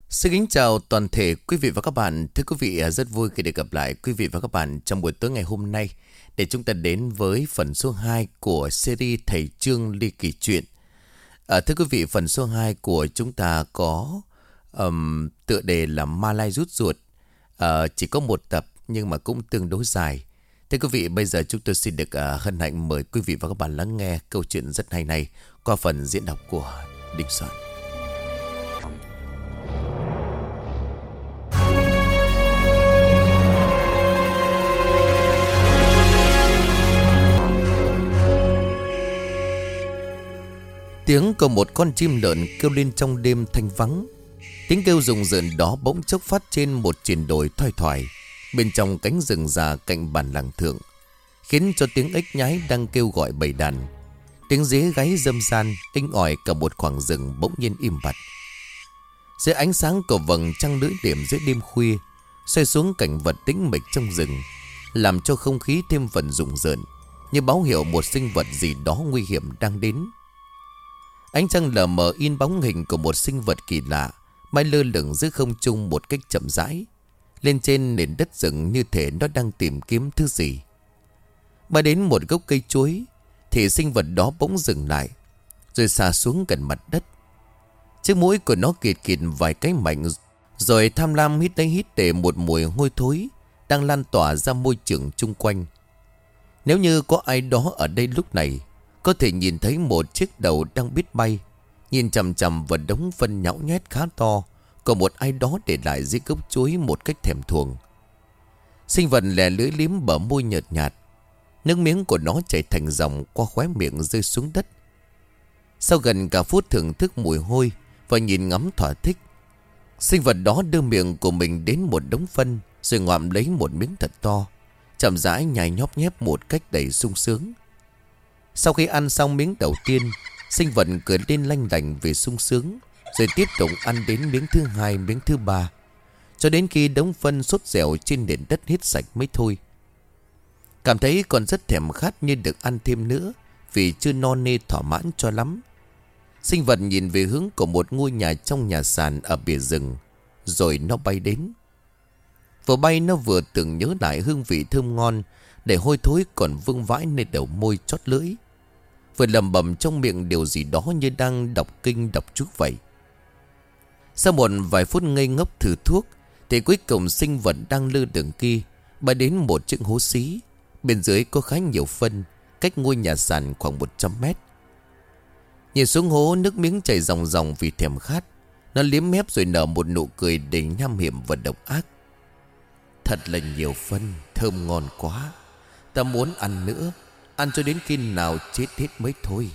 Xin kính chào toàn thể quý vị và các bạn. Thưa quý vị, rất vui khi được gặp lại quý vị và các bạn trong buổi tối ngày hôm nay để chúng ta đến với phần số 2 của series Thầy Chương Ly Kỳ Chuyện. Thưa quý vị, phần số 2 của chúng ta có tựa đề là Ma Lai Rút Ruột. Chỉ có một tập nhưng mà cũng tương đối dài. Thưa quý vị, bây giờ chúng tôi xin được hân hạnh mời quý vị và các bạn lắng nghe câu chuyện rất hay này qua phần diễn đọc của Đình Soạn. Tiếng của một con chim lợn kêu lên trong đêm thanh vắng. Tiếng kêu rùng rợn đó bỗng chốc phát trên một triền đồi thoai thoải bên trong cánh rừng già cạnh bản làng thượng, khiến cho tiếng ếch nhái đang kêu gọi bầy đàn, tiếng dế gáy râm ran inh ỏi cả một khoảng rừng bỗng nhiên im bặt. Dưới ánh sáng của vầng trăng lưỡi liềm giữa đêm khuya xoay xuống cảnh vật tĩnh mịch trong rừng, làm cho không khí thêm phần rùng rợn, như báo hiệu một sinh vật gì đó nguy hiểm đang đến. Ánh trăng lờ mờ in bóng hình của một sinh vật kỳ lạ bay lơ lửng giữa không trung một cách chậm rãi lên trên nền đất rừng, như thể nó đang tìm kiếm thứ gì. Bay đến một gốc cây chuối thì sinh vật đó bỗng dừng lại, rồi xà xuống gần mặt đất. Chiếc mũi của nó kịt kịt vài cái mạnh, rồi tham lam hít lấy hít để một mùi hôi thối đang lan tỏa ra môi trường chung quanh. Nếu như có ai đó ở đây lúc này có thể nhìn thấy một chiếc đầu đang biết bay, nhìn chằm chằm vào đống phân nhão nhét khá to của một ai đó để lại dưới gốc chuối một cách thèm thuồng. Sinh vật lè lưỡi liếm bờ môi nhợt nhạt, nước miếng của nó chảy thành dòng qua khóe miệng rơi xuống đất. Sau gần cả phút thưởng thức mùi hôi và nhìn ngắm thỏa thích, sinh vật đó đưa miệng của mình đến một đống phân, rồi ngoạm lấy một miếng thật to, chậm rãi nhai nhóp nhép một cách đầy sung sướng. Sau khi ăn xong miếng đầu tiên, sinh vật cười lên lanh lành vì sung sướng, rồi tiếp tục ăn đến miếng thứ hai, miếng thứ ba, cho đến khi đống phân sốt dẻo trên nền đất hết sạch mới thôi. Cảm thấy còn rất thèm khát như được ăn thêm nữa, vì chưa no nê thỏa mãn cho lắm. Sinh vật nhìn về hướng của một ngôi nhà trong nhà sàn ở bìa rừng, rồi nó bay đến. Vừa bay nó vừa tưởng nhớ lại hương vị thơm ngon để hôi thối còn vương vãi nơi đầu môi chót lưỡi, vừa lẩm bẩm trong miệng điều gì đó như đang đọc kinh đọc chú vậy. Sau một vài phút ngây ngốc thử thuốc thì cuối cùng sinh vật đang lơ lửng kia bay đến một chiếc hố xí. Bên dưới có khá nhiều phân, cách ngôi nhà sàn khoảng 100 mét. Nhìn xuống hố, nước miếng chảy ròng ròng vì thèm khát. Nó liếm mép rồi nở một nụ cười đầy nham hiểm và độc ác. Thật là nhiều phân, thơm ngon quá. Ta muốn ăn nữa, ăn cho đến khi nào chết hết mới thôi.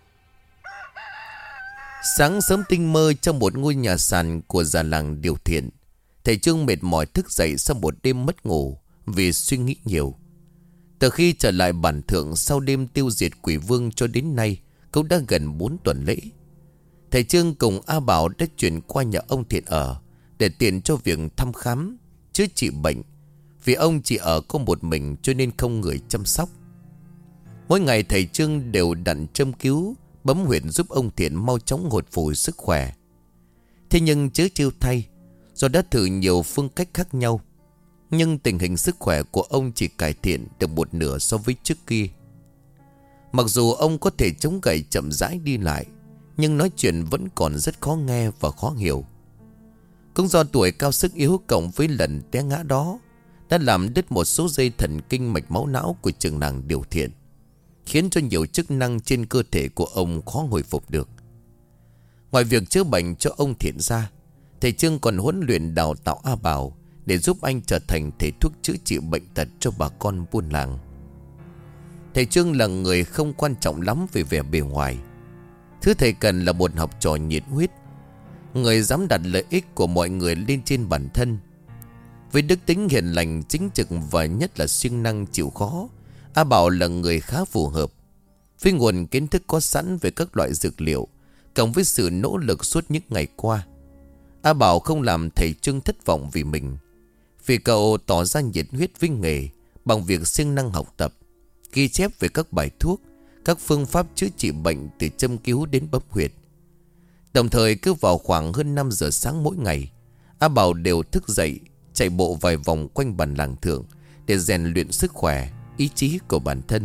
Sáng sớm tinh mơ trong một ngôi nhà sàn của già làng Điều Thiện, thầy Trương mệt mỏi thức dậy sau một đêm mất ngủ vì suy nghĩ nhiều. Từ khi trở lại bản thượng sau đêm tiêu diệt quỷ vương cho đến nay cũng đã gần 4 tuần lễ. Thầy Trương cùng A Bảo đã chuyển qua nhà ông Thiện ở để tiện cho việc thăm khám, chữa trị bệnh, vì ông chỉ ở có một mình cho nên không người chăm sóc. Mỗi ngày thầy Trương đều đặn châm cứu, bấm huyệt giúp ông Thiện mau chóng hồi phục sức khỏe. Thế nhưng chớ trêu thay, do đã thử nhiều phương cách khác nhau, nhưng tình hình sức khỏe của ông chỉ cải thiện được một nửa so với trước kia. Mặc dù ông có thể chống gậy chậm rãi đi lại, nhưng nói chuyện vẫn còn rất khó nghe và khó hiểu. Cũng do tuổi cao sức yếu cộng với lần té ngã đó đã làm đứt một số dây thần kinh mạch máu não của trường làng Điều Thiện, khiến cho nhiều chức năng trên cơ thể của ông khó hồi phục được. Ngoài việc chữa bệnh cho ông Thiện ra, thầy Trương còn huấn luyện đào tạo A Bảo để giúp anh trở thành thầy thuốc chữa trị bệnh tật cho bà con buôn làng. Thầy Trương là người không quan trọng lắm về vẻ bề ngoài. Thứ thầy cần là một học trò nhiệt huyết, người dám đặt lợi ích của mọi người lên trên bản thân. Với đức tính hiền lành, chính trực và nhất là siêng năng chịu khó, A Bảo là người khá phù hợp. Với nguồn kiến thức có sẵn về các loại dược liệu, cộng với sự nỗ lực suốt những ngày qua, A Bảo không làm thầy Trương thất vọng vì mình. Vì cậu tỏ ra nhiệt huyết với nghề bằng việc siêng năng học tập, ghi chép về các bài thuốc, các phương pháp chữa trị bệnh từ châm cứu đến bấm huyệt. Đồng thời cứ vào khoảng hơn 5 giờ sáng mỗi ngày, A Bảo đều thức dậy, chạy bộ vài vòng quanh bản làng thượng để rèn luyện sức khỏe, ý chí của bản thân.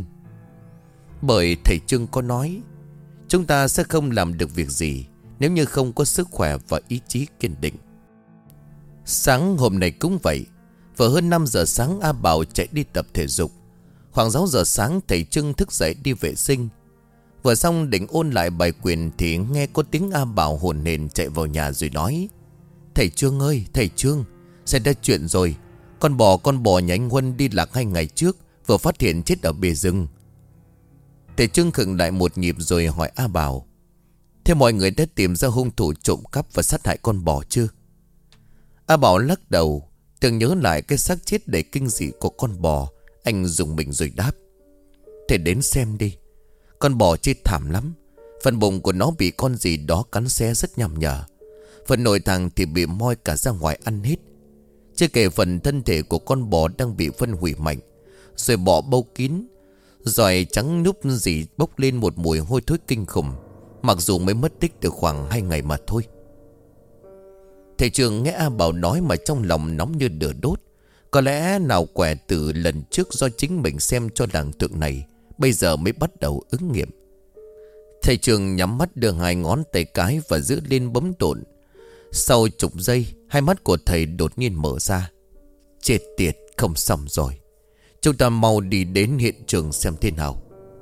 Bởi thầy Trương có nói, chúng ta sẽ không làm được việc gì nếu như không có sức khỏe và ý chí kiên định. Sáng hôm nay cũng vậy. Vừa hơn 5 giờ sáng A Bảo chạy đi tập thể dục. Khoảng 6 giờ sáng thầy Trương thức dậy đi vệ sinh. Vừa xong định ôn lại bài quyền thì nghe có tiếng A Bảo hồn hển chạy vào nhà rồi nói: Thầy Trương ơi, thầy Trương, xảy ra chuyện rồi. Con bò nhà anh Huân đi lạc 2 ngày trước vừa phát hiện chết ở bìa rừng. Thầy Trương khựng lại một nhịp rồi hỏi A Bảo: Thế mọi người đã tìm ra hung thủ trộm cắp và sát hại con bò chưa? A Bảo lắc đầu, tưởng nhớ lại cái xác chết đầy kinh dị của con bò. Anh dùng mình rồi đáp: Thầy đến xem đi. Con bò chết thảm lắm. Phần bụng của nó bị con gì đó cắn xé rất nham nhở. Phần nội tạng thì bị moi cả ra ngoài ăn hết. Chưa kể phần thân thể của con bò đang bị phân hủy mạnh, rồi bọ bâu kín, giòi trắng núp gì bốc lên một mùi hôi thối kinh khủng. Mặc dù mới mất tích được khoảng 2 ngày mà thôi. Thầy Trương nghe A Bảo nói mà trong lòng nóng như lửa đốt. Có lẽ nào quẻ từ lần trước do chính mình xem cho làng tượng này bây giờ mới bắt đầu ứng nghiệm. Thầy Trương nhắm mắt đưa 2 ngón tay cái và giữ lên bấm độn. Sau chục giây, 2 mắt của thầy đột nhiên mở ra. Chết tiệt, không xong rồi. Chúng ta mau đi đến hiện trường xem thế nào.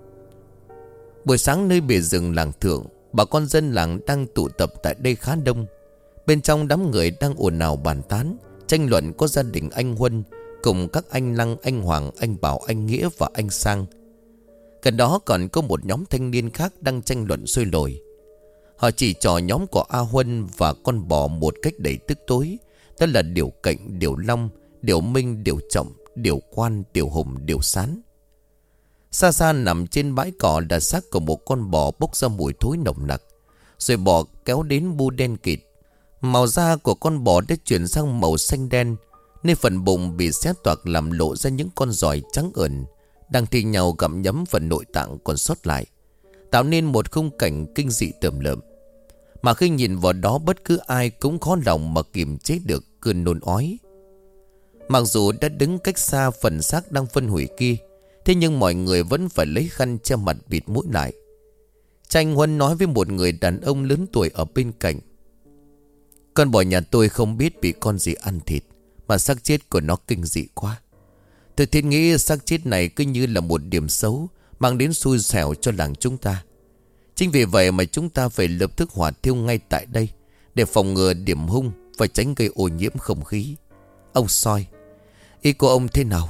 Buổi sáng nơi bìa rừng làng thượng, bà con dân làng đang tụ tập tại đây khá đông. Bên trong đám người đang ồn ào bàn tán, tranh luận có gia đình anh Huân cùng các anh Lăng, anh Hoàng, anh Bảo, anh Nghĩa và anh Sang. Gần đó còn có một nhóm thanh niên khác đang tranh luận sôi nổi. Họ chỉ trò nhóm của A Huân và con bò một cách đầy tức tối. Đó là Điểu Cạnh, Điểu Long, Điểu Minh, Điểu Trọng, Điểu Quan, Điểu Hùng, Điểu Sán. Xa xa nằm trên bãi cỏ là xác của một con bò bốc ra mùi thối nồng nặc. Rồi bò kéo đến bu đen kịt. Màu da của con bò đã chuyển sang màu xanh đen, nên phần bụng bị xé toạc làm lộ ra những con giòi trắng ẩn đang thi nhau gặm nhấm phần nội tạng còn sót lại, tạo nên một khung cảnh kinh dị tởm lợm. Mà khi nhìn vào đó, bất cứ ai cũng khó lòng mà kiềm chế được cơn nôn ói. Mặc dù đã đứng cách xa phần xác đang phân hủy kia, thế nhưng mọi người vẫn phải lấy khăn che mặt bịt mũi lại. Tranh Huân nói với một người đàn ông lớn tuổi ở bên cạnh: Con bò nhà tôi không biết bị con gì ăn thịt, mà xác chết của nó kinh dị quá. Tôi thiết nghĩ xác chết này cứ như là một điểm xấu, mang đến xui xẻo cho làng chúng ta. Chính vì vậy mà chúng ta phải lập tức hỏa thiêu ngay tại đây, để phòng ngừa điểm hung và tránh gây ô nhiễm không khí. Ông Soi, ý của ông thế nào?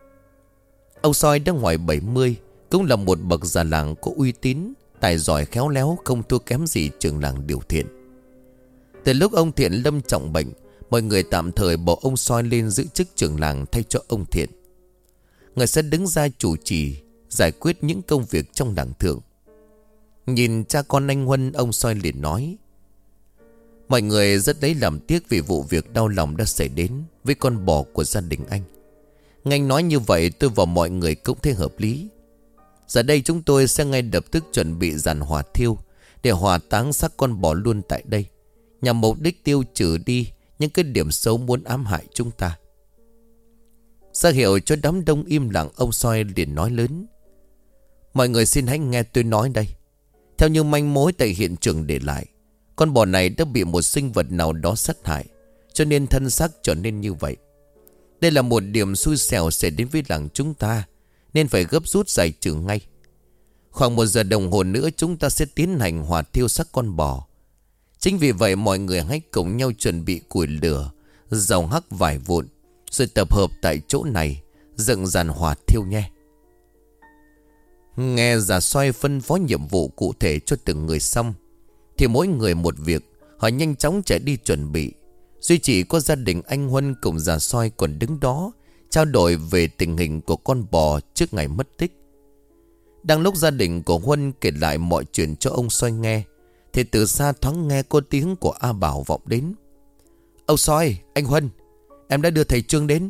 Ông Soi đã ngoài 70, cũng là một bậc già làng có uy tín, tài giỏi khéo léo, không thua kém gì trưởng làng Điều Thiện. Từ lúc ông Thiện lâm trọng bệnh, mọi người tạm thời bỏ ông Soi lên giữ chức trưởng làng thay cho ông Thiện. Người sẽ đứng ra chủ trì, giải quyết những công việc trong làng thượng. Nhìn cha con anh Huân, ông Soi liền nói: Mọi người rất lấy làm tiếc vì vụ việc đau lòng đã xảy đến với con bò của gia đình anh. Nghe anh nói như vậy, tôi và mọi người cũng thấy hợp lý. Giờ đây chúng tôi sẽ ngay lập tức chuẩn bị dàn hỏa thiêu để hỏa táng xác con bò luôn tại đây, nhằm mục đích tiêu trừ đi những cái điểm xấu muốn ám hại chúng ta. Ra hiệu cho đám đông im lặng, ông Soi liền nói lớn: Mọi người xin hãy nghe tôi nói đây. Theo như manh mối tại hiện trường để lại, con bò này đã bị một sinh vật nào đó sát hại, cho nên thân xác trở nên như vậy. Đây là một điểm xui xẻo xảy đến với làng chúng ta, nên phải gấp rút giải trừ ngay. Khoảng 1 giờ đồng hồ nữa chúng ta sẽ tiến hành hỏa thiêu xác con bò. Chính vì vậy mọi người hãy cùng nhau chuẩn bị củi lửa, dầu hắc vải vụn, rồi tập hợp tại chỗ này dựng dàn hỏa thiêu nhé. Nghe Già Soi phân phó nhiệm vụ cụ thể cho từng người xong, thì mỗi người một việc. Họ nhanh chóng chạy đi chuẩn bị. Duy chỉ có gia đình anh Huân cùng Già Soi còn đứng đó trao đổi về tình hình của con bò trước ngày mất tích. Đang lúc gia đình của Huân kể lại mọi chuyện cho ông Soi nghe, thì từ xa thoáng nghe có tiếng của A Bảo vọng đến: Ông Soi, anh Huân, em đã đưa thầy Trương đến.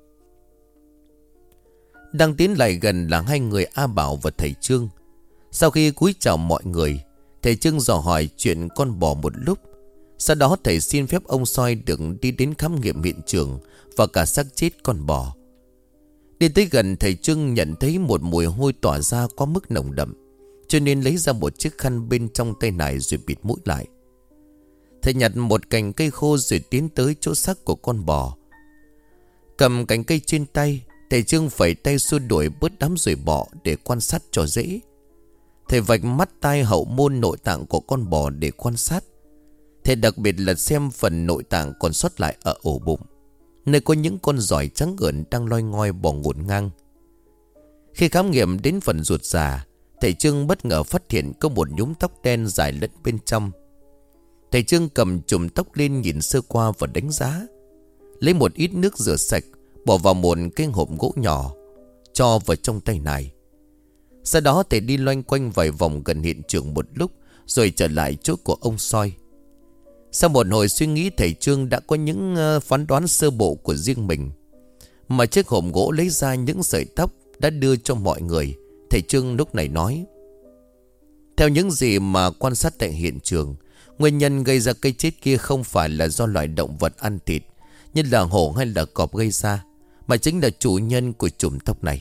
Đang tiến lại gần là 2 người A Bảo và thầy Trương. Sau khi cúi chào mọi người, thầy Trương dò hỏi chuyện con bò một lúc, Sau đó thầy xin phép ông soi được đi đến khám nghiệm hiện trường và cả xác chết con bò. Đi tới gần, thầy Trương nhận thấy một mùi hôi tỏa ra quá mức nồng đậm, cho nên lấy ra một chiếc khăn bên trong tay này rồi bịt mũi lại. Thầy nhặt một cành cây khô rồi tiến tới chỗ xác của con bò. Cầm cành cây trên tay, thầy Trương phẩy tay xua đuổi bớt đám ruồi bọ để quan sát cho dễ. Thầy vạch mắt tai hậu môn nội tạng của con bò để quan sát. Thầy đặc biệt lật xem phần nội tạng còn sót lại ở ổ bụng, nơi có những con giỏi trắng ợn đang loi ngoi bò ngổn ngang. Khi khám nghiệm đến phần ruột già, thầy Trương bất ngờ phát hiện có một nhúm tóc đen dài lẫn bên trong. Thầy Trương cầm chùm tóc lên nhìn sơ qua và đánh giá. Lấy một ít nước rửa sạch, bỏ vào một cái hộp gỗ nhỏ, cho vào trong tay này. Sau đó thầy đi loanh quanh vài vòng gần hiện trường một lúc, rồi trở lại chỗ của ông soi. Sau một hồi suy nghĩ, thầy Trương đã có những phán đoán sơ bộ của riêng mình. Mà chiếc hộp gỗ lấy ra những sợi tóc đã đưa cho mọi người. Thầy Trương lúc này nói: theo những gì mà quan sát tại hiện trường, nguyên nhân gây ra cái chết kia không phải là do loài động vật ăn thịt như là hổ hay là cọp gây ra, mà chính là chủ nhân của chùm tóc này.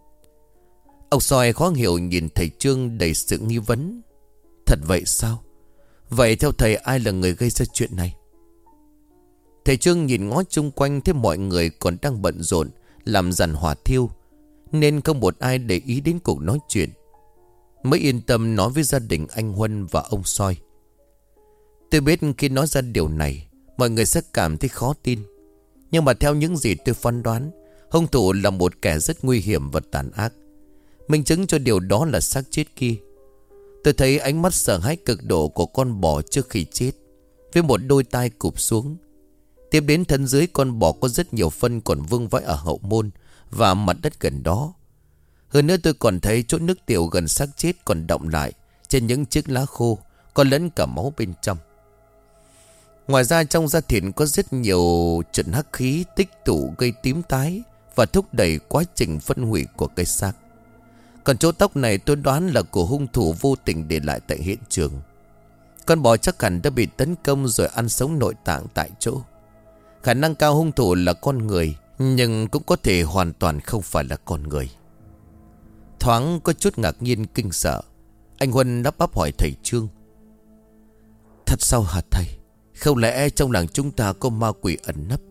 Ông soi khó hiểu nhìn thầy Trương đầy sự nghi vấn. Thật vậy sao? Vậy theo thầy, ai là người gây ra chuyện này? Thầy Trương nhìn ngó chung quanh thấy mọi người còn đang bận rộn làm giàn hỏa thiêu, nên không một ai để ý đến cuộc nói chuyện. Mới yên tâm nói với gia đình anh Huân và ông soi. Tôi biết khi nói ra điều này, mọi người sẽ cảm thấy khó tin. Nhưng mà theo những gì tôi phán đoán, hung thủ là một kẻ rất nguy hiểm và tàn ác. Minh chứng cho điều đó là xác chết kia. Tôi thấy ánh mắt sợ hãi cực độ của con bò trước khi chết, với một đôi tai cụp xuống. Tiếp đến thân dưới con bò có rất nhiều phân còn vương vãi ở hậu môn và mặt đất gần đó. Hơn nữa tôi còn thấy chỗ nước tiểu gần xác chết còn đọng lại trên những chiếc lá khô, có lẫn cả máu bên trong. Ngoài ra trong da thịt có rất nhiều trận hắc khí tích tụ gây tím tái và thúc đẩy quá trình phân hủy của cây xác. Còn chỗ tóc này tôi đoán là của hung thủ vô tình để lại tại hiện trường. Con bò chắc hẳn đã bị tấn công rồi ăn sống nội tạng tại chỗ. Khả năng cao hung thủ là con người, nhưng cũng có thể hoàn toàn không phải là con người. Thoáng có chút ngạc nhiên kinh sợ, anh Huân lắp bắp hỏi thầy Trương: thật sao hả thầy? Không lẽ trong làng chúng ta có ma quỷ ẩn nấp?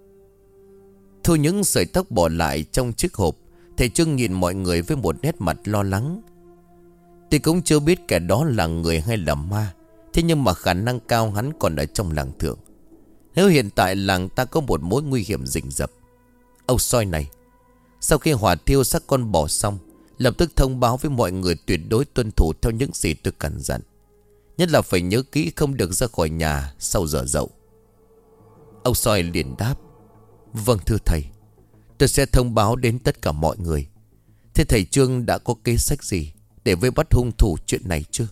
Thu những sợi tóc bỏ lại trong chiếc hộp, thầy Trương nhìn mọi người với một nét mặt lo lắng. Tôi cũng chưa biết kẻ đó là người hay là ma, thế nhưng mà khả năng cao hắn còn ở trong làng thượng. Nếu hiện tại làng ta có một mối nguy hiểm rình rập. Ông soi này, sau khi hỏa thiêu xác con bò xong, lập tức thông báo với mọi người tuyệt đối tuân thủ theo những gì tôi căn dặn. Nhất là phải nhớ kỹ không được ra khỏi nhà sau giờ dậu. Ông soi liền đáp: vâng thưa thầy, tôi sẽ thông báo đến tất cả mọi người. Thế thầy Trương đã có kế sách gì để vây bắt hung thủ chuyện này chưa?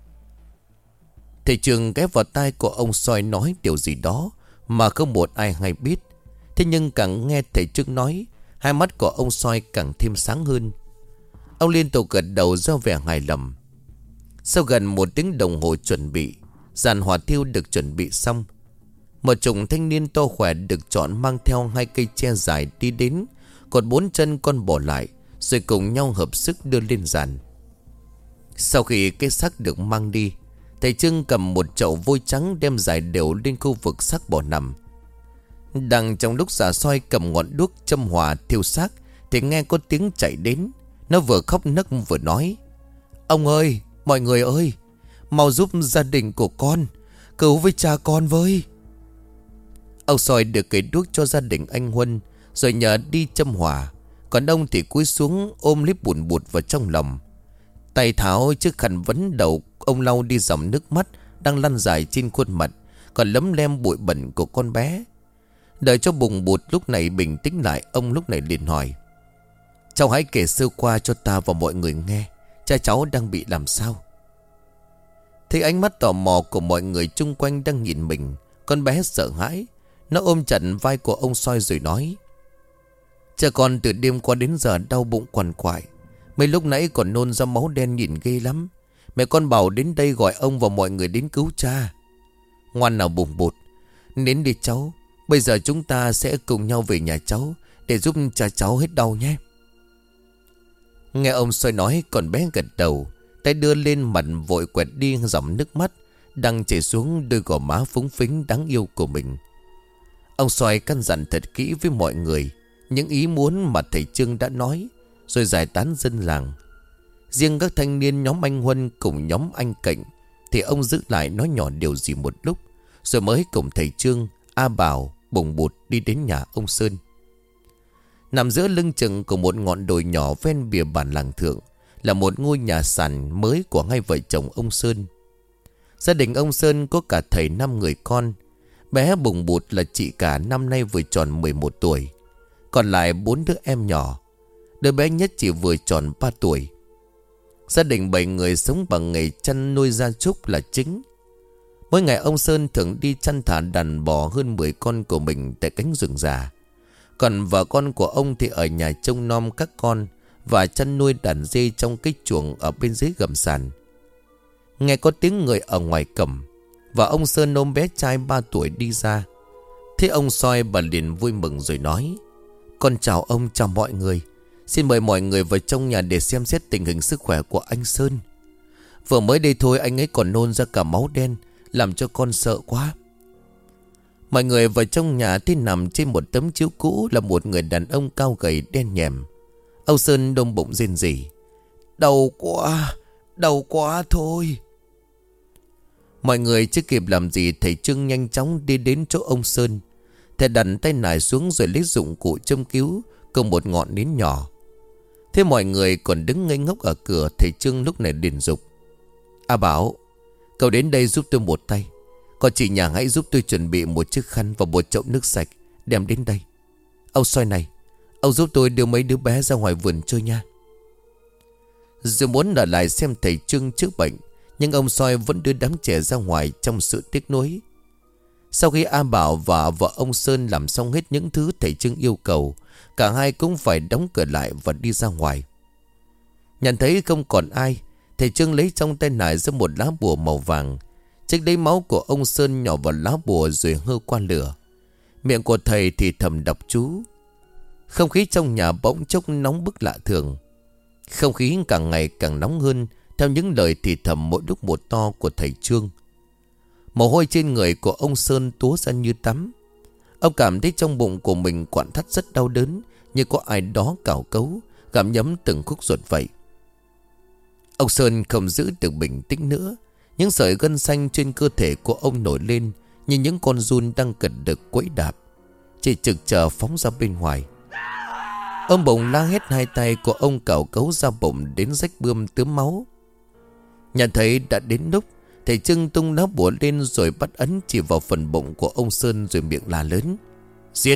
Thầy Trương ghé vào tai của ông soi nói điều gì đó mà không một ai hay biết. Thế nhưng càng nghe thầy Trương nói, hai mắt của ông soi càng thêm sáng hơn. Ông liên tục gật đầu do vẻ hài lòng. Sau gần 1 tiếng đồng hồ chuẩn bị, giàn hỏa thiêu được chuẩn bị xong. Một chủng thanh niên to khỏe được chọn mang theo 2 cây tre dài đi đến, còn 4 chân con bò lại, rồi cùng nhau hợp sức đưa lên giàn. Sau khi cái xác được mang đi, thầy Trương cầm một chậu vôi trắng đem dài đều lên khu vực xác bò nằm. Đang trong lúc giả soi cầm ngọn đuốc châm hỏa thiêu xác, thì nghe có tiếng chạy đến. Nó vừa khóc nấc vừa nói: ông ơi, mọi người ơi, mau giúp gia đình của con, cứu với cha con với. Ông soi được cây đuốc cho gia đình anh Huân, rồi nhờ đi châm hỏa. Còn ông thì cúi xuống ôm lấy bùn bụt vào trong lòng. Tay tháo chiếc khăn vấn đầu, ông lau đi dòng nước mắt đang lăn dài trên khuôn mặt, còn lấm lem bụi bẩn của con bé. Đợi cho bùn bụt lúc này bình tĩnh lại, ông lúc này liền hỏi: cháu hãy kể sơ qua cho ta và mọi người nghe, cha cháu đang bị làm sao? Thấy ánh mắt tò mò của mọi người chung quanh đang nhìn mình, con bé sợ hãi. Nó ôm chặt vai của ông soi rồi nói: cha con từ đêm qua đến giờ đau bụng quằn quại, mấy lúc nãy còn nôn ra máu đen nhìn ghê lắm. Mẹ con bảo đến đây gọi ông và mọi người đến cứu cha. Ngoan nào Bùng Bụt. Nín đi cháu. Bây giờ chúng ta sẽ cùng nhau về nhà cháu để giúp cha cháu hết đau nhé. Nghe ông Soi nói, con bé gật đầu, tay đưa lên mặt vội quẹt đi dòng nước mắt đang chảy xuống đôi gò má phúng phính đáng yêu của mình. Ông Soi căn dặn thật kỹ với mọi người những ý muốn mà thầy Trương đã nói, rồi giải tán dân làng. Riêng các thanh niên nhóm anh Huân cùng nhóm anh Cạnh thì ông giữ lại nói nhỏ điều gì một lúc, rồi mới cùng thầy Trương, A Bảo, Bùng Bụt đi đến nhà ông Sơn. Nằm giữa lưng chừng của một ngọn đồi nhỏ ven bìa bản làng thượng là một ngôi nhà sàn mới của hai vợ chồng ông Sơn. Gia đình ông Sơn có cả thầy 5 người con. Bé Bùng Bụt là chị cả, năm nay vừa tròn 11 tuổi. Còn lại 4 đứa em nhỏ. Đứa bé nhất chỉ vừa tròn 3 tuổi. Gia đình 7 người sống bằng nghề chăn nuôi gia súc là chính. Mỗi ngày ông Sơn thường đi chăn thả đàn bò hơn 10 con của mình tại cánh rừng già. Còn vợ con của ông thì ở nhà trông nom các con và chăn nuôi đàn dê trong cái chuồng ở bên dưới gầm sàn. Nghe có tiếng người ở ngoài cổng, và ông Sơn ôm bé trai 3 tuổi đi ra. Thế ông Soi bà liền vui mừng rồi nói: Con chào ông, chào mọi người. Xin mời mọi người vào trong nhà để xem xét tình hình sức khỏe của anh Sơn. Vừa mới đây thôi anh ấy còn nôn ra cả máu đen, làm cho con sợ quá. Mọi người vào trong nhà thấy nằm trên một tấm chiếu cũ là một người đàn ông cao gầy đen nhèm. Ông Sơn đôm bụng rên rỉ: Đau quá thôi. Mọi người chưa kịp làm gì, thầy Trương nhanh chóng đi đến chỗ ông Sơn. Thầy đặt tay nải xuống rồi lấy dụng cụ châm cứu cùng một ngọn nến nhỏ. Thế mọi người còn đứng ngây ngốc ở cửa. Thầy Trương lúc này điền dục: A Bảo, cậu đến đây giúp tôi một tay. Còn chị nhà hãy giúp tôi chuẩn bị một chiếc khăn và một chậu nước sạch đem đến đây. Ông Soi này, ông giúp tôi đưa mấy đứa bé ra ngoài vườn chơi nha. Dù muốn ở lại xem thầy Trương chữa bệnh, nhưng ông Soi vẫn đưa đám trẻ ra ngoài trong sự tiếc nuối. Sau khi A Bảo và vợ ông Sơn làm xong hết những thứ thầy Trương yêu cầu, cả hai cũng phải đóng cửa lại và đi ra ngoài. Nhận thấy không còn ai, thầy Trương lấy trong tay nải ra một lá bùa màu vàng. Trích lấy máu của ông Sơn nhỏ vào lá bùa rồi hơ qua lửa. Miệng của thầy thì thầm đọc chú. Không khí trong nhà bỗng chốc nóng bức lạ thường. Không khí càng ngày càng nóng hơn theo những lời thì thầm mỗi lúc một to của thầy Trương. Mồ hôi trên người của ông Sơn túa ra như tắm. Ông cảm thấy trong bụng của mình quặn thắt rất đau đớn, như có ai đó cào cấu, gặm nhấm từng khúc ruột vậy. Ông Sơn không giữ được bình tĩnh nữa. Những sợi gân xanh trên cơ thể của ông nổi lên như những con giun đang cần được quẫy đạp, chỉ trực chờ phóng ra bên ngoài. Ông bỗng la hét, hai tay của ông cào cấu ra bụng đến rách bươm tướm máu. Nhận thấy đã đến lúc, thầy Trương tung lá bùa lên rồi bắt ấn chỉ vào phần bụng của ông Sơn rồi miệng la lớn: Giết!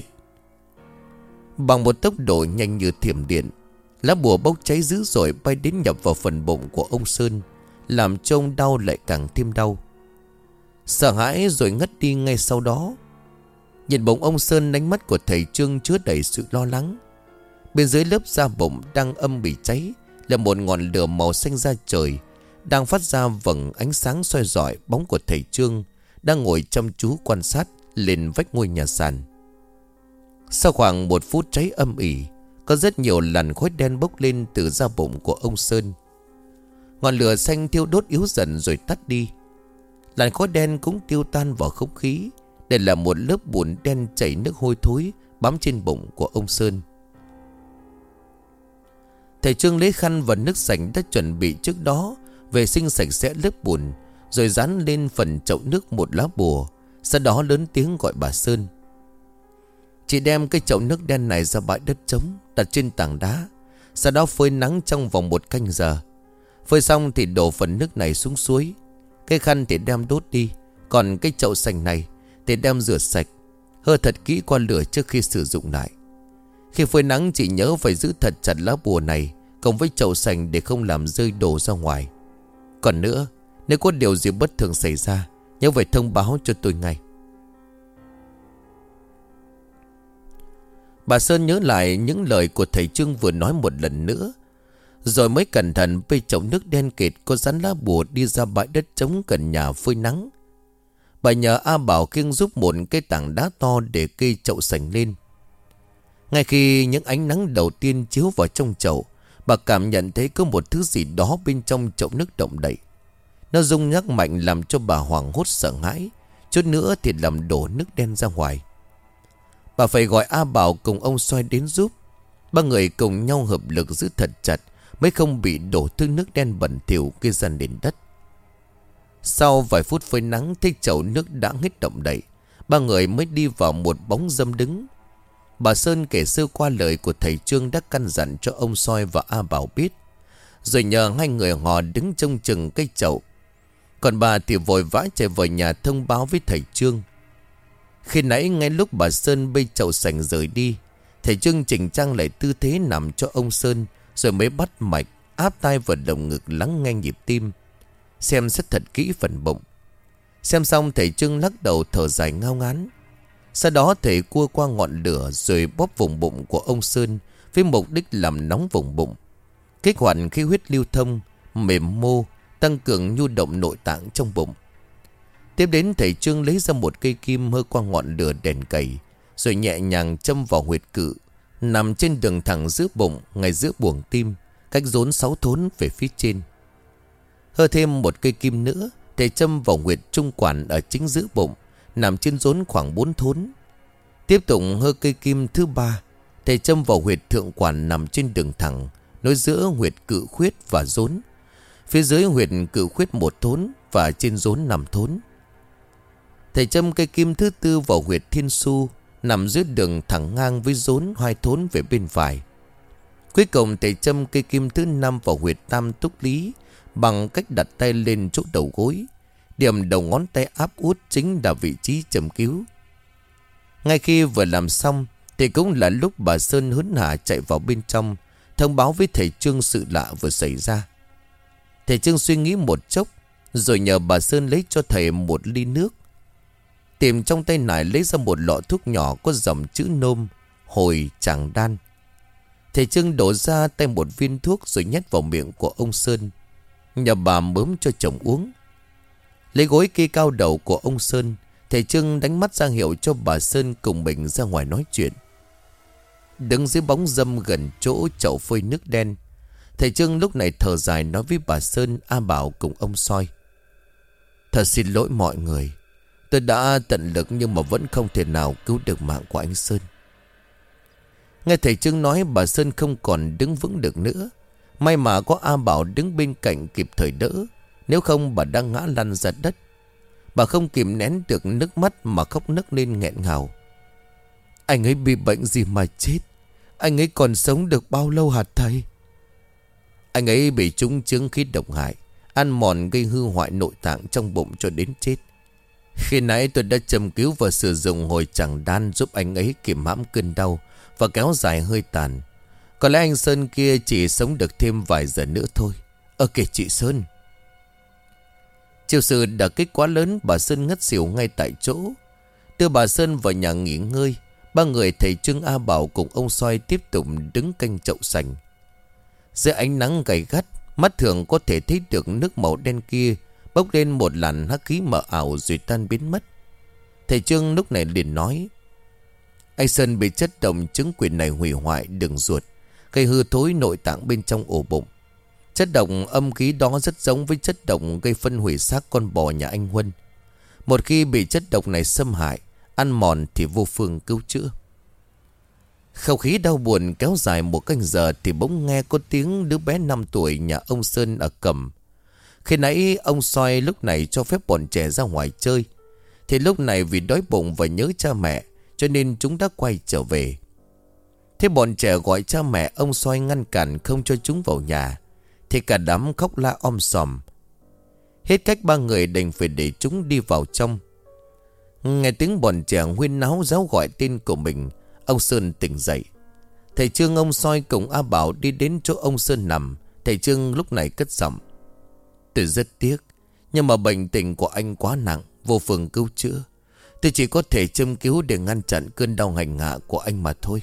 Bằng một tốc độ nhanh như thiểm điện, lá bùa bốc cháy dữ dội bay đến nhập vào phần bụng của ông Sơn, làm cho ông đau lại càng thêm đau. Sợ hãi rồi ngất đi ngay sau đó. Nhìn bụng ông Sơn, ánh mắt của thầy Trương chứa đầy sự lo lắng. Bên dưới lớp da bụng đang âm bị cháy là một ngọn lửa màu xanh da trời, đang phát ra vầng ánh sáng soi rọi bóng của thầy Trương đang ngồi chăm chú quan sát lên vách ngôi nhà sàn. Sau khoảng 1 phút cháy âm ỉ, có rất nhiều làn khói đen bốc lên từ da bụng của ông Sơn. Ngọn lửa xanh thiêu đốt yếu dần rồi tắt đi. Làn khói đen cũng tiêu tan vào không khí, để là một lớp bùn đen chảy nước hôi thối bám trên bụng của ông Sơn. Thầy Trương lấy khăn và nước sạch đã chuẩn bị trước đó, vệ sinh sạch sẽ lớp bùn, rồi dán lên phần chậu nước một lá bùa. Sau đó lớn tiếng gọi bà Sơn. Chị đem cái chậu nước đen này ra bãi đất trống, đặt trên tảng đá. Sau đó phơi nắng trong vòng 1 canh giờ. Phơi xong thì đổ phần nước này xuống suối. Cái khăn thì đem đốt đi, còn cái chậu sành này thì đem rửa sạch, hơ thật kỹ qua lửa trước khi sử dụng lại. Khi phơi nắng chị nhớ phải giữ thật chặt lá bùa này cùng với chậu sành để không làm rơi đồ ra ngoài. Còn nữa, nếu có điều gì bất thường xảy ra, nhớ phải thông báo cho tôi ngay. Bà Sơn nhớ lại những lời của thầy Trương vừa nói một lần nữa, rồi mới cẩn thận bê chậu nước đen kịt có dán lá bùa đi ra bãi đất trống gần nhà phơi nắng. Bà nhờ A Bảo khiêng giúp một cái tảng đá to để cây chậu sành lên. Ngay khi những ánh nắng đầu tiên chiếu vào trong chậu, bà cảm nhận thấy có một thứ gì đó bên trong chậu nước động đậy. Nó rung nhắc mạnh làm cho bà hoảng hốt sợ hãi, chút nữa thì làm đổ nước đen ra ngoài. Bà phải gọi A Bảo cùng ông Soi đến giúp. Ba người cùng nhau hợp lực giữ thật chặt mới không bị đổ thứ nước đen bẩn thỉu kia ra nền đất. Sau vài phút phơi nắng thấy chậu nước đã hết động đậy, ba người mới đi vào một bóng râm đứng. Bà Sơn kể sơ qua lời của thầy Trương đã căn dặn cho ông Soi và A Bảo biết, rồi nhờ hai người họ đứng trông chừng cây chậu. Còn bà thì vội vã chạy vào nhà thông báo với thầy Trương. Khi nãy ngay lúc bà Sơn bê chậu sành rời đi, thầy Trương chỉnh trang lại tư thế nằm cho ông Sơn, rồi mới bắt mạch, áp tai vào lồng ngực lắng nghe nhịp tim, xem xét thật kỹ phần bụng. Xem xong thầy Trương lắc đầu thở dài ngao ngán. Sau đó thầy cua qua ngọn lửa rồi bóp vùng bụng của ông Sơn với mục đích làm nóng vùng bụng, kích hoạt khí huyết lưu thông, mềm mô, tăng cường nhu động nội tạng trong bụng. Tiếp đến thầy Trương lấy ra một cây kim hơ qua ngọn lửa đèn cầy, rồi nhẹ nhàng châm vào huyệt cự nằm trên đường thẳng giữa bụng, ngay giữa buồng tim, cách rốn 6 thốn về phía trên. Hơ thêm một cây kim nữa, thầy châm vào huyệt trung quản ở chính giữa bụng, nằm trên rốn khoảng 4 thốn. Tiếp tục hơ cây kim thứ 3, thầy châm vào huyệt thượng quản nằm trên đường thẳng, nối giữa huyệt cự khuyết và rốn. Phía dưới huyệt cự khuyết 1 thốn và trên rốn 5 thốn. Thầy châm cây kim thứ 4 vào huyệt thiên su, nằm dưới đường thẳng ngang với rốn 2 thốn về bên phải. Cuối cùng thầy châm cây kim thứ 5 vào huyệt tam túc lý bằng cách đặt tay lên chỗ đầu gối. Điểm đầu ngón tay áp út chính là vị trí châm cứu. Ngay khi vừa làm xong thì cũng là lúc bà Sơn hớn hả chạy vào bên trong, thông báo với thầy Trương sự lạ vừa xảy ra. Thầy Trương suy nghĩ một chốc, rồi nhờ bà Sơn lấy cho thầy một ly nước. Tìm trong tay nải lấy ra một lọ thuốc nhỏ có dòng chữ nôm, hồi, tràng đan. Thầy Trương đổ ra tay một viên thuốc rồi nhét vào miệng của ông Sơn, nhờ bà mớm cho chồng uống. Lấy gối kê cao đầu của ông Sơn, thầy Trương đánh mắt ra hiệu cho bà Sơn cùng mình ra ngoài nói chuyện. Đứng dưới bóng râm gần chỗ chậu phơi nước đen, thầy Trương lúc này thở dài nói với bà Sơn, A Bảo cùng ông Soi. Thật xin lỗi mọi người, tôi đã tận lực nhưng mà vẫn không thể nào cứu được mạng của anh Sơn. Nghe thầy Trương nói, bà Sơn không còn đứng vững được nữa. May mà có A Bảo đứng bên cạnh kịp thời đỡ, nếu không bà đang ngã lăn ra đất. Bà không kìm nén được nước mắt mà khóc nấc lên nghẹn ngào. Anh ấy bị bệnh gì mà chết? Anh ấy còn sống được bao lâu hả thầy? Anh ấy bị trúng chứng khí độc hại, ăn mòn gây hư hoại nội tạng trong bụng cho đến chết. Khi nãy tôi đã châm cứu và sử dụng hồi tràng đan giúp anh ấy kiềm hãm cơn đau và kéo dài hơi tàn. Có lẽ anh Sơn kia chỉ sống được thêm vài giờ nữa thôi. Kìa chị Sơn. Chịu sự đả kích quá lớn, bà Sơn ngất xỉu ngay tại chỗ. Đưa bà Sơn vào nhà nghỉ ngơi, ba người thầy Trương, A Bảo cùng ông Soi tiếp tục đứng canh chậu sành. Dưới ánh nắng gay gắt, mắt thường có thể thấy được nước màu đen kia bốc lên một làn hắc khí mờ ảo rồi tan biến mất. Thầy Trương lúc này liền nói: anh Sơn bị chất độc chứng quyền này hủy hoại đường ruột, gây hư thối nội tạng bên trong ổ bụng. Chất độc âm khí đó rất giống với chất độc gây phân hủy xác con bò nhà anh Huân. Một khi bị chất độc này xâm hại, ăn mòn thì vô phương cứu chữa. Khẩu khí đau buồn kéo dài 1 canh giờ thì bỗng nghe có tiếng đứa bé 5 tuổi nhà ông Sơn ở Cẩm. Khi nãy ông Soi lúc này cho phép bọn trẻ ra ngoài chơi, thì lúc này vì đói bụng và nhớ cha mẹ cho nên chúng đã quay trở về. Thế bọn trẻ gọi cha mẹ, ông Soi ngăn cản không cho chúng vào nhà, thì cả đám khóc la om sòm. Hết cách, ba người đành phải để chúng đi vào trong. Nghe tiếng bọn trẻ huyên náo giáo gọi tên của mình, ông Sơn tỉnh dậy. Thầy Trương, ông Soi cùng A Bảo đi đến chỗ ông Sơn nằm. Thầy Trương lúc này cất giọng: tôi rất tiếc, nhưng mà bệnh tình của anh quá nặng, vô phương cứu chữa. Tôi chỉ có thể châm cứu để ngăn chặn cơn đau hành hạ của anh mà thôi.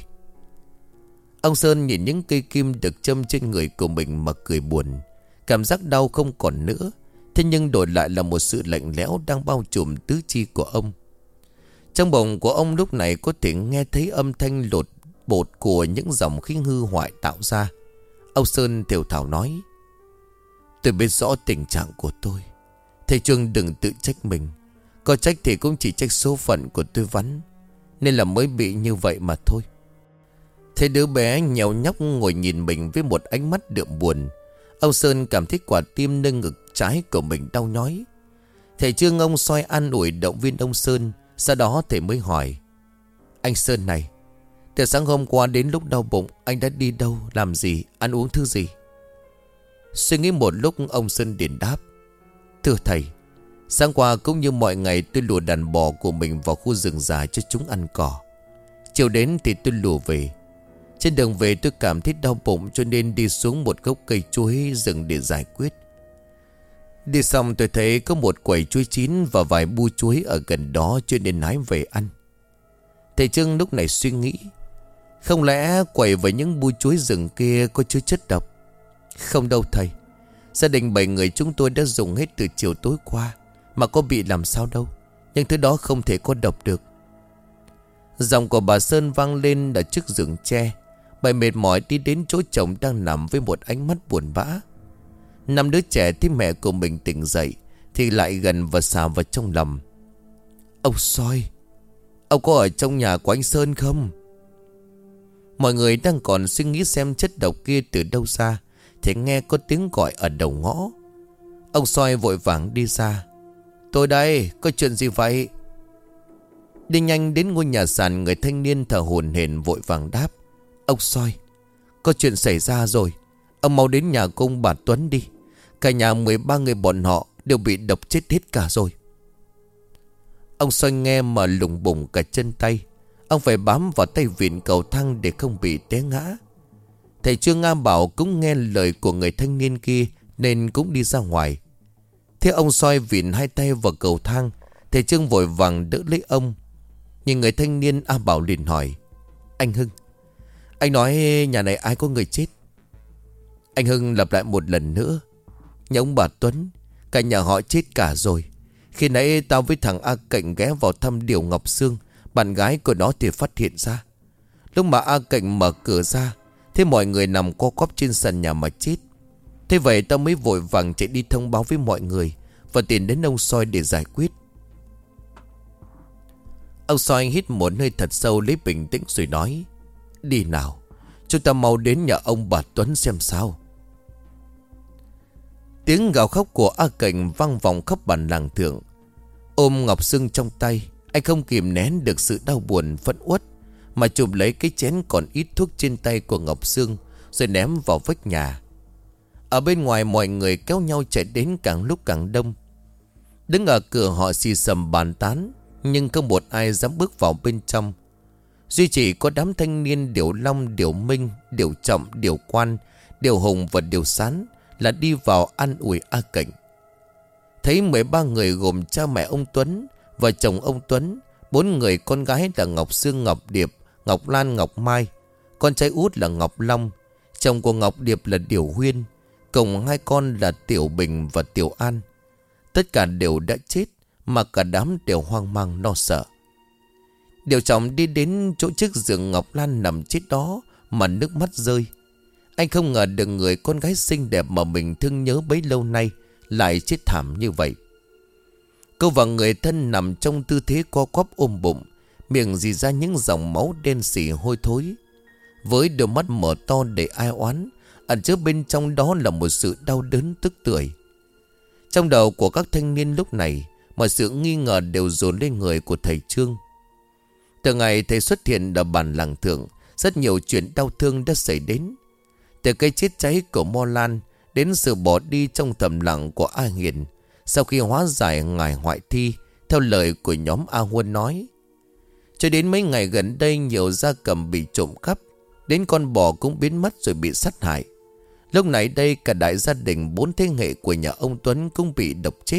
Ông Sơn nhìn những cây kim được châm trên người của mình mà cười buồn. Cảm giác đau không còn nữa, Thế nhưng đổi lại là một sự lạnh lẽo đang bao trùm tứ chi của ông. Trong bụng của ông lúc này có thể nghe thấy âm thanh lột bột của những dòng khí hư hoại tạo ra. Ông Sơn thều thào nói: tôi biết rõ tình trạng của tôi. Thầy Trương đừng tự trách mình. Có trách thì cũng chỉ trách số phận của tôi vắn, nên là mới bị như vậy mà thôi. Thế đứa bé nhèo nhóc ngồi nhìn mình với một ánh mắt đượm buồn. Ông Sơn cảm thấy quả tim nơi ngực trái của mình đau nhói. Thầy Trương ông soi an ủi động viên ông Sơn. Sau đó thầy mới hỏi: anh Sơn này, từ sáng hôm qua đến lúc đau bụng, anh đã đi đâu, làm gì, ăn uống thứ gì? Suy nghĩ một lúc, ông Sơn liền đáp: thưa thầy, sáng qua cũng như mọi ngày tôi lùa đàn bò của mình vào khu rừng già cho chúng ăn cỏ. Chiều đến thì tôi lùa về. Trên đường về tôi cảm thấy đau bụng cho nên đi xuống một gốc cây chuối rừng để giải quyết. Đi xong tôi thấy có một quầy chuối chín và vài bu chuối ở gần đó cho nên hái về ăn. Thầy Trương lúc này suy nghĩ: không lẽ quầy với những bu chuối rừng kia có chứa chất độc? Không đâu thầy. Gia đình 7 người chúng tôi đã dùng hết từ chiều tối qua, mà có bị làm sao đâu. Nhưng thứ đó không thể có độc được. Giọng của bà Sơn vang lên ở trước giường tre. Bà mệt mỏi đi đến chỗ chồng đang nằm với một ánh mắt buồn bã. 5 đứa trẻ thấy mẹ của mình tỉnh dậy thì lại gần và xà vào trong lòng. Ông Soi, ông có ở trong nhà của anh Sơn không? Mọi người đang còn suy nghĩ xem chất độc kia từ đâu ra thì nghe có tiếng gọi ở đầu ngõ. Ông Soi vội vàng đi ra. Tôi đây, có chuyện gì vậy? Đi nhanh đến ngôi nhà sàn, người thanh niên thở hổn hển vội vàng đáp: ông Soi, có chuyện xảy ra rồi. Ông mau đến nhà của ông bà Tuấn đi. Cả nhà 13 người bọn họ đều bị độc chết hết cả rồi. Ông Soi nghe mà lủng bủng cả chân tay. Ông phải bám vào tay vịn cầu thang để không bị té ngã. Thầy Trương Nga Bảo cũng nghe lời của người thanh niên kia nên cũng đi ra ngoài. Thế ông Soi vịn hai tay vào cầu thang. Thầy Trương vội vàng đỡ lấy ông. Nhưng người thanh niên A Bảo liền hỏi: anh Hưng, anh nói nhà này ai có người chết? Anh Hưng lặp lại một lần nữa: nhà ông bà Tuấn, cả nhà họ chết cả rồi. Khi nãy tao với thằng A Cạnh ghé vào thăm Điều Ngọc Sương, bạn gái của nó, thì phát hiện ra. Lúc mà A Cạnh mở cửa ra, thế mọi người nằm co quắp trên sàn nhà mà chết. Thế vậy tao mới vội vàng chạy đi thông báo với mọi người và tìm đến ông Soi để giải quyết. Ông Soi hít một hơi thật sâu lấy bình tĩnh rồi nói: đi nào, chúng ta mau đến nhà ông bà Tuấn xem sao. Tiếng gào khóc của A Cảnh vang vọng khắp bản làng thượng. Ôm Ngọc Sương trong tay, anh không kìm nén được sự đau buồn phẫn uất mà chụp lấy cái chén còn ít thuốc trên tay của Ngọc Sương rồi ném vào vách nhà. Ở bên ngoài mọi người kéo nhau chạy đến càng lúc càng đông. Đứng ở cửa họ xì xầm bàn tán, nhưng không một ai dám bước vào bên trong. Duy chỉ có đám thanh niên Điều Long, Điều Minh, Điều Trọng, Điều Quan, Điều Hùng và Điều Sán là đi vào an ủi A Cảnh. Thấy 13 người gồm cha mẹ ông Tuấn, vợ chồng ông Tuấn, 4 người con gái là Ngọc Sương, Ngọc Điệp, Ngọc Lan, Ngọc Mai, con trai út là Ngọc Long, chồng của Ngọc Điệp là Điều Huyên, cùng 2 con là Tiểu Bình và Tiểu An. Tất cả đều đã chết mà cả đám đều hoang mang lo sợ. Điều Trọng đi đến chỗ trước giường Ngọc Lan nằm chết đó mà nước mắt rơi. Anh không ngờ được người con gái xinh đẹp mà mình thương nhớ bấy lâu nay lại chết thảm như vậy. Cô và người thân nằm trong tư thế co quắp ôm bụng, miệng rỉ ra những dòng máu đen sì hôi thối. Với đôi mắt mở to để ai oán, ẩn chứa bên trong đó là một sự đau đớn tức tưởi. Trong đầu của các thanh niên lúc này, mọi sự nghi ngờ đều dồn lên người của thầy Trương. Từ ngày thầy xuất hiện ở bản làng thượng, rất nhiều chuyện đau thương đã xảy đến. Từ cái chết cháy của Mo Lan đến sự bỏ đi trong thầm lặng của A Hiền sau khi hóa giải ngài hoại thi, theo lời của nhóm A Huân nói. Cho đến mấy ngày gần đây, nhiều gia cầm bị trộm cắp, đến con bò cũng biến mất rồi bị sát hại. Lúc này đây cả đại gia đình 4 thế hệ của nhà ông Tuấn cũng bị độc chết.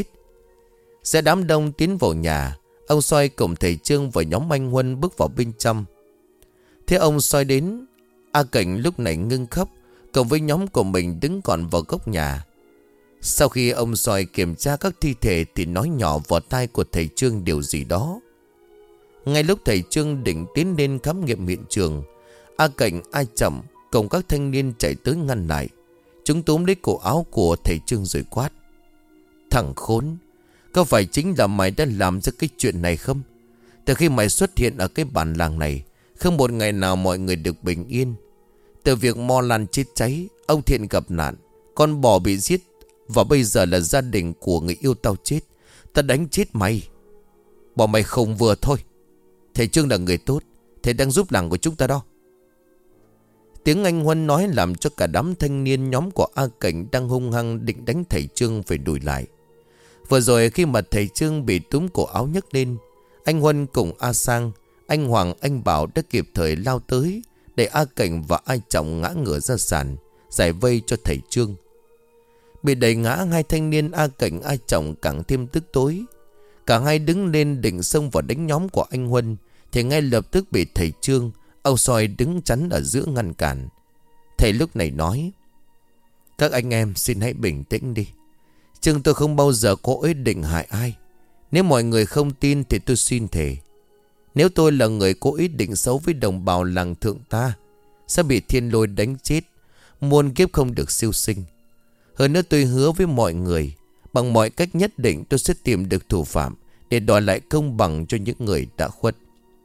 Xe đám đông tiến vào nhà. Ông Soi cùng thầy Trương và nhóm anh Huân bước vào bên trong. Thế ông Soi đến, A Cảnh lúc này ngưng khóc, cùng với nhóm của mình đứng còn vào góc nhà. Sau khi ông soi kiểm tra các thi thể thì nói nhỏ vào tai của thầy Trương điều gì đó. Ngay lúc thầy Trương định tiến lên khám nghiệm hiện trường, A Cảnh, A Trọng cùng các thanh niên chạy tới ngăn lại. Chúng túm lấy cổ áo của thầy Trương rồi quát: "Thằng khốn, có phải chính là mày đã làm ra cái chuyện này không? Từ khi mày xuất hiện ở cái bản làng này, không một ngày nào mọi người được bình yên. Từ việc Mo Lan chết cháy, ông Thiện gặp nạn, con bò bị giết, và bây giờ là gia đình của người yêu tao chết. Ta đánh chết mày. Bỏ mày không vừa thôi. Thầy Trương là người tốt, thầy đang giúp làng của chúng ta đó." Tiếng anh Huân nói làm cho cả đám thanh niên nhóm của A Cảnh đang hung hăng định đánh thầy Trương phải đùi lại. Vừa rồi khi mà thầy Trương bị túm cổ áo nhấc lên, anh Huân cùng A Sang, anh Hoàng, anh Bảo đã kịp thời lao tới để A Cảnh và A Trọng ngã ngửa ra sàn, giải vây cho thầy Trương. Bị đẩy ngã, hai thanh niên A Cảnh, A Trọng càng thêm tức tối. Cả hai đứng lên định xông vào đánh nhóm của anh Huân thì ngay lập tức bị thầy Trương, ông soi đứng chắn ở giữa ngăn cản. Thầy lúc này nói: "Các anh em xin hãy bình tĩnh đi. Trương tôi không bao giờ có ý định hại ai. Nếu mọi người không tin thì tôi xin thề, nếu tôi là người có ý định xấu với đồng bào làng thượng ta, sẽ bị thiên lôi đánh chết, muôn kiếp không được siêu sinh. Hơn nữa tôi hứa với mọi người, bằng mọi cách nhất định tôi sẽ tìm được thủ phạm để đòi lại công bằng cho những người đã khuất."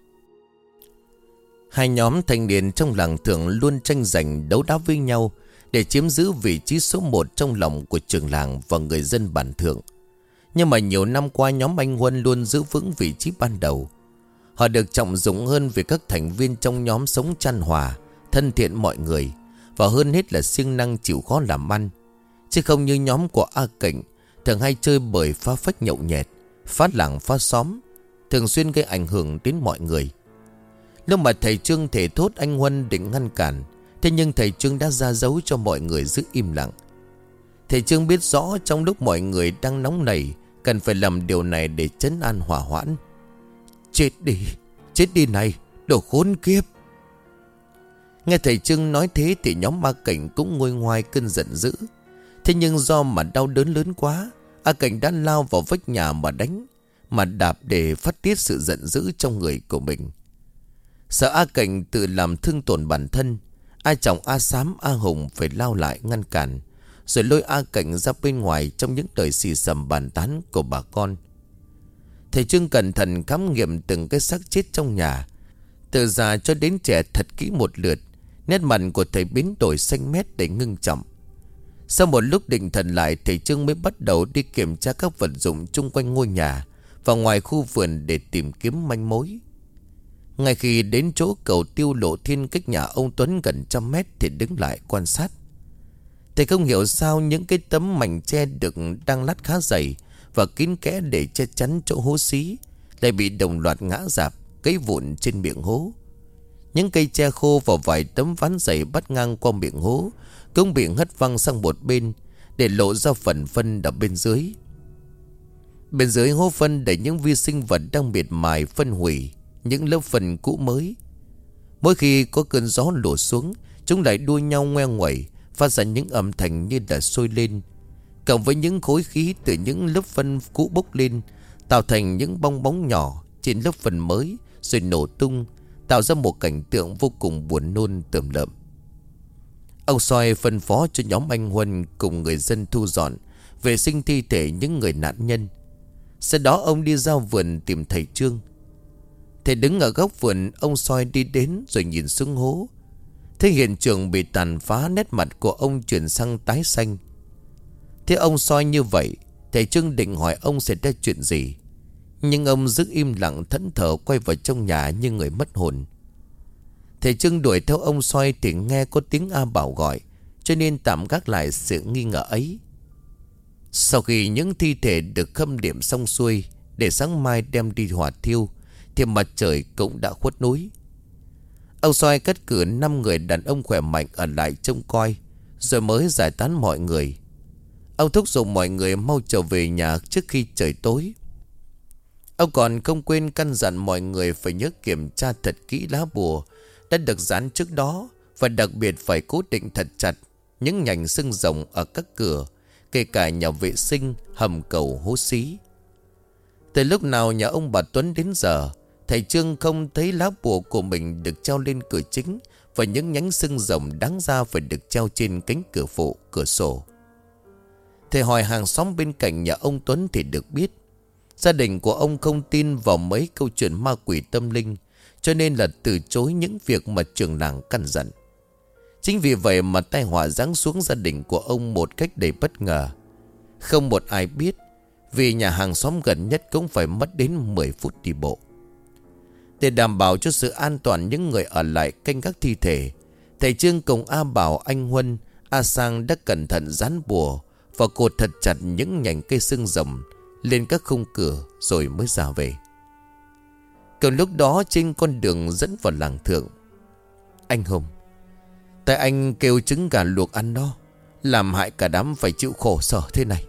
Hai nhóm thanh niên trong làng thượng luôn tranh giành đấu đá với nhau để chiếm giữ vị trí số 1 trong lòng của trường làng và người dân bản thượng. Nhưng mà nhiều năm qua, nhóm anh Huân luôn giữ vững vị trí ban đầu. Họ được trọng dụng hơn vì các thành viên trong nhóm sống chan hòa, thân thiện mọi người, và hơn hết là siêng năng chịu khó làm ăn. Chứ không như nhóm của A Cảnh, thường hay chơi bời phá phách nhậu nhẹt, phá làng phá xóm, thường xuyên gây ảnh hưởng đến mọi người. Lúc mà thầy Trương thể thốt anh Huân định ngăn cản, thế nhưng thầy Trương đã ra dấu cho mọi người giữ im lặng. Thầy Trương biết rõ trong lúc mọi người đang nóng nảy, cần phải làm điều này để trấn an hòa hoãn. Chết đi này, đồ khốn kiếp." Nghe thầy Trương nói thế thì nhóm A Cảnh cũng nguôi ngoai cơn giận dữ. Thế nhưng do mà đau đớn lớn quá, A Cảnh đã lao vào vách nhà mà đánh, mà đạp để phát tiết sự giận dữ trong người của mình. Sợ A Cảnh tự làm thương tổn bản thân, A Trọng, A Xám, A Hùng phải lao lại ngăn cản, rồi lôi A Cảnh ra bên ngoài trong những lời xì xầm bàn tán của bà con. Thầy Trương cẩn thận khám nghiệm từng cái xác chết trong nhà, từ già cho đến trẻ thật kỹ một lượt. Nét mặt của thầy biến đổi xanh mét để ngưng trọng. Sau một lúc định thần lại, thầy Trương mới bắt đầu đi kiểm tra các vật dụng chung quanh ngôi nhà và ngoài khu vườn để tìm kiếm manh mối. Ngay khi đến chỗ cầu tiêu Lộ Thiên cách nhà ông Tuấn gần 100 mét thì đứng lại quan sát. Thầy không hiểu sao những cái tấm mảnh tre được đang lát khá dày và kín kẽ để che chắn chỗ hố xí lại bị đồng loạt ngã rạp, gãy vụn trên miệng hố. Những cây tre khô và vài tấm ván dày bắt ngang qua miệng hố cũng bị hất văng sang một bên để lộ ra phần phân ở bên dưới. Bên dưới hố phân đầy những vi sinh vật đang miệt mài phân hủy những lớp phân cũ mới. Mỗi khi có cơn gió lùa xuống, chúng lại đua nhau ngoe nguẩy, phát ra những âm thanh như là sôi lên, cộng với những khối khí từ những lớp phân cũ bốc lên, tạo thành những bong bóng nhỏ trên lớp phân mới, rồi nổ tung, tạo ra một cảnh tượng vô cùng buồn nôn tởm lợm. Ông soi phân phó cho nhóm anh Huân cùng người dân thu dọn, vệ sinh thi thể những người nạn nhân. Sau đó ông đi ra vườn tìm thầy Trương. Thầy đứng ở góc vườn, ông soi đi đến rồi nhìn xuống hố. Thấy hiện trường bị tàn phá, nét mặt của ông chuyển sang tái xanh. Thế ông soi như vậy, thầy Trương định hỏi ông xảy ra chuyện gì, nhưng ông giữ im lặng thẫn thờ quay vào trong nhà như người mất hồn. Thầy Trương đuổi theo ông soi thì nghe có tiếng A Bảo gọi, cho nên tạm gác lại sự nghi ngờ ấy. Sau khi những thi thể được khâm điểm xong xuôi để sáng mai đem đi hỏa thiêu thì mặt trời cũng đã khuất núi. Ông soi cắt cử 5 người đàn ông khỏe mạnh ở lại trông coi, rồi mới giải tán mọi người. Ông thúc giục mọi người mau trở về nhà trước khi trời tối. Ông còn không quên căn dặn mọi người phải nhớ kiểm tra thật kỹ lá bùa đã được dán trước đó, và đặc biệt phải cố định thật chặt những nhành xương rồng ở các cửa, kể cả nhà vệ sinh, hầm cầu, hố xí. Từ lúc nào nhà ông bà Tuấn đến giờ, thầy Trương không thấy lá bùa của mình được treo lên cửa chính, và những nhánh xương rồng đáng ra phải được treo trên cánh cửa phụ, cửa sổ. Thầy hỏi hàng xóm bên cạnh nhà ông Tuấn thì được biết gia đình của ông không tin vào mấy câu chuyện ma quỷ tâm linh, cho nên là từ chối những việc mà trưởng làng căn dặn. Chính vì vậy mà tai họa giáng xuống gia đình của ông một cách đầy bất ngờ. Không một ai biết, vì nhà hàng xóm gần nhất cũng phải mất đến 10 phút đi bộ. Để đảm bảo cho sự an toàn những người ở lại canh gác thi thể, thầy Trương cùng A Bảo, anh Huân, A Sang đã cẩn thận dán bùa và cột thật chặt những nhành cây xương rồng lên các khung cửa rồi mới ra về. Cùng lúc đó trên con đường dẫn vào làng thượng, anh Hùng, tại anh kêu trứng gà luộc ăn đó, làm hại cả đám phải chịu khổ sở thế này.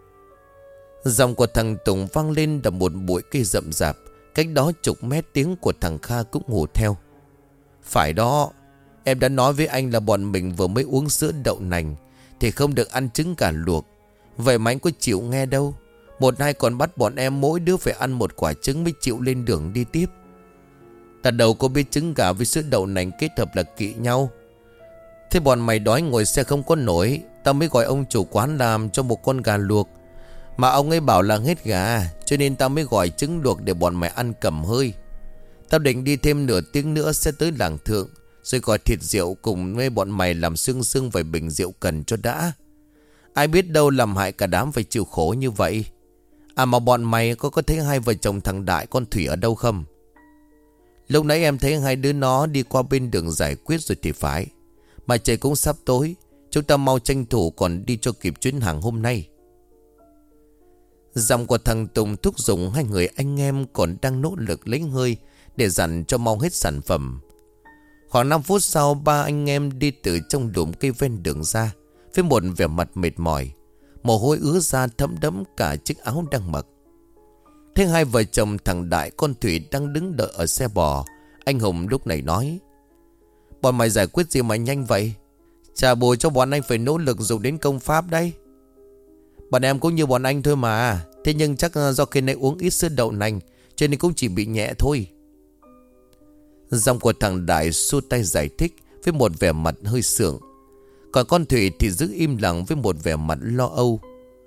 Giọng của thằng Tùng vang lên đầm một bụi cây rậm rạp, cách đó chục mét. Tiếng của thằng Kha cũng hù theo. Phải đó, em đã nói với anh là bọn mình vừa mới uống sữa đậu nành thì không được ăn trứng gà luộc. Vậy mà anh có chịu nghe đâu. Một hai còn bắt bọn em mỗi đứa phải ăn một quả trứng mới chịu lên đường đi tiếp. Ta đâu có biết trứng gà với sữa đậu nành kết hợp là kỵ nhau. Thế bọn mày đói ngồi xe không có nổi, tao mới gọi ông chủ quán làm cho một con gà luộc. Mà ông ấy bảo là hết gà, cho nên tao mới gọi trứng luộc để bọn mày ăn cầm hơi. Tao định đi thêm nửa tiếng nữa sẽ tới làng thượng, rồi gọi thịt rượu cùng với bọn mày làm sương sương vài bình rượu cần cho đã. Ai biết đâu làm hại cả đám phải chịu khổ như vậy. À mà bọn mày có thấy hai vợ chồng thằng Đại con Thủy ở đâu không? Lúc nãy em thấy hai đứa nó đi qua bên đường giải quyết rồi thì phải. Mà trời cũng sắp tối, chúng ta mau tranh thủ còn đi cho kịp chuyến hàng hôm nay. Giọng của thằng Tùng thúc giục hai người anh em còn đang nỗ lực lấy hơi để dặn cho mau hết sản phẩm. Khoảng 5 phút sau, ba anh em đi từ trong đùm cây ven đường ra với một vẻ mặt mệt mỏi, mồ hôi ứa ra thấm đẫm cả chiếc áo đang mặc. Thế hai vợ chồng thằng Đại con Thủy đang đứng đợi ở xe bò, anh Hùng lúc này nói: Bọn mày giải quyết gì mà nhanh vậy? Trả bù cho bọn anh phải nỗ lực dùng đến công pháp đấy. Bọn em cũng như bọn anh thôi mà. Thế nhưng chắc do khi nãy uống ít sữa đậu nành cho nên cũng chỉ bị nhẹ thôi. Giọng của thằng Đại xua tay giải thích với một vẻ mặt hơi sượng. Còn con Thủy thì giữ im lặng với một vẻ mặt lo âu,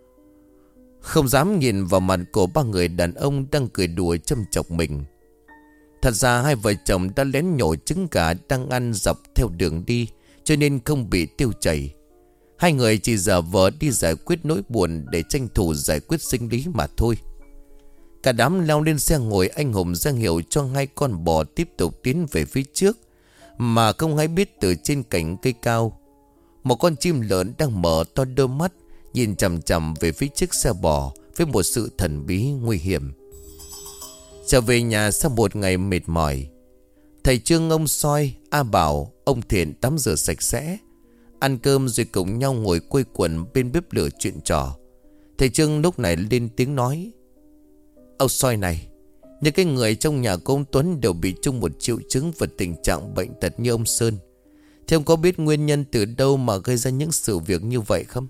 không dám nhìn vào mặt của ba người đàn ông đang cười đùa châm chọc mình. Thật ra hai vợ chồng đã lén nhổ trứng gà đang ăn dọc theo đường đi, cho nên không bị tiêu chảy. Hai người chỉ giả vờ đi giải quyết nỗi buồn để tranh thủ giải quyết sinh lý mà thôi. Cả đám leo lên xe ngồi, anh Hùng ra hiệu cho hai con bò tiếp tục tiến về phía trước, mà không hay biết từ trên cành cây cao, một con chim lợn đang mở to đôi mắt nhìn chằm chằm về phía chiếc xe bò với một sự thần bí nguy hiểm. Trở về nhà sau một ngày mệt mỏi, thầy Trương, ông Soi, A Bảo, ông Thiện tắm rửa sạch sẽ, ăn cơm rồi cùng nhau ngồi quây quần bên bếp lửa chuyện trò. Thầy Trương lúc này lên tiếng nói: Ông Soi này, những cái người trong nhà của ông Tuấn đều bị chung một triệu chứng và tình trạng bệnh tật như ông Sơn. Thế ông có biết nguyên nhân từ đâu mà gây ra những sự việc như vậy không?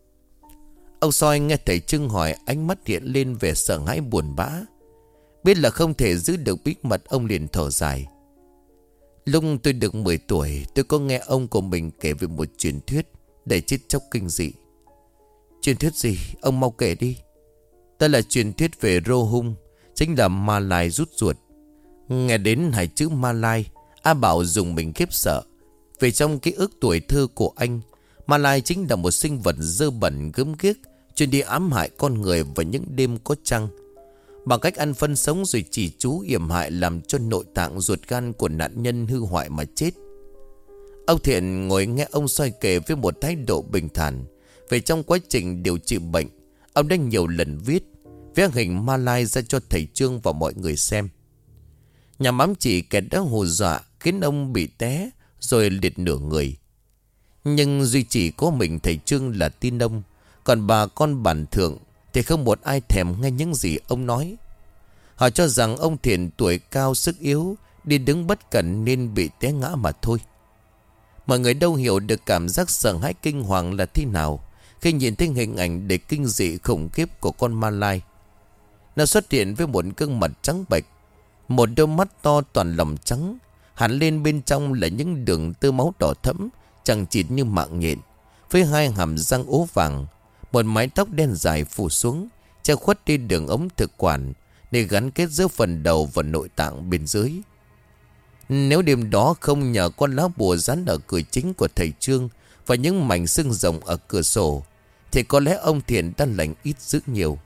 Ông Soi nghe thầy Trương hỏi, ánh mắt hiện lên vẻ sợ hãi buồn bã. Biết là không thể giữ được bí mật, ông liền thở dài: Lúc tôi được 10 tuổi, tôi có nghe ông của mình kể về một truyền thuyết để chết chóc kinh dị. Truyền thuyết gì? Ông mau kể đi. Đó là truyền thuyết về Rô Hung, chính là ma lai rút ruột. Nghe đến hai chữ ma lai, A Bảo dùng mình khiếp sợ. Về trong ký ức tuổi thơ của anh, ma lai chính là một sinh vật dơ bẩn gớm ghiếc, chuyên đi ám hại con người vào những đêm có trăng, bằng cách ăn phân sống rồi chỉ chú yểm hại, làm cho nội tạng ruột gan của nạn nhân hư hoại mà chết. Ông Thiện ngồi nghe ông Soi kể với một thái độ bình thản. Về trong quá trình điều trị bệnh, ông đã nhiều lần viết vẽ hình ma lai ra cho thầy Trương và mọi người xem, nhằm ám chỉ kẻ đã hù dọa khiến ông bị té rồi liệt nửa người. Nhưng duy chỉ có mình thầy Trương là tin ông, còn bà con bản thượng thì không một ai thèm nghe những gì ông nói. Họ cho rằng ông Thiện tuổi cao sức yếu, đi đứng bất cẩn nên bị té ngã mà thôi. Mọi người đâu hiểu được cảm giác sợ hãi kinh hoàng là thế nào khi nhìn thấy hình ảnh đầy kinh dị khủng khiếp của con ma lai. Nó xuất hiện với một gương mặt trắng bệch, một đôi mắt to toàn lòng trắng, hẳn lên bên trong là những đường tơ máu đỏ thẫm, chằng chịt như mạng nhện, với hai hàm răng ố vàng, một mái tóc đen dài phủ xuống, che khuất đi đường ống thực quản, để gắn kết giữa phần đầu và nội tạng bên dưới. Nếu đêm đó không nhờ con lá bùa dán ở cửa chính của thầy Trương và những mảnh xương rồng ở cửa sổ, thì có lẽ ông Thiện đã lành ít dữ nhiều.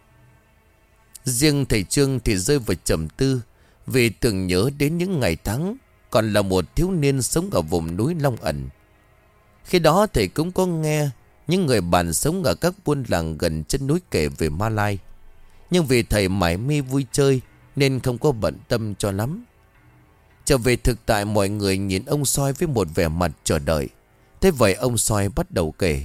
Riêng thầy Trương thì rơi vào trầm tư, vì tưởng nhớ đến những ngày tháng còn là một thiếu niên sống ở vùng núi Long Ẩn. Khi đó thầy cũng có nghe những người bạn sống ở các buôn làng gần chân núi kể về ma lai, nhưng vì thầy mải mê vui chơi nên không có bận tâm cho lắm. Trở về thực tại, mọi người nhìn ông Soi với một vẻ mặt chờ đợi. Thế vậy ông Soi bắt đầu kể.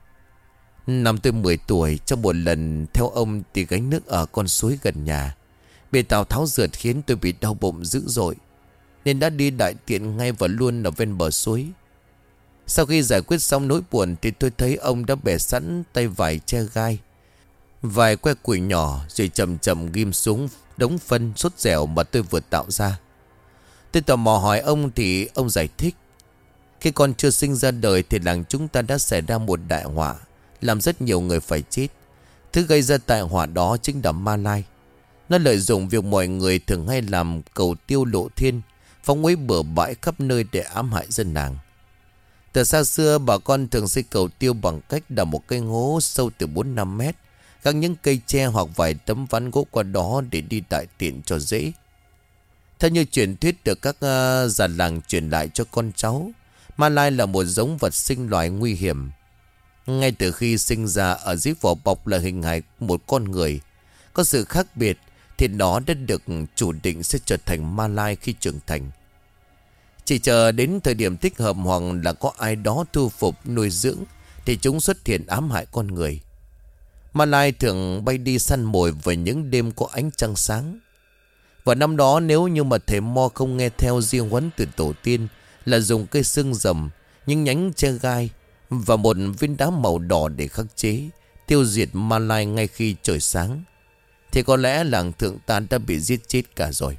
Năm tôi 10 tuổi, trong một lần theo ông đi gánh nước ở con suối gần nhà, bị Tào Tháo rượt khiến tôi bị đau bụng dữ dội, nên đã đi đại tiện ngay và luôn ở ven bờ suối. Sau khi giải quyết xong nỗi buồn thì tôi thấy ông đã bẻ sẵn tay vải che gai, vài que củi nhỏ, rồi chậm chậm ghim xuống đống phân sốt dẻo mà tôi vừa tạo ra. Tôi tò mò hỏi ông thì ông giải thích. Khi con chưa sinh ra đời thì làng chúng ta đã xảy ra một đại họa, làm rất nhiều người phải chết. Thứ gây ra tai họa đó chính là ma lai. Nó lợi dụng việc mọi người thường hay làm cầu tiêu lộ thiên, phóng uế bừa bãi khắp nơi để ám hại dân làng. Từ xa xưa, bà con thường xây cầu tiêu bằng cách đào một cái hố sâu từ 4-5 mét, gắn những cây tre hoặc vài tấm ván gỗ qua đó để đi đại tiện cho dễ. Theo như truyền thuyết được các già làng truyền lại cho con cháu, ma lai là một giống vật sinh loài nguy hiểm. Ngay từ khi sinh ra, ở dưới vỏ bọc là hình hài một con người. Có sự khác biệt thì nó đã được chủ định sẽ trở thành ma lai khi trưởng thành. Chỉ chờ đến thời điểm thích hợp hoặc là có ai đó thu phục nuôi dưỡng thì chúng xuất hiện ám hại con người. Ma lai thường bay đi săn mồi vào những đêm có ánh trăng sáng. Và năm đó, nếu như mà thầy Mo không nghe theo di huấn từ tổ tiên là dùng cây xương rầm, những nhánh tre gai và một viên đá màu đỏ để khắc chế, tiêu diệt ma lai ngay khi trời sáng, thì có lẽ làng Thượng Tán đã bị giết chết cả rồi.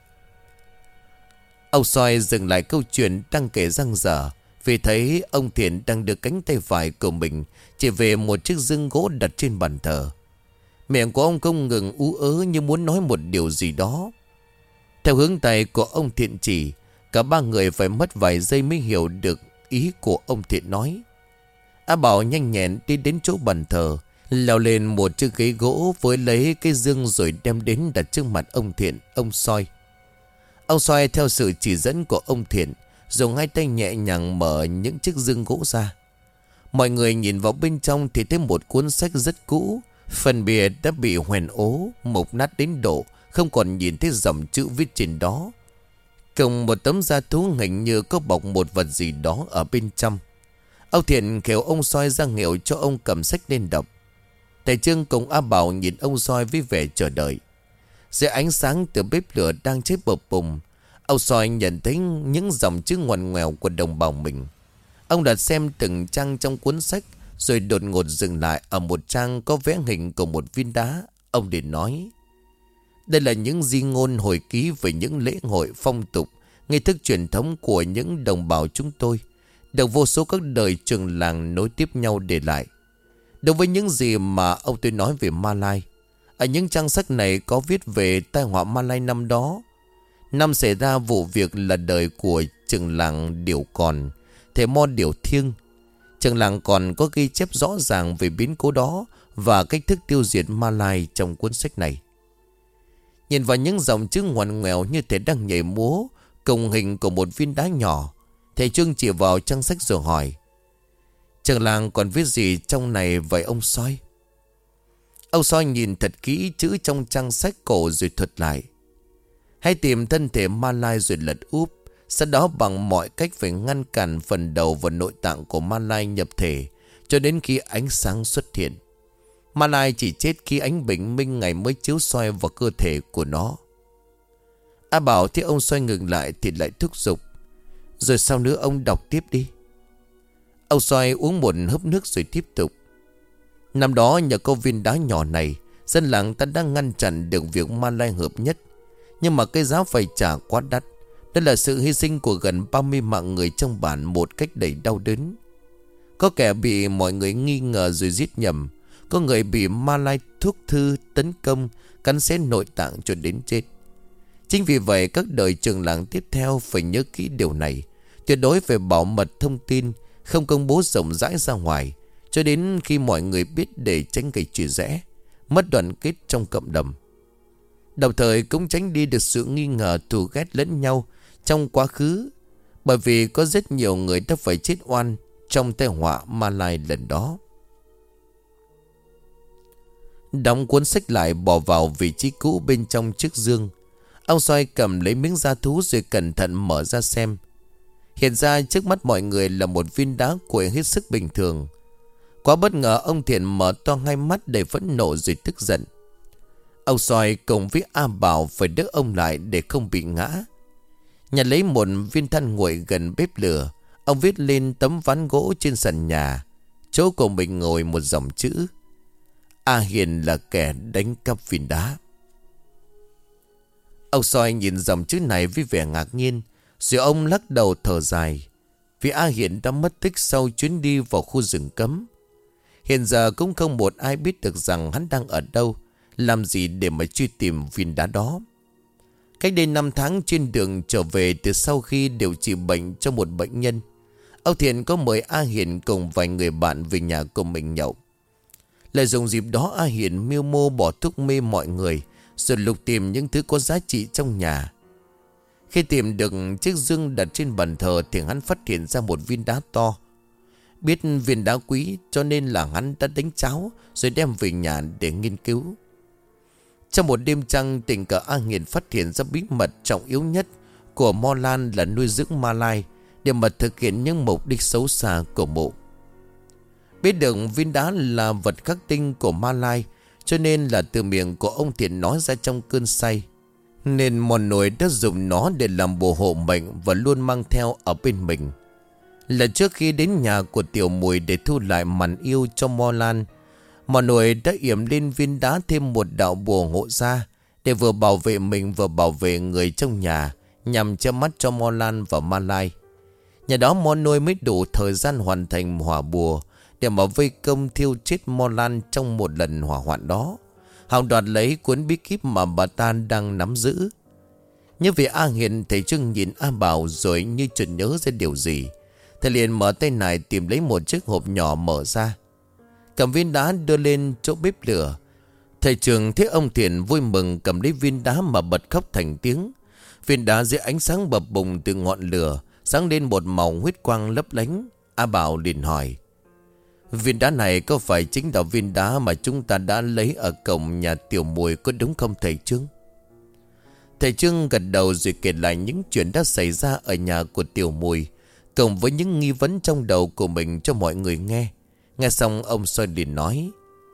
Ông Soi dừng lại câu chuyện đang kể răng dở, vì thấy ông Thiện đang đưa cánh tay phải của mình chỉ về một chiếc giường gỗ đặt trên bàn thờ. Miệng của ông không ngừng ú ớ như muốn nói một điều gì đó. Theo hướng tay của ông Thiện chỉ, cả ba người phải mất vài giây mới hiểu được ý của ông Thiện nói. A Bảo nhanh nhẹn đi đến chỗ bàn thờ, leo lên một chiếc ghế gỗ với lấy cái dương rồi đem đến đặt trước mặt ông Thiện, ông Soi. Ông Soi theo sự chỉ dẫn của ông Thiện, dùng hai tay nhẹ nhàng mở những chiếc dương gỗ ra. Mọi người nhìn vào bên trong thì thấy một cuốn sách rất cũ, phần bìa đã bị hoen ố, mục nát đến độ không còn nhìn thấy dòng chữ viết trên đó. Cùng một tấm da thú hình như có bọc một vật gì đó ở bên trong. Ông Thiện kêu ông Soi ra hiệu cho ông cầm sách lên đọc. Thầy Trương cùng A Bảo nhìn ông Soi với vẻ chờ đợi. Dưới ánh sáng từ bếp lửa đang cháy bập bùng, ông Soi nhận thấy những dòng chữ ngoằn ngoèo của đồng bào mình. Ông đã xem từng trang trong cuốn sách, rồi đột ngột dừng lại ở một trang có vẽ hình của một viên đá. Ông liền nói: đây là những di ngôn hồi ký về những lễ hội, phong tục, nghi thức truyền thống của những đồng bào chúng tôi, được vô số các đời trường làng nối tiếp nhau để lại. Đối với những gì mà ông tôi nói về ma lai, ở những trang sách này có viết về tai họa ma lai năm đó. Năm xảy ra vụ việc là đời của trường làng Điểu Còn, thầy Mo Điểu Thiêng. Trường làng còn có ghi chép rõ ràng về biến cố đó và cách thức tiêu diệt ma lai trong cuốn sách này. Nhìn vào những dòng chữ ngoằn ngoèo như thể đang nhảy múa cùng hình của một viên đá nhỏ, thầy Trương chỉ vào trang sách rồi hỏi: trường làng còn viết gì trong này vậy ông Soi? Ông Soi nhìn thật kỹ chữ trong trang sách cổ rồi thuật lại: hãy tìm thân thể ma lai rồi lật úp, sau đó bằng mọi cách phải ngăn cản phần đầu và nội tạng của ma lai nhập thể cho đến khi ánh sáng xuất hiện. Ma lai chỉ chết khi ánh bình minh ngày mới chiếu soi vào cơ thể của nó. A Bảo thấy ông Soi ngừng lại thì lại thúc giục: rồi sao nữa ông, đọc tiếp đi. Ông Soi uống một hớp nước rồi tiếp tục: Năm đó nhờ có viên đá nhỏ này, dân làng ta đã ngăn chặn được việc ma lai hợp nhất. Nhưng mà cái giá phải trả quá đắt. Đó là sự hy sinh của gần 30 mạng người trong bản một cách đầy đau đớn. Có kẻ bị mọi người nghi ngờ rồi giết nhầm. Có người bị ma lai thuốc thư tấn công, cắn xé nội tạng cho đến chết. Chính vì vậy các đời trường làng tiếp theo phải nhớ kỹ điều này. Tuyệt đối phải bảo mật thông tin, không công bố rộng rãi ra ngoài, cho đến khi mọi người biết để tránh gây chia rẽ, mất đoàn kết trong cộng đồng. Đồng thời cũng tránh đi được sự nghi ngờ thù ghét lẫn nhau trong quá khứ. Bởi vì có rất nhiều người đã phải chết oan trong tai họa Ma Lai lần đó. Đóng cuốn sách lại bỏ vào vị trí cũ bên trong chiếc dương. Ông Xoay cầm lấy miếng da thú rồi cẩn thận mở ra xem. Hiện ra trước mắt mọi người là một viên đá cuội hết sức bình thường. Quá bất ngờ, ông Thiện mở to hai mắt đầy phẫn nộ rồi tức giận. Ông Xoay cùng với A Bảo phải đỡ ông lại để không bị ngã. Nhặt lấy một viên than nguội gần bếp lửa, ông viết lên tấm ván gỗ trên sàn nhà, chỗ của mình ngồi, một dòng chữ: A Hiền là kẻ đánh cắp viên đá. Ông Xoay nhìn dòng chữ này với vẻ ngạc nhiên, rồi ông lắc đầu thở dài. Vì A Hiền đã mất tích sau chuyến đi vào khu rừng cấm. Hiện giờ cũng không một ai biết được rằng hắn đang ở đâu, làm gì để mà truy tìm viên đá đó. Cách đây 5 tháng trên đường trở về từ sau khi điều trị bệnh cho một bệnh nhân, ông Thiện có mời A Hiền cùng vài người bạn về nhà của mình nhậu. Lợi dụng dịp đó, A Hiền mưu mô bỏ thuốc mê mọi người, rồi lục tìm những thứ có giá trị trong nhà. Khi tìm được chiếc dương đặt trên bàn thờ thì hắn phát hiện ra một viên đá to. Biết viên đá quý cho nên là hắn đã đánh cháo rồi đem về nhà để nghiên cứu. Trong một đêm trăng, tình cờ A Hiền phát hiện ra bí mật trọng yếu nhất của Mo Lan là nuôi dưỡng ma lai để mà thực hiện những mục đích xấu xa của mụ. Biết được viên đá là vật khắc tinh của ma lai, cho nên là từ miệng của ông Thiện nói ra trong cơn say, nên mòn nổi đã dùng nó để làm bùa hộ mệnh và luôn mang theo ở bên mình. Là trước khi đến nhà của Tiểu Mùi để thu lại màn yêu cho Mo Lan, mòn nổi đã yểm lên viên đá thêm một đạo bùa hộ gia để vừa bảo vệ mình vừa bảo vệ người trong nhà, nhằm che mắt cho Mo Lan và Ma Lai. Nhà đó Mo Nôi mới đủ thời gian hoàn thành hỏa bùa để mà vây công thiêu chết Mo Lan trong một lần hỏa hoạn đó, hòng đoạt lấy cuốn bí kíp mà bà ta đang nắm giữ. Như vì A Hiền, thầy Trưng nhìn A Bảo rồi như chợt nhớ ra điều gì. Thầy liền mở tay này tìm lấy một chiếc hộp nhỏ mở ra, cầm viên đá đưa lên chỗ bếp lửa. Thầy Trường thấy ông Thiện vui mừng cầm lấy viên đá mà bật khóc thành tiếng. Viên đá dưới ánh sáng bập bùng từ ngọn lửa sáng lên một màu huyết quang lấp lánh. A Bảo liền hỏi: Viên đá này có phải chính là viên đá mà chúng ta đã lấy ở cổng nhà Tiểu Mùi, có đúng không thầy Trương? Thầy Trương gật đầu rồi kể lại những chuyện đã xảy ra ở nhà của Tiểu Mùi, cộng với những nghi vấn trong đầu của mình cho mọi người nghe. Nghe xong, ông Soi liền nói: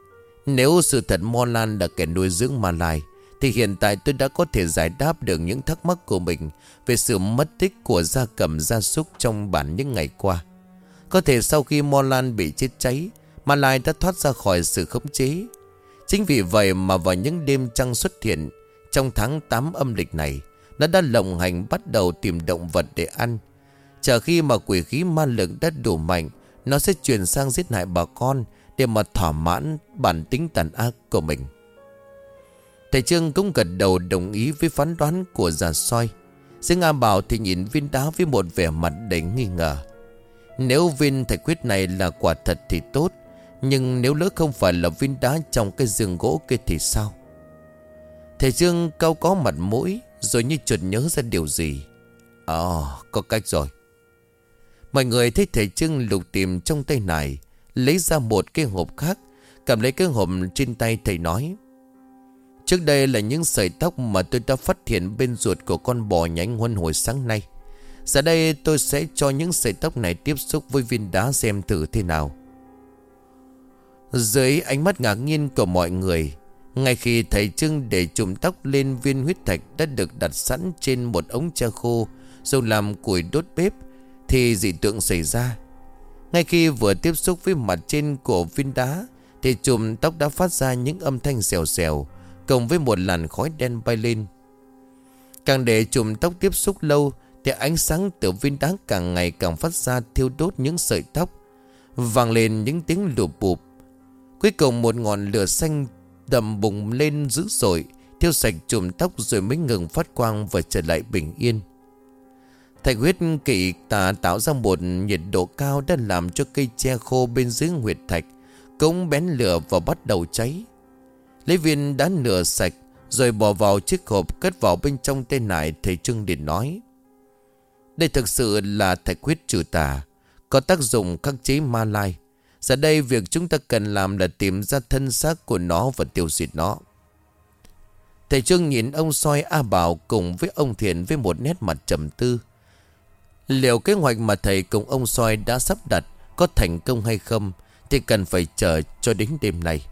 Nếu sự thật Mo Lan là kẻ nuôi dưỡng ma lai, thì hiện tại tôi đã có thể giải đáp được những thắc mắc của mình về sự mất tích của gia cầm gia súc trong bản những ngày qua. Có thể sau khi Mo Lan bị chết cháy, ma lai đã thoát ra khỏi sự khống chế. Chính vì vậy mà vào những đêm trăng xuất hiện trong tháng 8 âm lịch này, nó đã lộng hành bắt đầu tìm động vật để ăn. Chờ khi mà quỷ khí ma lực đã đủ mạnh, nó sẽ chuyển sang giết hại bà con để mà thỏa mãn bản tính tàn ác của mình. Thầy Trương cũng gật đầu đồng ý với phán đoán của già Soi. Riêng A Bảo thì nhìn viên đá với một vẻ mặt đầy nghi ngờ. Nếu viên thạch huyết này là quả thật thì tốt, nhưng nếu lỡ không phải là viên đá trong cái giường gỗ kia thì sao? Thầy Trương cau có mặt mũi rồi như chợt nhớ ra điều gì. Có cách rồi. Mọi người thấy thầy Trương lục tìm trong tay này, lấy ra một cái hộp khác. Cầm lấy cái hộp trên tay, thầy nói: Trước đây là những sợi tóc mà tôi đã phát hiện bên ruột của con bò nhánh huân hồi sáng nay. Giờ đây tôi sẽ cho những sợi tóc này tiếp xúc với viên đá xem thử thế nào. Dưới ánh mắt ngạc nhiên của mọi người, ngay khi thầy Trương để chùm tóc lên viên huyết thạch đã được đặt sẵn trên một ống tre khô dùng làm củi đốt bếp, thì dị tượng xảy ra. Ngay khi vừa tiếp xúc với mặt trên của viên đá thì chùm tóc đã phát ra những âm thanh xèo xèo, cộng với một làn khói đen bay lên. Càng để chùm tóc tiếp xúc lâu thì ánh sáng từ viên đá càng ngày càng phát ra, thiêu đốt những sợi tóc, vang lên những tiếng lụp bụp. Cuối cùng một ngọn lửa xanh đầm bùng lên dữ dội, thiêu sạch chùm tóc rồi mới ngừng phát quang và trở lại bình yên. Thạch huyết kỵ tà tạo ra một nhiệt độ cao đã làm cho cây tre khô bên dưới huyệt thạch cũng bén lửa và bắt đầu cháy. Lấy viên đá nửa sạch rồi bỏ vào chiếc hộp, cất vào bên trong tay nải. Thầy Trương liền nói: đây thực sự là thạch huyết trừ tà, có tác dụng khắc chế ma lai. Giờ đây việc chúng ta cần làm là tìm ra thân xác của nó và tiêu diệt nó. Thầy Trương nhìn ông Soi, A Bảo cùng với ông Thiện với một nét mặt trầm tư. Liệu kế hoạch mà thầy cùng ông Soi đã sắp đặt có thành công hay không thì cần phải chờ cho đến đêm nay.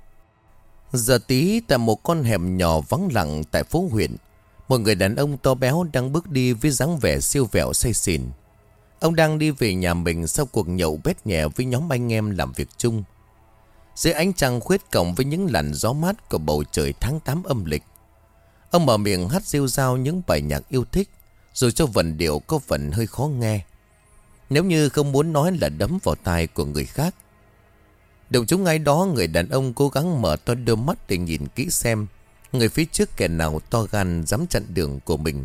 Giờ tí tại một con hẻm nhỏ vắng lặng tại phố huyện, một người đàn ông to béo đang bước đi với dáng vẻ siêu vẹo say xỉn. Ông đang đi về nhà mình sau cuộc nhậu bét nhẹ với nhóm anh em làm việc chung. Dưới ánh trăng khuyết cộng với những làn gió mát của bầu trời tháng 8 âm lịch, ông mở miệng hát rêu rao những bài nhạc yêu thích, dù cho vần điệu có phần hơi khó nghe, nếu như không muốn nói là đấm vào tai của người khác. Đồng chúng ngay đó, người đàn ông cố gắng mở to đôi mắt để nhìn kỹ xem người phía trước kẻ nào to gan dám chặn đường của mình.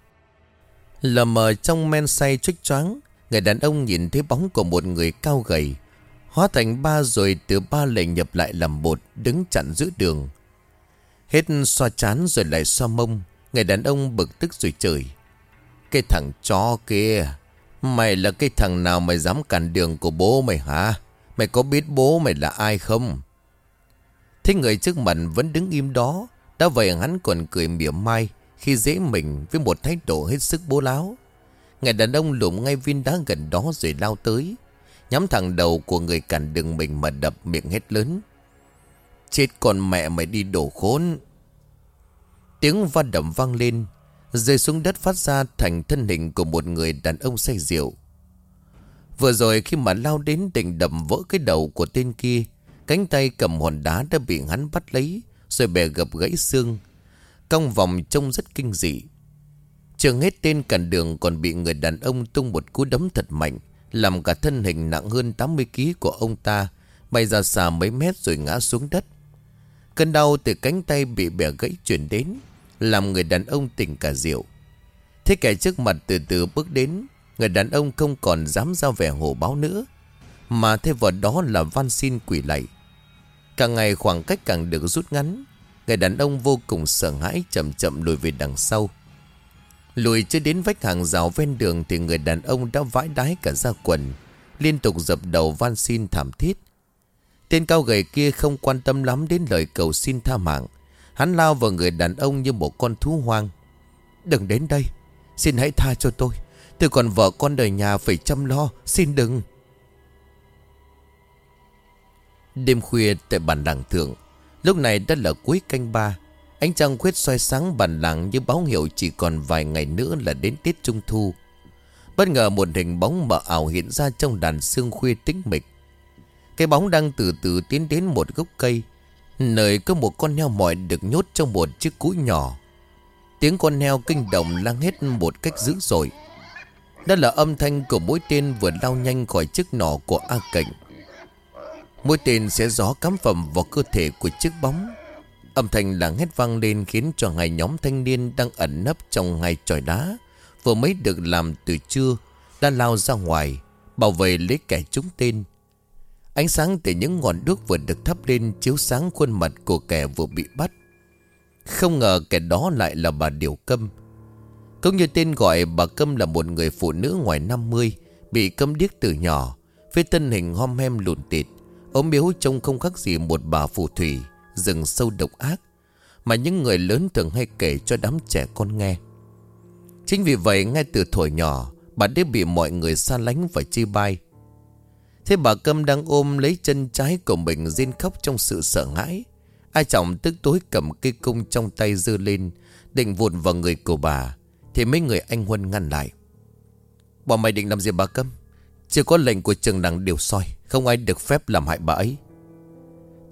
Lờ mờ trong men say chuếch choáng, người đàn ông nhìn thấy bóng của một người cao gầy hóa thành ba, rồi từ ba lại nhập lại làm một, đứng chặn giữa đường. Hết xoa trán rồi lại xoa mông, người đàn ông bực tức rồi chửi: cái thằng chó kia, mày là cái thằng nào mày dám cản đường của bố mày hả? Mày có biết bố mày là ai không? Thế người trước mặt vẫn đứng im đó. Đã vậy hắn còn cười mỉa mai khi dễ mình với một thái độ hết sức bố láo. Người đàn ông lụm ngay viên đá gần đó rồi lao tới, nhắm thẳng đầu của người cản đường mình mà đập, miệng hét lớn: chết con mẹ mày đi đồ khốn! Tiếng va đập vang lên, rơi xuống đất phát ra thành thân hình của một người đàn ông say rượu. Vừa rồi khi mà lao đến định đập vỡ cái đầu của tên kia, cánh tay cầm hòn đá đã bị hắn bắt lấy rồi bè gập gãy xương, cong vòng trông rất kinh dị. Trường hết, tên cản đường còn bị người đàn ông tung một cú đấm thật mạnh, làm cả thân hình nặng hơn 80 kg của ông ta bay ra xa mấy mét rồi ngã xuống đất. Cơn đau từ cánh tay bị bẻ gãy truyền đến, làm người đàn ông tỉnh cả rượu. Thế kẻ trước mặt từ từ bước đến, người đàn ông không còn dám ra vẻ hổ báo nữa, mà thay vào đó là van xin quỳ lạy. Càng ngày khoảng cách càng được rút ngắn, người đàn ông vô cùng sợ hãi, chậm chậm lùi về đằng sau. Lùi chưa đến vách hàng rào ven đường thì người đàn ông đã vãi đái cả da quần, liên tục dập đầu van xin thảm thiết. Tên cao gầy kia không quan tâm lắm đến lời cầu xin tha mạng. Hắn lao vào người đàn ông như một con thú hoang: đừng đến đây, xin hãy tha cho tôi còn vợ con đời nhà phải chăm lo, xin đừng. Đêm khuya tại bản làng thượng, lúc này đã là cuối canh 3. Ánh trăng khuyết soi sáng bản làng như báo hiệu chỉ còn vài ngày nữa là đến Tết Trung Thu. Bất ngờ một hình bóng mờ ảo hiện ra trong đàn sương khuya tĩnh mịch. Cái bóng đang từ từ tiến đến một gốc cây, nơi có một con heo mỏi được nhốt trong một chiếc cũi nhỏ. Tiếng con heo kinh động lang hết một cách dữ dội. Đó là âm thanh của mũi tên vừa lao nhanh khỏi chiếc nỏ của A Cảnh. Mũi tên xé gió cắm phầm vào cơ thể của chiếc bóng. Âm thanh làng hét vang lên khiến cho hai nhóm thanh niên đang ẩn nấp trong hai chòi đá vừa mới được làm từ trưa đã lao ra ngoài bảo vệ lấy kẻ trúng tên. Ánh sáng từ những ngọn đuốc vừa được thắp lên chiếu sáng khuôn mặt của kẻ vừa bị bắt. Không ngờ kẻ đó lại là bà Điều Câm. Cũng như tên gọi, bà Câm là một người phụ nữ ngoài 50, bị câm điếc từ nhỏ, với thân hình hom hem lùn tịt, ốm yếu trông không khác gì một bà phù thủy rừng sâu độc ác mà những người lớn thường hay kể cho đám trẻ con nghe. Chính vì vậy ngay từ thuở nhỏ bà đã bị mọi người xa lánh và chê bai. Thế bà Câm đang ôm lấy chân trái của mình rên khóc trong sự sợ hãi. Ai Trọng tức tối cầm cây cung trong tay giơ lên định vụt vào người của bà, thì mấy người anh Huân ngăn lại: bọn mày định làm gì bà Câm? Chưa có lệnh của trường làng Điều Soi, không ai được phép làm hại bà ấy.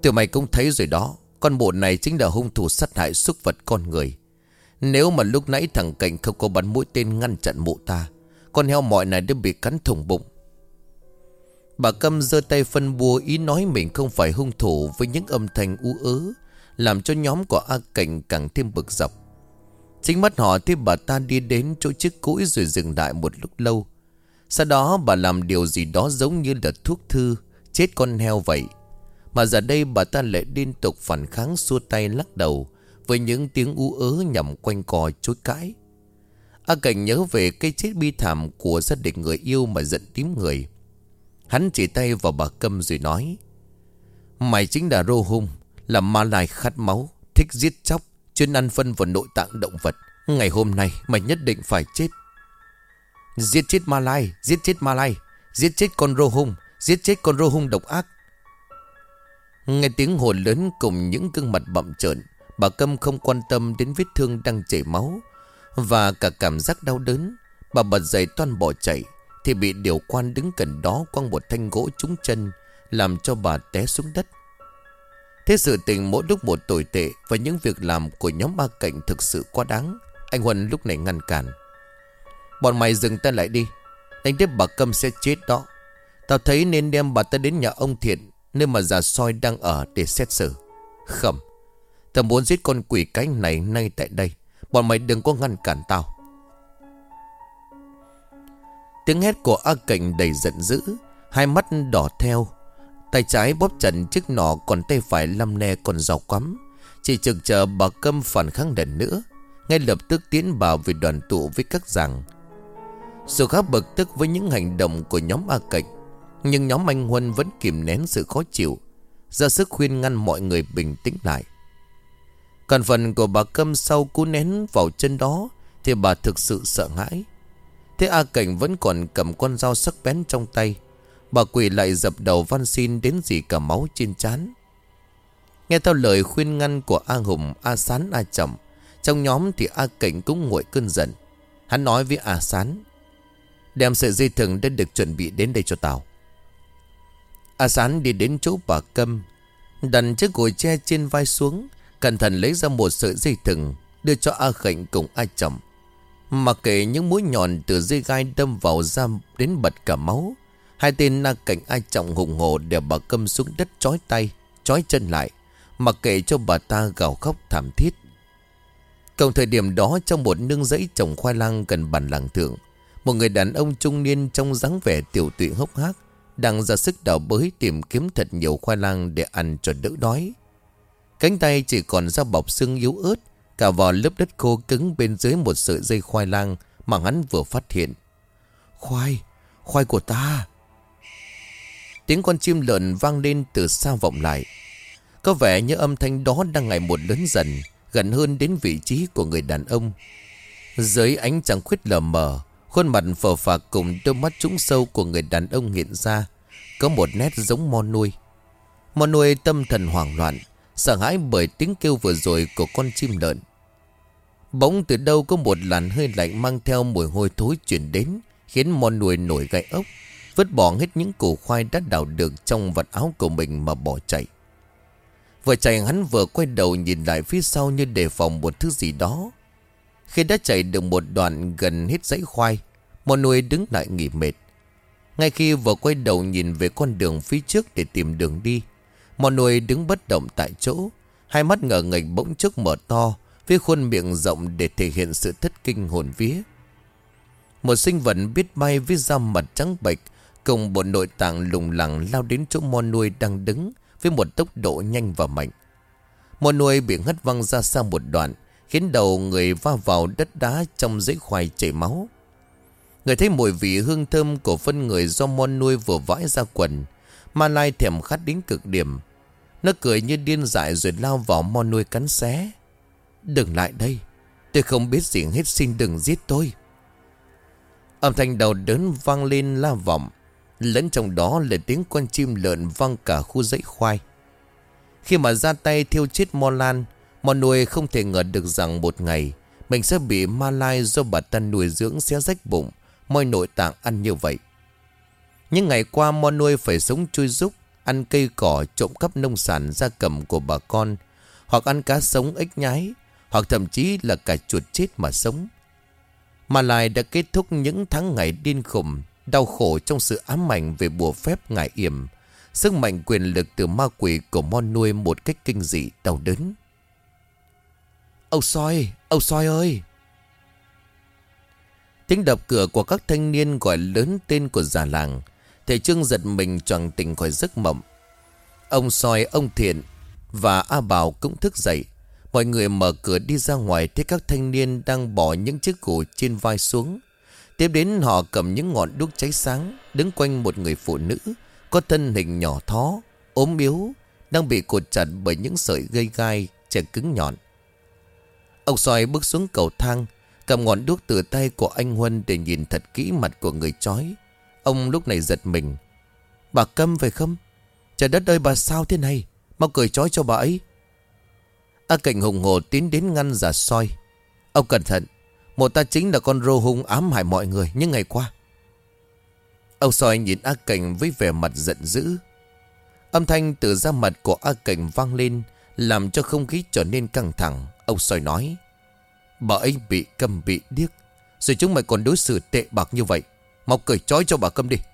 Tụi mày cũng thấy rồi đó, con mụ này chính là hung thủ sát hại súc vật con người. Nếu mà lúc nãy thằng Cảnh không có bắn mũi tên ngăn chặn mụ ta, con heo mọi này đã bị cắn thủng bụng. Bà Câm giơ tay phân bua ý nói mình không phải hung thủ, với những âm thanh ú ớ làm cho nhóm của A Cảnh càng thêm bực dọc. Chính mắt họ thấy bà ta đi đến chỗ chiếc cũi rồi dừng lại một lúc lâu. Sau đó bà làm điều gì đó giống như là thuốc thư chết con heo vậy. Mà giờ đây bà ta lại liên tục phản kháng, xua tay lắc đầu với những tiếng ú ớ nhằm quanh co chối cãi. A Cảnh nhớ về cái chết bi thảm của gia đình người yêu mà giận tím người. Hắn chỉ tay vào bà Câm rồi nói: mày chính là rô hung, là ma lai khát máu, thích giết chóc, chuyên ăn phân vào nội tạng động vật. Ngày hôm nay mày nhất định phải chết. Giết chết ma lai, giết chết ma lai, giết chết con rô hung, giết chết con rô hung độc ác. Nghe tiếng hồn lớn cùng những gương mặt bặm trợn, bà Câm không quan tâm đến vết thương đang chảy máu và cả cảm giác đau đớn. Bà bật dậy toan bỏ chạy thì bị điều quan đứng gần đó quăng một thanh gỗ trúng chân, làm cho bà té xuống đất. Thế sự tình mỗi lúc một tồi tệ, và những việc làm của nhóm A Cảnh thực sự quá đáng. Anh Huân lúc này ngăn cản: bọn mày dừng tay lại đi, đánh tiếp bà Câm sẽ chết đó. Tao thấy nên đem bà ta đến nhà ông Thiện, nơi mà già soi đang ở, để xét xử. Không, tao muốn giết con quỷ cái này ngay tại đây. Bọn mày đừng có ngăn cản tao. Tiếng hét của A Cảnh đầy giận dữ, hai mắt đỏ theo, tay trái bóp chặt chiếc nỏ, còn tay phải lăm le con dao quắm, chỉ chực chờ bà Câm phản kháng lần nữa. Ngay lập tức tiến bà về đoàn tụ với các giàng. Dù khá bực tức với những hành động của nhóm A Cảnh, nhưng nhóm anh Huân vẫn kìm nén sự khó chịu, ra sức khuyên ngăn mọi người bình tĩnh lại. Còn phần của bà Câm sau cú nén vào chân đó thì bà thực sự sợ hãi. Thế A Cảnh vẫn còn cầm con dao sắc bén trong tay, bà quỳ lại dập đầu van xin đến rỉ cả máu trên trán. Nghe theo lời khuyên ngăn của A Hùng, A Sán, A Trọng, trong nhóm thì A Cảnh cũng nguội cơn giận. Hắn nói với A Sán: đem sợi dây thừng đã được chuẩn bị đến đây cho tao. A Sán đi đến chỗ bà Câm, đặt chiếc gối tre trên vai xuống, cẩn thận lấy ra một sợi dây thừng đưa cho A Cảnh cùng A Trọng. Mặc kệ những mũi nhọn từ dây gai đâm vào da đến bật cả máu, hai tên A Cảnh, A Trọng hùng hổ đè bà Câm xuống đất, trói tay trói chân lại, mặc kệ cho bà ta gào khóc thảm thiết. Cùng thời điểm đó, trong một nương rẫy trồng khoai lang gần bản làng thượng, một người đàn ông trung niên trong dáng vẻ tiểu tụy hốc hác đang ra sức đào bới tìm kiếm thật nhiều khoai lang để ăn cho đỡ đói. Cánh tay chỉ còn da bọc xương yếu ớt, cả vào lớp đất khô cứng bên dưới một sợi dây khoai lang mà hắn vừa phát hiện. Khoai của ta! Tiếng con chim lợn vang lên từ xa vọng lại. Có vẻ như âm thanh đó đang ngày một lớn dần, gần hơn đến vị trí của người đàn ông. Dưới ánh trăng khuyết lờ mờ, khuôn mặt phờ phạc cùng đôi mắt trũng sâu của người đàn ông hiện ra, có một nét giống Mo Nuôi. Mo Nuôi tâm thần hoảng loạn, sợ hãi bởi tiếng kêu vừa rồi của con chim lợn. Bỗng từ đâu có một làn hơi lạnh mang theo mùi hôi thối chuyển đến, khiến Mo Nuôi nổi gai ốc, vứt bỏ hết những củ khoai đã đào được trong vật áo của mình mà bỏ chạy. Vừa chạy hắn vừa quay đầu nhìn lại phía sau như đề phòng một thứ gì đó. Khi đã chạy được một đoạn gần hết dãy khoai, Mo Nuôi đứng lại nghỉ mệt. Ngay khi vừa quay đầu nhìn về con đường phía trước để tìm đường đi, Mo Nuôi đứng bất động tại chỗ, hai mắt ngờ nghệch bỗng chốc mở to, với khuôn miệng rộng để thể hiện sự thất kinh hồn vía. Một sinh vật biết bay với da mặt trắng bệch cùng bộ nội tạng lủng lẳng lao đến chỗ Mo Nuôi đang đứng với một tốc độ nhanh và mạnh. Mo Nuôi bị hất văng ra xa một đoạn, khiến đầu người va vào đất đá trong dãy khoai chảy máu. Người thấy mùi vị hương thơm của phân người do Mo Nuôi vừa vãi ra quần, Ma Lai thèm khát đến cực điểm. Nó cười như điên dại rồi lao vào Mo Nuôi cắn xé. Đừng lại đây, tôi không biết gì hết, xin đừng giết tôi. Âm thanh đau đớn vang lên la vọng, lẫn trong đó là tiếng con chim lợn vang cả khu dãy khoai. Khi mà ra tay thiêu chết Mo Lan, Mo Nuôi không thể ngờ được rằng một ngày mình sẽ bị Ma Lai do bà ta nuôi dưỡng xé rách bụng, moi nội tạng ăn như vậy. Những ngày qua Mo Nuôi phải sống chui rúc, ăn cây cỏ, trộm cắp nông sản gia cầm của bà con, hoặc ăn cá sống ếch nhái, hoặc thậm chí là cả chuột chết mà sống. Mà lại đã kết thúc những tháng ngày điên khùng, đau khổ trong sự ám ảnh về bùa phép ngải yểm, sức mạnh quyền lực từ ma quỷ của Mon nuôi một cách kinh dị đau đớn. Ông soi ơi! Tiếng đập cửa của các thanh niên gọi lớn tên của già làng. Thầy Trương giật mình choàng tỉnh khỏi giấc mộng. Ông Soi, ông Thiện và A Bảo cũng thức dậy. Mọi người mở cửa đi ra ngoài, thấy các thanh niên đang bỏ những chiếc gỗ trên vai xuống. Tiếp đến họ cầm những ngọn đuốc cháy sáng, đứng quanh một người phụ nữ có thân hình nhỏ thó, ốm yếu, đang bị cột chặt bởi những sợi dây gai chẻ cứng nhọn. Ông Soi bước xuống cầu thang, cầm ngọn đuốc từ tay của anh Huân để nhìn thật kỹ mặt của người trói. Ông lúc này giật mình. Bà Câm phải không? Trời đất ơi, bà sao thế này? Mau cởi trói cho bà ấy. A Cảnh hùng hổ tiến đến ngăn già Soi. Ông cẩn thận, một ta chính là con rô hung ám hại mọi người những ngày qua. Ông Soi nhìn A Cảnh với vẻ mặt giận dữ. Âm thanh từ da mặt của A Cảnh vang lên, làm cho không khí trở nên căng thẳng. Ông Soi nói: Bà ấy bị Câm bị điếc, rồi chúng mày còn đối xử tệ bạc như vậy. Mau cởi trói cho bà Câm đi.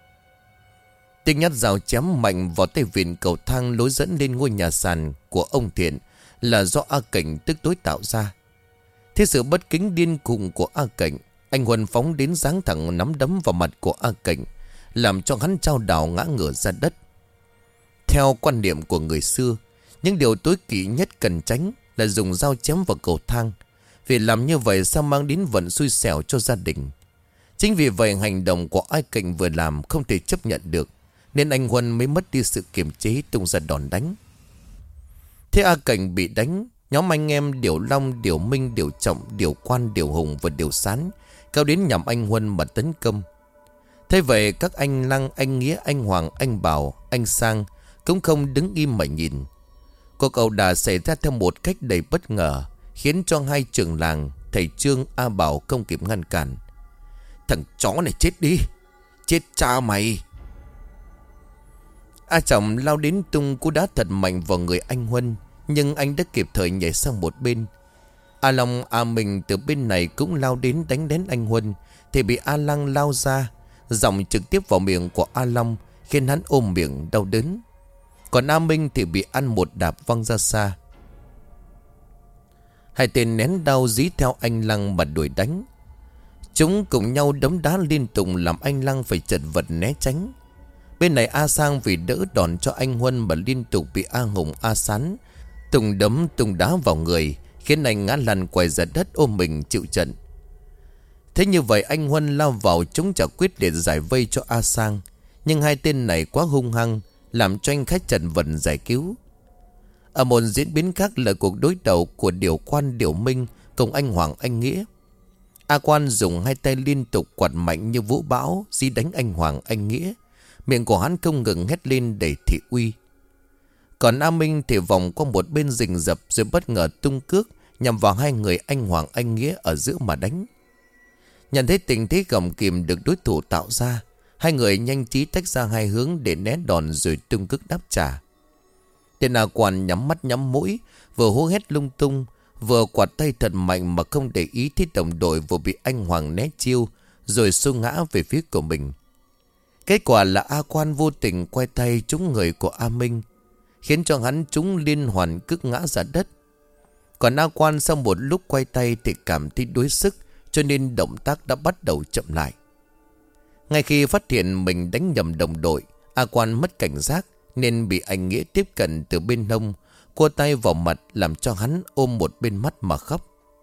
Tiếng nhát dao chém mạnh vào tay vịn cầu thang lối dẫn lên ngôi nhà sàn của ông Thiện là do A Cảnh tức tối tạo ra. Thế sự bất kính điên khùng của A Cảnh, anh Huân phóng đến giáng thẳng nắm đấm vào mặt của A Cảnh, làm cho hắn chao đảo ngã ngửa ra đất. Theo quan niệm của người xưa, những điều tối kỵ nhất cần tránh là dùng dao chém vào cầu thang, vì làm như vậy sao mang đến vận xui xẻo cho gia đình. Chính vì vậy hành động của A Cảnh vừa làm không thể chấp nhận được, nên anh Huân mới mất đi sự kiềm chế, tung ra đòn đánh. Thế A Cảnh bị đánh, nhóm anh em Điểu Long, Điểu Minh, Điểu Trọng, Điểu Quan, Điểu Hùng và Điểu Sán kéo đến nhằm anh Huân mà tấn công. Thế vậy các anh Lăng, anh Nghĩa, anh Hoàng, anh Bảo, anh Sang cũng không đứng im mà nhìn. Cuộc ẩu đả xảy ra theo một cách đầy bất ngờ, khiến cho hai trưởng làng thầy Trương, A Bảo không kịp ngăn cản. Thằng chó này chết đi, chết cha mày! A Trọng lao đến tung cú đá thật mạnh vào người anh Huân, nhưng anh đã kịp thời nhảy sang một bên. A Long, A Minh từ bên này cũng lao đến đánh đến anh Huân, thì bị A Lăng lao ra, giọng trực tiếp vào miệng của A Long, khiến hắn ôm miệng đau đớn. Còn A Minh thì bị ăn một đạp văng ra xa. Hai tên nén đau dí theo anh Lăng mà đuổi đánh. Chúng cùng nhau đấm đá liên tục làm anh Lăng phải chật vật né tránh. Bên này A Sang vì đỡ đòn cho anh Huân mà liên tục bị A Hùng, A Sán tung đấm tung đá vào người, khiến anh ngã lăn quay ra đất ôm mình chịu trận. Thế như vậy anh Huân lao vào chống trả quyết để giải vây cho A Sang, nhưng hai tên này quá hung hăng, làm cho anh khách trần vật giải cứu. Ở một diễn biến khác là cuộc đối đầu của Điểu Quan, Điểu Minh cùng anh Hoàng, anh Nghĩa. A Quan dùng hai tay liên tục quạt mạnh như vũ bão dí đánh anh Hoàng, anh Nghĩa. Miệng của hắn không ngừng hét lên đầy thị uy. Còn A Minh thì vòng qua một bên rình rập, rồi bất ngờ tung cước nhằm vào hai người anh Hoàng, anh Nghĩa ở giữa mà đánh. Nhận thấy tình thế gầm kìm được đối thủ tạo ra, hai người nhanh trí tách ra hai hướng để né đòn rồi tung cước đáp trả. Tên A Quan nhắm mắt nhắm mũi, vừa hô hét lung tung, vừa quạt tay thật mạnh mà không để ý thấy đồng đội vừa bị anh Hoàng né chiêu rồi xô ngã về phía của mình. Kết quả là A Quan vô tình quay tay trúng người của A Minh, khiến cho hắn trúng liên hoàn cước ngã ra đất. Còn A Quan sau một lúc quay tay thì cảm thấy đuối sức, cho nên động tác đã bắt đầu chậm lại. Ngay khi phát hiện mình đánh nhầm đồng đội, A Quan mất cảnh giác nên bị anh Nghĩa tiếp cận từ bên hông, cua tay vào mặt làm cho hắn ôm một bên mắt mà khóc.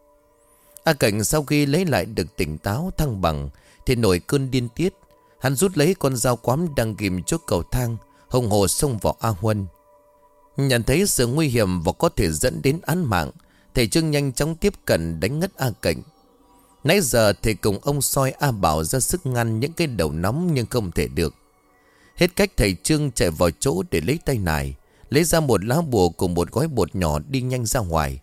A Cảnh sau khi lấy lại được tỉnh táo thăng bằng thì nổi cơn điên tiết. Hắn rút lấy con dao quắm đang ghim chốt cầu thang, hùng hồ xông vào A Huân. Nhận thấy sự nguy hiểm và có thể dẫn đến án mạng, thầy Trương nhanh chóng tiếp cận đánh ngất A Cảnh. Nãy giờ thầy cùng ông Soi, A Bảo ra sức ngăn những cái đầu nóng nhưng không thể được. Hết cách thầy Trương chạy vào chỗ để lấy tay nải, lấy ra một lá bùa cùng một gói bột nhỏ đi nhanh ra ngoài.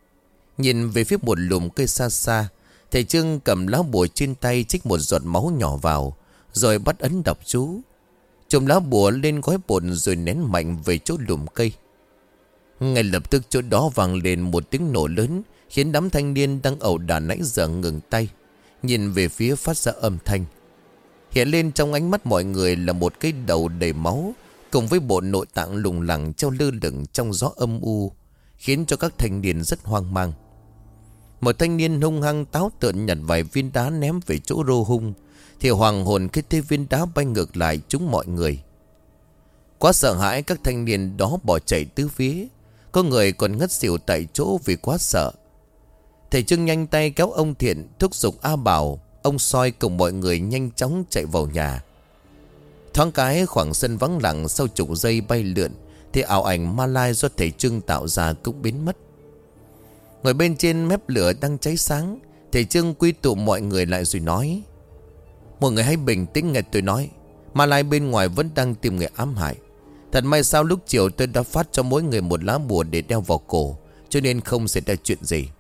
Nhìn về phía một lùm cây xa xa, thầy Trương cầm lá bùa trên tay trích một giọt máu nhỏ vào, rồi bắt ấn đọc chú. Chùm lá bùa lên gói bột rồi ném mạnh về chỗ lùm cây. Ngay lập tức chỗ đó vang lên một tiếng nổ lớn, khiến đám thanh niên đang ẩu đả nãy giờ ngừng tay, nhìn về phía phát ra âm thanh. Hiện lên trong ánh mắt mọi người là một cái đầu đầy máu, cùng với bộ nội tạng lủng lẳng treo lơ lửng trong gió âm u, khiến cho các thanh niên rất hoang mang. Một thanh niên hung hăng táo tợn nhặt vài viên đá ném về chỗ rô hung, thì hoàng hồn khi thấy viên đá bay ngược lại trúng mọi người. Quá sợ hãi, các thanh niên đó bỏ chạy tứ phía, có người còn ngất xỉu tại chỗ vì quá sợ. Thầy Trương nhanh tay kéo ông Thiện, thúc giục A Bảo, ông Soi cùng mọi người nhanh chóng chạy vào nhà. Thoáng cái khoảng sân vắng lặng sau chục giây bay lượn, thì ảo ảnh ma lai do thầy Trương tạo ra cũng biến mất. Ngồi bên trên mép lửa đang cháy sáng, thầy Trương quy tụ mọi người lại rồi nói: mọi người hãy bình tĩnh nghe tôi nói. Ma lai bên ngoài vẫn đang tìm người ám hại. Thật may sao lúc chiều tôi đã phát cho mỗi người một lá bùa để đeo vào cổ, cho nên không xảy ra chuyện gì.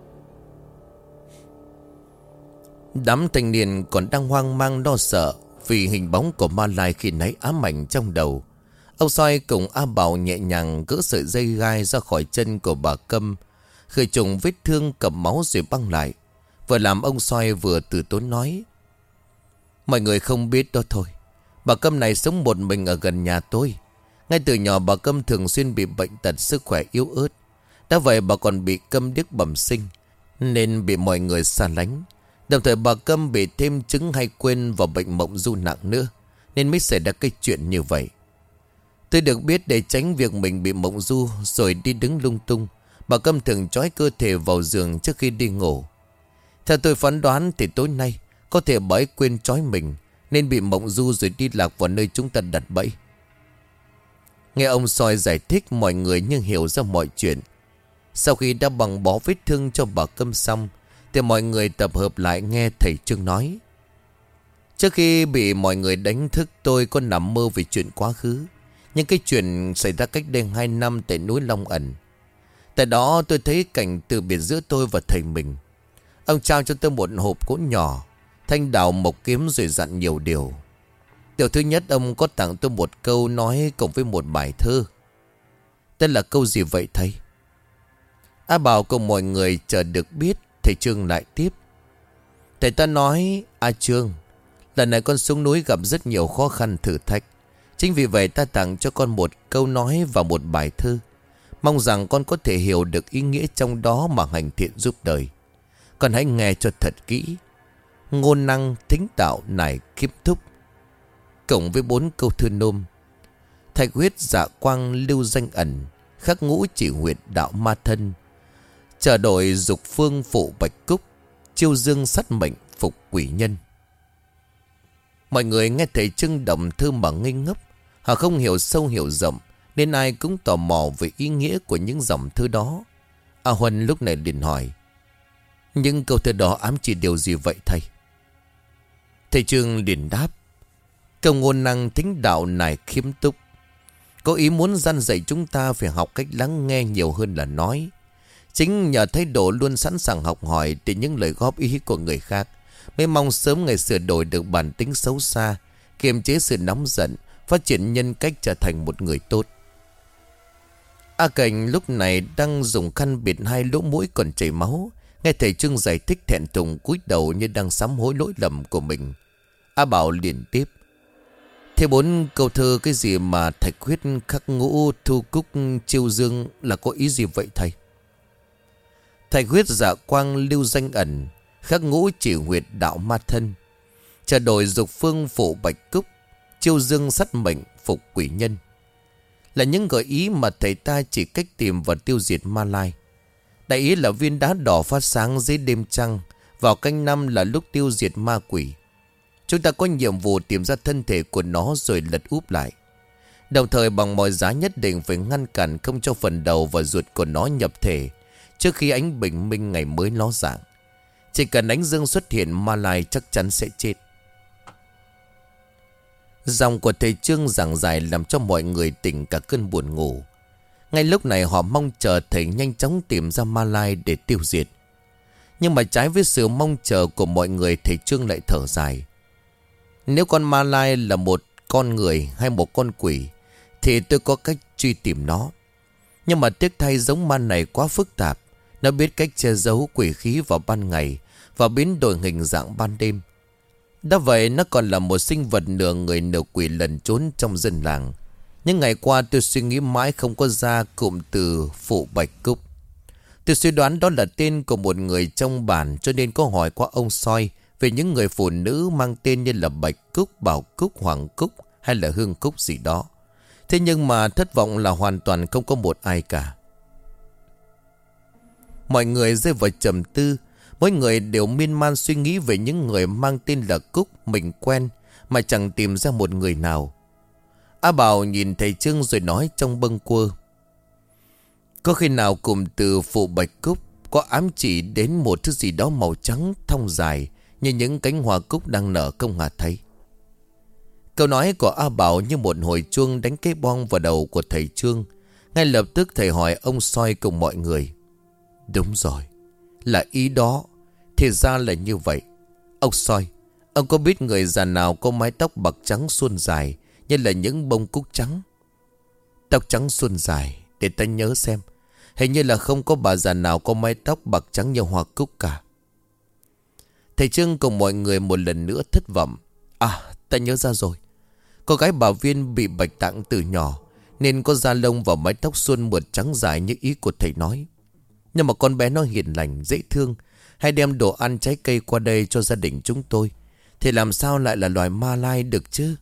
Đám thanh niên còn đang hoang mang lo sợ vì hình bóng của ma lai khi nãy ám ảnh trong đầu. Ông Soi cùng A Bảo nhẹ nhàng gỡ sợi dây gai ra khỏi chân của bà Câm, khởi trùng vết thương cầm máu rồi băng lại. Vừa làm ông Soi vừa từ tốn nói: mọi người không biết đó thôi, bà Câm này sống một mình ở gần nhà tôi. Ngay từ nhỏ bà Câm thường xuyên bị bệnh tật, sức khỏe yếu ớt. Đã vậy bà còn bị câm điếc bẩm sinh, nên bị mọi người xa lánh. Đồng thời bà Câm bị thêm chứng hay quên và bệnh mộng du nặng nữa, nên mới xảy ra cái chuyện như vậy. Tôi được biết để tránh việc mình bị mộng du rồi đi đứng lung tung, bà Câm thường trói cơ thể vào giường trước khi đi ngủ. Theo tôi phán đoán thì tối nay có thể bà ấy quên trói mình, nên bị mộng du rồi đi lạc vào nơi chúng ta đặt bẫy. Nghe ông Soi giải thích, mọi người như hiểu ra mọi chuyện. Sau khi đã băng bó vết thương cho bà Câm xong, thì mọi người tập hợp lại nghe thầy Trương nói: trước khi bị mọi người đánh thức, tôi có nằm mơ về chuyện quá khứ. Nhưng cái chuyện xảy ra cách đây 2 năm tại núi Long Ẩn. Tại đó tôi thấy cảnh từ biệt giữa tôi và thầy mình. Ông trao cho tôi một hộp gỗ nhỏ, thanh đào mộc kiếm, rồi dặn nhiều điều. Điều thứ nhất, ông có tặng tôi một câu nói cùng với một bài thơ. Tên là câu gì vậy thầy? A Bảo cùng mọi người chờ được biết. Thầy Trương lại tiếp: thầy ta nói: A Trương, lần này con xuống núi gặp rất nhiều khó khăn thử thách. Chính vì vậy ta tặng cho con một câu nói và một bài thơ. Mong rằng con có thể hiểu được ý nghĩa trong đó mà hành thiện giúp đời. Con hãy nghe cho thật kỹ. Ngôn năng thính tạo nải kiếp thúc, cộng với 4 câu thơ nôm: thạch huyết dạ quang lưu danh ẩn, khắc ngũ chỉ huyệt đạo ma thân, chờ đổi dục phương phụ bạch cúc, chiêu dương sắt mệnh phục quỷ nhân. Mọi người nghe thầy Trương đọc thơ mà ngây ngốc. Họ không hiểu sâu hiểu rộng, nên ai cũng tò mò về ý nghĩa của những dòng thơ đó. A Huân lúc này liền hỏi: những câu thơ đó ám chỉ điều gì vậy thầy? Thầy Trương liền đáp: câu ngôn năng thính đạo nải khiếm túc có ý muốn răn dạy chúng ta phải học cách lắng nghe nhiều hơn là nói. Chính nhờ thái độ luôn sẵn sàng học hỏi từ những lời góp ý của người khác, mới mong sớm ngày sửa đổi được bản tính xấu xa, kiềm chế sự nóng giận, phát triển nhân cách trở thành một người tốt. A Cảnh lúc này đang dùng khăn bịt 2 lỗ mũi còn chảy máu. Nghe thầy Trương giải thích thẹn thùng cúi đầu như đang sám hối lỗi lầm của mình. A Bảo liền tiếp: thế 4 câu thơ cái gì mà thạch huyết khắc ngũ thu cúc chiêu dương là có ý gì vậy thầy? Thạch huyết dạ quang lưu danh ẩn, khắc ngũ chỉ huyệt đạo ma thân, chờ đổi dục phương phụ bạch cúc, chiêu dương sắt mệnh phục quỷ nhân, là những gợi ý mà thầy ta chỉ cách tìm và tiêu diệt ma lai. Đại ý là viên đá đỏ phát sáng dưới đêm trăng, vào canh 5 là lúc tiêu diệt ma quỷ. Chúng ta có nhiệm vụ tìm ra thân thể của nó rồi lật úp lại. Đồng thời bằng mọi giá nhất định phải ngăn cản không cho phần đầu và ruột của nó nhập thể trước khi ánh bình minh ngày mới ló dạng. Chỉ cần ánh dương xuất hiện, ma lai chắc chắn sẽ chết. Dòng của thầy Trương giảng giải làm cho mọi người tỉnh cả cơn buồn ngủ. Ngay lúc này họ mong chờ thầy nhanh chóng tìm ra ma lai để tiêu diệt. Nhưng mà trái với sự mong chờ của mọi người, thầy Trương lại thở dài. Nếu con ma lai là một con người hay một con quỷ thì tôi có cách truy tìm nó. Nhưng mà tiếc thay giống ma này quá phức tạp. Nó biết cách che giấu quỷ khí vào ban ngày và biến đổi hình dạng ban đêm. Đã vậy nó còn là một sinh vật nửa người nửa quỷ lẩn trốn trong dân làng. Những ngày qua tôi suy nghĩ mãi không có ra cụm từ phụ bạch cúc. Tôi suy đoán đó là tên của một người trong bản, cho nên có hỏi qua ông soi về những người phụ nữ mang tên như là Bạch Cúc, Bảo Cúc, Hoàng Cúc hay là Hương Cúc gì đó. Thế nhưng mà thất vọng là hoàn toàn không có một ai cả. Mọi người rơi vào trầm tư. Mỗi người đều miên man suy nghĩ về những người mang tên là Cúc mình quen mà chẳng tìm ra một người nào. A Bảo nhìn thầy Trương rồi nói trong bâng quơ: có khi nào cụm từ phụ bạch cúc có ám chỉ đến một thứ gì đó màu trắng thong dài như những cánh hoa cúc đang nở không hả thầy? Câu nói của A Bảo như một hồi chuông đánh cái bong vào đầu của thầy Trương. Ngay lập tức thầy hỏi ông soi cùng mọi người: đúng rồi, là ý đó. Thì ra là như vậy. Ông soi, ông có biết người già nào có mái tóc bạc trắng suôn dài như là những bông cúc trắng? Tóc trắng suôn dài, để ta nhớ xem. Hình như là không có bà già nào có mái tóc bạc trắng như hoa cúc cả. Thầy Trương cùng mọi người một lần nữa thất vọng. À, ta nhớ ra rồi. Cô gái bà Viên bị bạch tạng từ nhỏ nên có da lông và mái tóc suôn mượt trắng dài như ý của thầy nói. Nhưng mà con bé nó hiền lành, dễ thương, hay đem đồ ăn trái cây qua đây cho gia đình chúng tôi, thì làm sao lại là loài ma lai được chứ?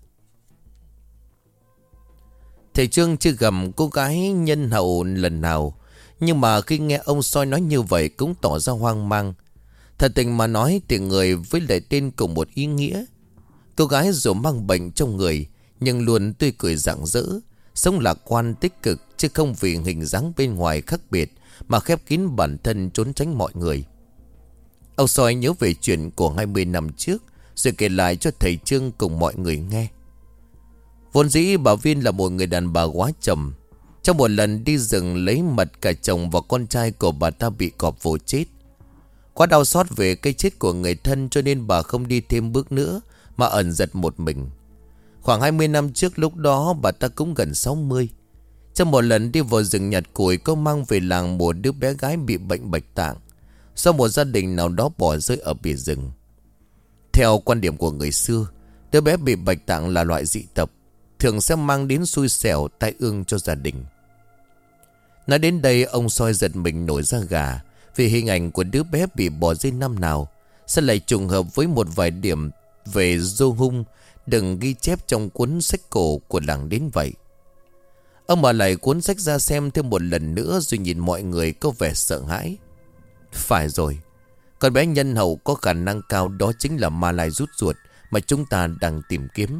Thầy Trương chưa gặp cô gái nhân hậu lần nào, nhưng mà khi nghe ông soi nói như vậy cũng tỏ ra hoang mang. Thật tình mà nói thì người với lại tên cùng một ý nghĩa. Cô gái dù mang bệnh trong người nhưng luôn tươi cười rạng rỡ, sống lạc quan tích cực, chứ không vì hình dáng bên ngoài khác biệt mà khép kín bản thân trốn tránh mọi người. Ông soi nhớ về chuyện của 20 năm trước rồi kể lại cho thầy Trương cùng mọi người nghe. Vốn dĩ bà Viên là một người đàn bà quá trầm. Trong một lần đi rừng lấy mật, cả chồng và con trai của bà ta bị cọp vồ chết. Quá đau xót về cái chết của người thân cho nên bà không đi thêm bước nữa mà ẩn giật một mình. Khoảng 20 năm trước, lúc đó bà ta cũng gần 60. Trong một lần đi vào rừng nhặt củi, có mang về làng một đứa bé gái bị bệnh bạch tạng do một gia đình nào đó bỏ rơi ở bìa rừng. Theo quan điểm của người xưa, đứa bé bị bạch tạng là loại dị tộc, thường sẽ mang đến xui xẻo tai ương cho gia đình. Nói đến đây, ông soi giật mình nổi da gà, vì hình ảnh của đứa bé bị bỏ rơi năm nào sẽ lại trùng hợp với một vài điểm về dô hung đừng ghi chép trong cuốn sách cổ của làng đến vậy. Ông mở lại cuốn sách ra xem thêm một lần nữa rồi nhìn mọi người có vẻ sợ hãi. Phải rồi, con bé nhân hậu có khả năng cao đó chính là ma lai rút ruột mà chúng ta đang tìm kiếm.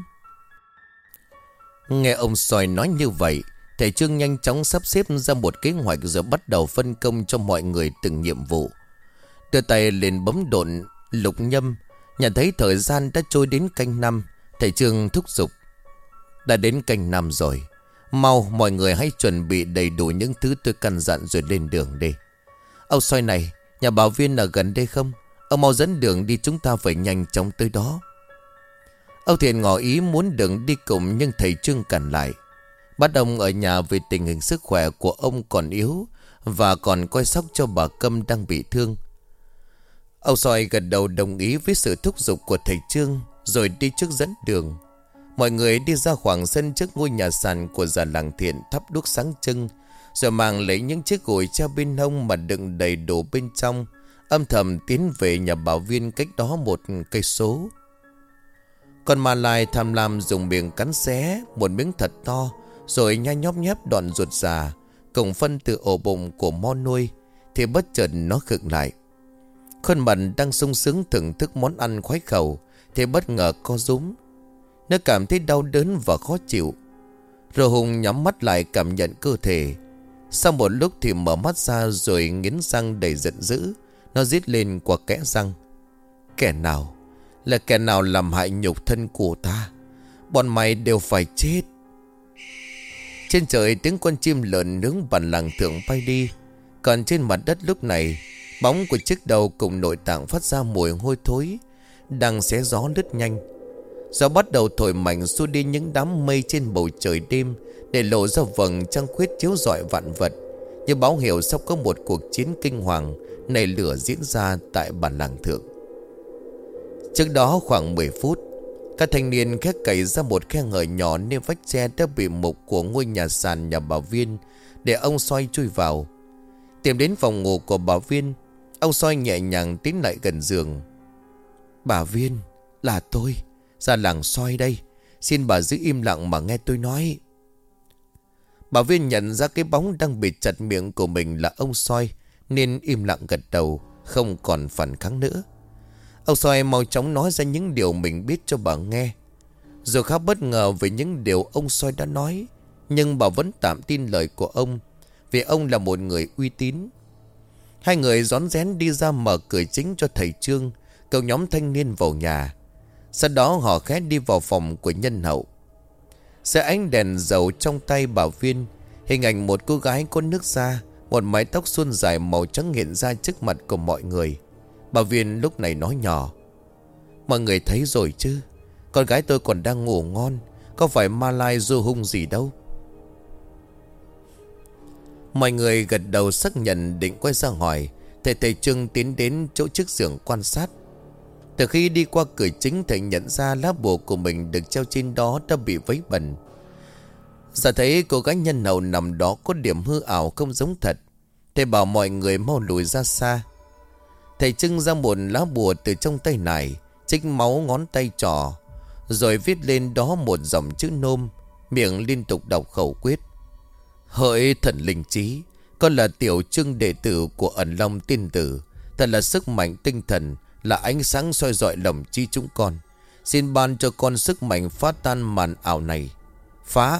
Nghe ông soi nói như vậy, thầy Trương nhanh chóng sắp xếp ra một kế hoạch rồi bắt đầu phân công cho mọi người từng nhiệm vụ. Đưa tay lên bấm độn lục nhâm. Nhận thấy thời gian đã trôi đến canh 5, thầy Trương thúc giục: đã đến canh 5 rồi, mau mọi người hãy chuẩn bị đầy đủ những thứ tôi căn dặn rồi lên đường đi. Ông soi này, nhà bảo Viên ở gần đây không? Ông mau dẫn đường đi, chúng ta phải nhanh chóng tới đó. Ông Thiện ngỏ ý muốn đường đi cùng, nhưng thầy Trương cản lại, bắt ông ở nhà vì tình hình sức khỏe của ông còn yếu và còn coi sóc cho bà Câm đang bị thương. Ông soi gật đầu đồng ý với sự thúc giục của thầy Trương rồi đi trước dẫn đường. Mọi người đi ra khoảng sân trước ngôi nhà sàn của già làng Thiện, thắp đuốc sáng trưng, rồi mang lấy những chiếc gối treo bên hông mà đựng đầy đồ bên trong, âm thầm tiến về nhà bảo Viên cách đó 1 cây số. Con ma lai tham lam dùng miệng cắn xé một miếng thật to, rồi nhai nhóp nhép đoạn ruột già cùng phân từ ổ bụng của mo nuôi, thì bất chợt nó khựng lại. Khuôn mặt đang sung sướng thưởng thức món ăn khoái khẩu thì bất ngờ co rúm. Nó cảm thấy đau đớn và khó chịu. Rồi Hùng nhắm mắt lại cảm nhận cơ thể. Sau một lúc thì mở mắt ra rồi nghiến răng đầy giận dữ. Nó rít lên qua kẽ răng: kẻ nào, là kẻ nào làm hại nhục thân của ta? Bọn mày đều phải chết. Trên trời tiếng con chim lợn nướng bản làng thượng bay đi. Còn trên mặt đất lúc này, bóng của chiếc đầu cùng nội tạng phát ra mùi hôi thối đang xé gió lướt nhanh. Gió bắt đầu thổi mạnh xua đi những đám mây trên bầu trời đêm, để lộ ra vầng trăng khuyết chiếu rọi vạn vật, như báo hiệu sắp có một cuộc chiến kinh hoàng nảy lửa diễn ra tại bản làng thượng. Trước đó khoảng 10 phút, các thanh niên khét cày ra một khe hở nhỏ nên vách tre đã bị mục của ngôi nhà sàn nhà bà Viên, để ông Soi chui vào. Tìm đến phòng ngủ của bà Viên, ông Soi nhẹ nhàng tiến lại gần giường. Bà Viên, là tôi, Già làng Soi đây. Xin bà giữ im lặng mà nghe tôi nói. Bà Viên nhận ra cái bóng đang bịt chặt miệng của mình là ông Soi, nên im lặng gật đầu, không còn phản kháng nữa. Ông Soi mau chóng nói ra những điều mình biết cho bà nghe. Dù khá bất ngờ về những điều ông Soi đã nói, nhưng bà vẫn tạm tin lời của ông, vì ông là một người uy tín. Hai người rón rén đi ra mở cửa chính cho thầy Trương, cậu nhóm thanh niên vào nhà. Sau đó họ khẽ đi vào phòng của nhân hậu. Dưới ánh đèn dầu trong tay bà Viên, hình ảnh một cô gái có nước da, một mái tóc suôn dài màu trắng hiện ra trước mặt của mọi người. Bà Viên lúc này nói nhỏ: Mọi người thấy rồi chứ, con gái tôi còn đang ngủ ngon, có phải ma lai du hung gì đâu. Mọi người gật đầu xác nhận, định quay ra hỏi. Thầy Trương tiến đến chỗ trước giường quan sát. Từ khi đi qua cửa chính, thầy nhận ra lá bùa của mình được treo trên đó đã bị vấy bẩn. Giờ thấy cô gái nhân hậu nằm đó có điểm hư ảo không giống thật, thầy bảo mọi người mau lùi ra xa. Thầy trưng ra một lá bùa từ trong tay này, chích máu ngón tay trỏ, rồi viết lên đó một dòng chữ nôm, miệng liên tục đọc khẩu quyết. Hỡi thần linh trí, con là Tiểu Trưng đệ tử của Ẩn Long Tiên Tử. Thật là sức mạnh tinh thần, là ánh sáng soi rọi lòng trí chúng con. Xin ban cho con sức mạnh phá tan màn ảo này. Phá.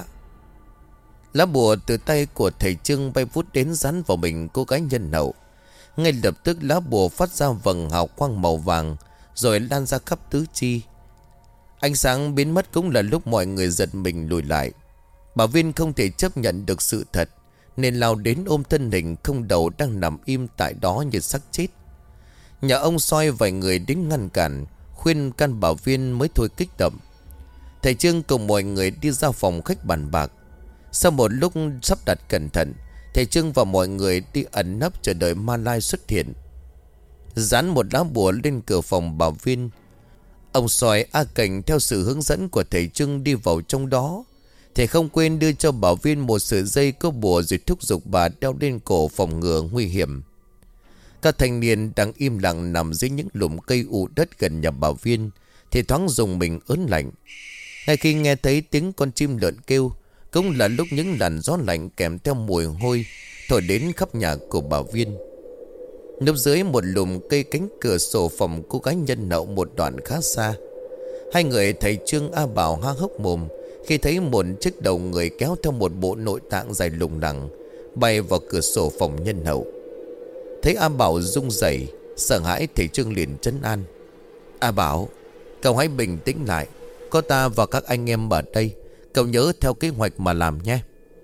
Lá bùa từ tay của thầy Trương bay vút đến dán vào mình cô gái nhân hậu. Ngay lập tức lá bùa phát ra vầng hào quang màu vàng, rồi lan ra khắp tứ chi. Ánh sáng biến mất cũng là lúc mọi người giật mình lùi lại. Bà Viên không thể chấp nhận được sự thật, nên lao đến ôm thân hình không đầu đang nằm im tại đó như xác chết. Nhà ông Soi vài người đến ngăn cản, khuyên can bà Viên mới thôi kích động. Thầy Trương cùng mọi người đi ra phòng khách bàn bạc. Sau một lúc sắp đặt cẩn thận, thầy Trương và mọi người đi ẩn nấp chờ đợi ma lai xuất hiện. Dán một lá bùa lên cửa phòng bà Viên. Ông Soi, A Cảnh theo sự hướng dẫn của thầy Trương đi vào trong đó. Thầy không quên đưa cho bà Viên một sợi dây có bùa, rồi thúc giục bà đeo lên cổ phòng ngừa nguy hiểm. Các thanh niên đang im lặng nằm dưới những lùm cây ụ đất gần nhà bà Viên thì thoáng dùng mình ớn lạnh. Ngay khi nghe thấy tiếng con chim lợn kêu, cũng là lúc những làn gió lạnh kèm theo mùi hôi thổi đến khắp nhà của bà Viên. Núp dưới một lùm cây cánh cửa sổ phòng cô gái nhân hậu một đoạn khá xa, hai người thầy Trương, A Bảo há hốc mồm khi thấy một chiếc đầu người kéo theo một bộ nội tạng dài lủng lẳng bay vào cửa sổ phòng nhân hậu. Thấy A Bảo rung rẩy, sợ hãi, thầy Trương liền trấn an: A Bảo, cậu hãy bình tĩnh lại, có ta và các anh em ở đây, cậu nhớ theo kế hoạch mà làm nhé.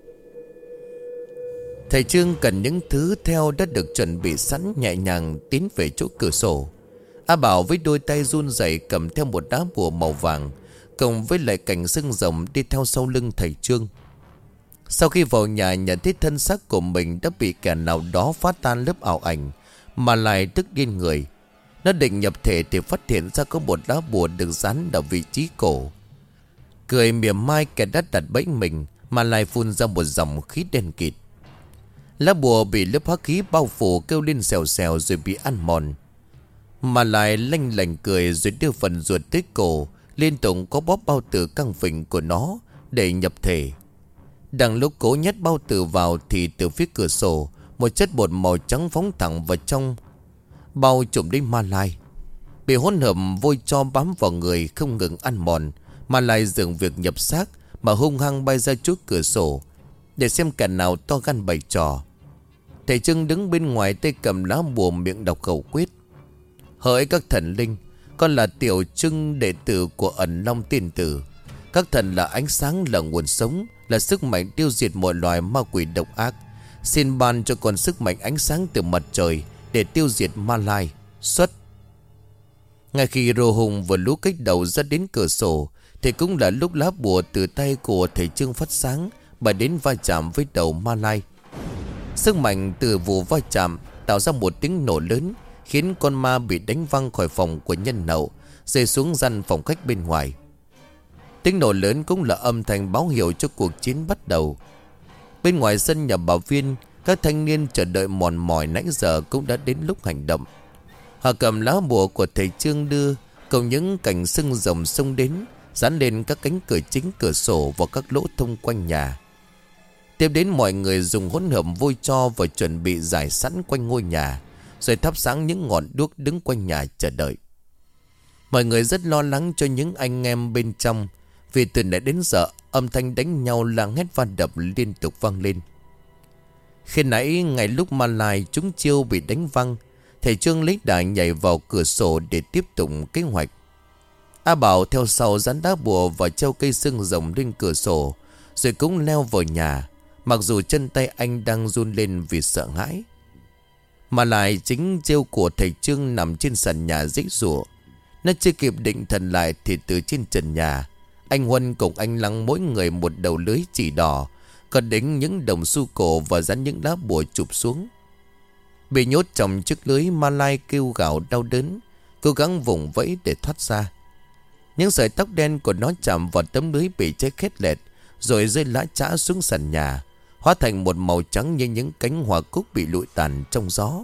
Thầy Trương cần những thứ theo đã được chuẩn bị sẵn, nhẹ nhàng tiến về chỗ cửa sổ. A Bảo với đôi tay run rẩy cầm theo một đá bùa màu vàng, cùng với lại cành xương rồng đi theo sau lưng thầy Trương. Sau khi vào nhà, nhận thấy thân xác của mình đã bị kẻ nào đó phá tan lớp ảo ảnh, mà lại tức điên người. Nó định nhập thể thì phát hiện ra có một lá bùa được dán ở vị trí cổ. Cười mỉa mai kẻ đã đặt bẫy mình, mà lại phun ra một dòng khí đen kịt. Lá bùa bị lớp hắc khí bao phủ, kêu lên xèo xèo rồi bị ăn mòn. Mà lại lanh lành cười rồi đưa phần ruột tới cổ, liên tục có bóp bao tử căng phình của nó để nhập thể. Đang lúc cố nhét bao tử vào thì từ phía cửa sổ, một chất bột màu trắng phóng thẳng vào trong bao trùm đến ma lai. Bị hỗn hợp vôi cho bám vào người không ngừng ăn mòn, mà lại dừng việc nhập xác mà hung hăng bay ra trước cửa sổ để xem kẻ nào to gan bày trò. Thầy Trương đứng bên ngoài, tay cầm lá bùa, miệng đọc khẩu quyết: Hỡi các thần linh, con là Tiểu Trưng đệ tử của Ẩn Long Tiên Tử. Các thần là ánh sáng, là nguồn sống, là sức mạnh tiêu diệt mọi loài ma quỷ độc ác. Xin ban cho con sức mạnh ánh sáng từ mặt trời để tiêu diệt ma lai. Xuất. Ngay khi Rô Hùng vừa lú cách đầu ra đến cửa sổ Thì cũng là lúc lá bùa từ tay của thầy Trương phát sáng, và đến va chạm với đầu ma lai. Sức mạnh từ vụ va chạm tạo ra một tiếng nổ lớn, khiến con ma bị đánh văng khỏi phòng của nhân hậu, rơi xuống gian phòng khách bên ngoài. Tiếng nổ lớn cũng là âm thanh báo hiệu cho cuộc chiến bắt đầu. Bên ngoài sân nhà bà Viên, các thanh niên chờ đợi mòn mỏi nãy giờ cũng đã đến lúc hành động. Họ cầm lá bùa của thầy Trương đưa, cùng những cành sưng rồng xông đến, dán lên các cánh cửa chính, cửa sổ và các lỗ thông quanh nhà. Tiếp đến mọi người dùng hỗn hợp vôi tro và chuẩn bị rải sẵn quanh ngôi nhà, rồi thắp sáng những ngọn đuốc đứng quanh nhà chờ đợi. Mọi người rất lo lắng cho những anh em bên trong, vì từ nãy đến giờ âm thanh đánh nhau, làng hét va đập liên tục vang lên. Khi nãy ngay lúc ma lai chúng chiêu bị đánh văng, thầy Trương lấy đà nhảy vào cửa sổ để tiếp tục kế hoạch. A Bảo theo sau dán đá bùa và treo cây sưng rồng lên cửa sổ, rồi cũng leo vào nhà, mặc dù chân tay anh đang run lên vì sợ hãi. Mà lại chính treo của thầy Trương nằm trên sàn nhà giãy giụa. Nó chưa kịp định thần lại thì từ trên trần nhà, anh Huân cùng anh Lăng mỗi người một đầu lưới chỉ đỏ, còn đánh những đồng xu cổ và dán những lá bùa chụp xuống. Bị nhốt trong chiếc lưới, ma lai kêu gào đau đớn, cố gắng vùng vẫy để thoát ra. Những sợi tóc đen của nó chạm vào tấm lưới bị cháy khét lẹt, rồi rơi lã chã xuống sàn nhà, hóa thành một màu trắng như những cánh hoa cúc bị lụi tàn trong gió.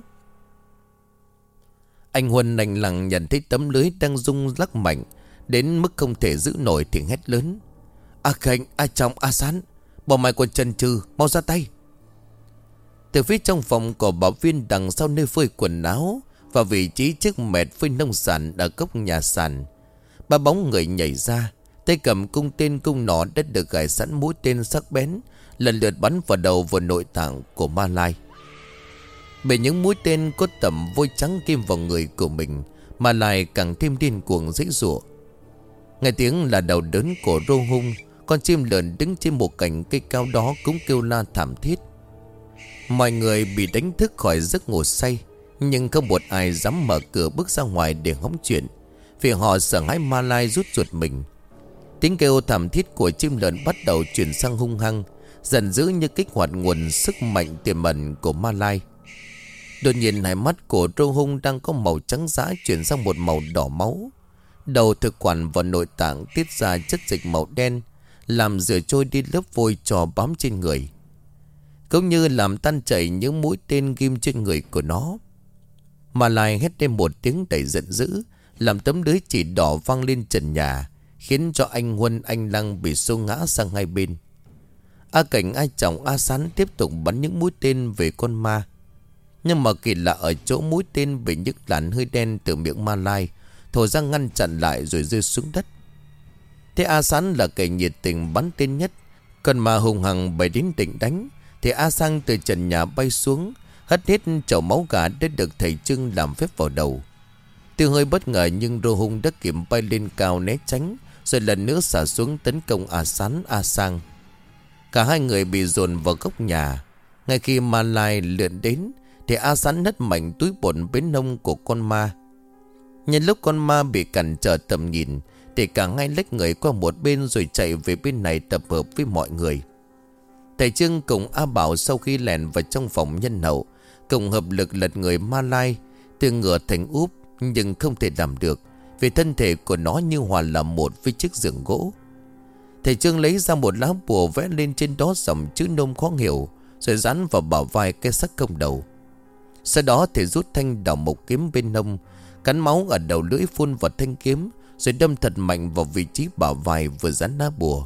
Anh Huân lành lặng nhận thấy tấm lưới đang rung lắc mạnh đến mức không thể giữ nổi thì hét lớn: A Khánh, A Trọng, A Sán, bọn mày còn chần chừ, mau ra tay. Từ phía trong phòng của bảo Viên, đằng sau nơi phơi quần áo và vị trí chiếc mẹt phơi nông sản ở góc nhà sàn, ba bóng người nhảy ra, tay cầm cung tên cung nỏ đã được gài sẵn mũi tên sắc bén, lần lượt bắn vào đầu và nội tạng của ma lai. Bởi những mũi tên có tầm vôi trắng kim vào người của mình, mà lại càng thêm điên cuồng giãy giụa. Nghe tiếng là đầu đớn của Rô Hung, con chim lợn đứng trên một cành cây cao đó cũng kêu la thảm thiết. Mọi người bị đánh thức khỏi giấc ngủ say, nhưng không một ai dám mở cửa bước ra ngoài để hóng chuyện, vì họ sợ hãi ma lai rút ruột mình. Tiếng kêu thảm thiết của chim lợn bắt đầu chuyển sang hung hăng, dần dữ như kích hoạt nguồn sức mạnh tiềm ẩn của ma lai. Đột nhiên hai mắt của Rô Hung đang có màu trắng dã chuyển sang một màu đỏ máu. Đầu thực quản và nội tạng tiết ra chất dịch màu đen, làm rửa trôi đi lớp vôi trò bám trên người, cũng như làm tan chảy những mũi tên ghim trên người của nó. Mà lại hét lên một tiếng đầy giận dữ, làm tấm lưới chỉ đỏ văng lên trần nhà, khiến cho anh Huân, anh Lăng bị xô ngã sang hai bên. A Cảnh, A Trọng, A Sán tiếp tục bắn những mũi tên về con ma. Nhưng mà kỳ lạ ở chỗ mũi tên bị những làn hơi đen từ miệng ma lai thổi ra ngăn chặn lại rồi rơi xuống đất. Thế A Sán là kẻ nhiệt tình bắn tên nhất, còn mà hùng hằng bày đến định đánh, thì A Sang từ trần nhà bay xuống, hất hết chậu máu gà đã được thầy Trương làm phép vào đầu. Tuy hơi bất ngờ nhưng Rô Hung đã kịp bay lên cao né tránh, rồi lần nữa xả xuống tấn công A Sán, A Sang. Cả hai người bị dồn vào góc nhà. Ngay khi ma lai lượn đến thì A Sán hất mạnh túi bột bên hông của con ma. Nhân lúc con ma bị cản trở tầm nhìn thì cả hai lách người qua một bên rồi chạy về bên này tập hợp với mọi người. Thầy Trương cùng A Bảo sau khi lèn vào trong phòng nhân hậu, cùng hợp lực lật người ma lai từ ngửa thành úp, nhưng không thể làm được vì thân thể của nó như hòa làm một với chiếc giường gỗ. Thầy Trương lấy ra một lá bùa vẽ lên trên đó dòng chữ nôm khó hiểu, rồi dán vào bả vai cái xác không đầu. Sau đó thầy rút thanh đào mộc kiếm bên hông, cắn máu ở đầu lưỡi phun vào thanh kiếm, rồi đâm thật mạnh vào vị trí bả vai vừa dán lá bùa.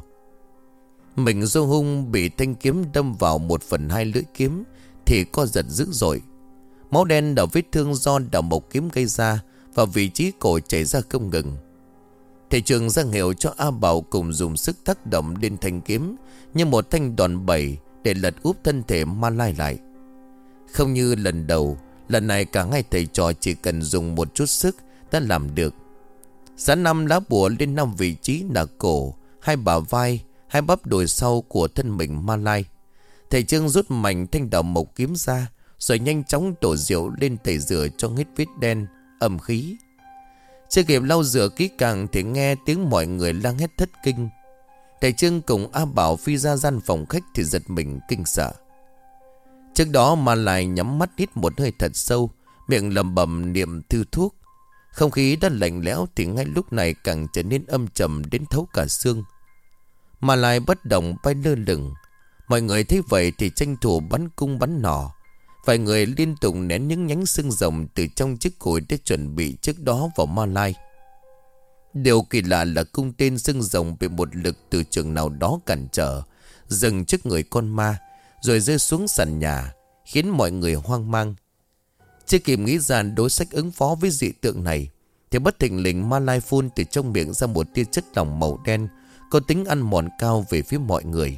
Mình Rô Hung bị thanh kiếm đâm vào 1/2 lưỡi kiếm thì co giật dữ dội. Máu đen ở vết thương do đào mộc kiếm gây ra và vị trí cổ chảy ra không ngừng. Thầy Trường ra hiệu cho A Bảo cùng dùng sức tác động lên thanh kiếm như một thanh đòn bẩy để lật úp thân thể ma lai lại. Không như lần đầu, lần này cả hai thầy trò chỉ cần dùng một chút sức đã làm được. Dán 5 lá bùa lên 5 vị trí là cổ, 2 bả vai, 2 bắp đùi sau của thân mình ma lai. Thầy Trương rút mạnh thanh đào mộc kiếm ra, rồi nhanh chóng đổ rượu lên tẩy rửa cho hết vết đen, âm khí. Chưa kịp lau rửa kỹ càng thì nghe tiếng mọi người la hét thất kinh. Thầy Trương cùng A Bảo phi ra gian phòng khách thì giật mình kinh sợ. Trước đó Ma Lai nhắm mắt hít một hơi thật sâu, miệng lẩm bẩm niệm thư thuốc. Không khí đã lạnh lẽo thì ngay lúc này càng trở nên âm trầm đến thấu cả xương. Ma Lai bất động bay lơ lửng. Mọi người thấy vậy thì tranh thủ bắn cung bắn nỏ. Vài người liên tục ném những nhánh xương rồng từ trong chiếc cối để chuẩn bị trước đó vào Ma Lai. Điều kỳ lạ là cung tên xương rồng bị một lực từ trường nào đó cản trở, dừng trước người con ma, rồi rơi xuống sàn nhà, khiến mọi người hoang mang. Chưa kịp nghĩ ra đối sách ứng phó với dị tượng này, thì bất thình lình Ma Lai phun từ trong miệng ra một tia chất lỏng màu đen, có tính ăn mòn cao về phía mọi người.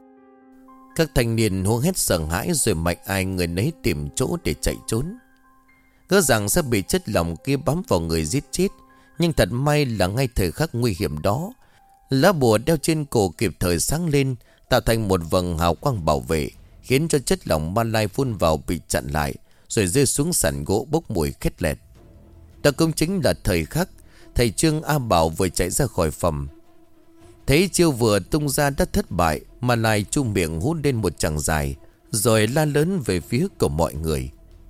Các thanh niên hô hét sợ hãi rồi mạnh ai người nấy tìm chỗ để chạy trốn. Ngỡ rằng sẽ bị chất lỏng kia bám vào người giết chết, nhưng thật may là ngay thời khắc nguy hiểm đó, lá bùa đeo trên cổ kịp thời sáng lên, tạo thành một vầng hào quang bảo vệ, khiến cho chất lỏng Ma Lai phun vào bị chặn lại, rồi rơi xuống sàn gỗ bốc mùi khét lẹt. Đó cũng chính là thời khắc thầy Trương A Bảo vừa chạy ra khỏi phòng. Thấy chiêu vừa tung ra đã thất bại, Ma Lai chu miệng hút lên một tràng dài, rồi la lớn về phía của mọi người.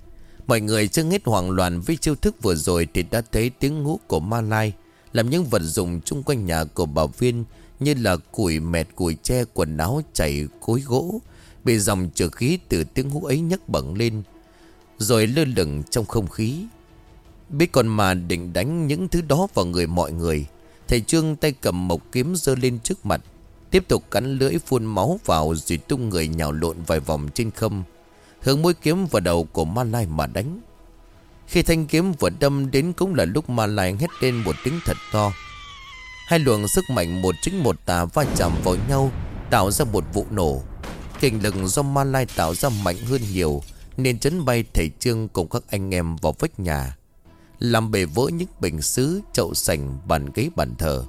Mọi người chưa hết hoảng loạn với chiêu thức vừa rồi thì đã thấy tiếng hú của Ma Lai làm những vật dụng chung quanh nhà của bà Viên như là củi mẹt, củi tre, quần áo chảy, cối gỗ bị dòng trừ khí từ tiếng hú ấy nhấc bẩn lên, rồi lơ lửng trong không khí. Biết con ma định đánh những thứ đó vào người mọi người, thầy Trương tay cầm mộc kiếm giơ lên trước mặt, tiếp tục cắn lưỡi phun máu vào rồi tung người nhào lộn vài vòng trên không, hướng mũi kiếm vào đầu của Ma Lai mà đánh. Khi thanh kiếm vừa đâm đến cũng là lúc Ma Lai hét lên một tiếng thật to. Hai luồng sức mạnh một chính một tà va chạm vào nhau, tạo ra một vụ nổ. Kình lực do Ma Lai tạo ra mạnh hơn nhiều, nên chấn bay thầy Trương cùng các anh em vào vách nhà, làm bể vỡ những bình sứ, chậu sành, bàn ghế, bàn thờ.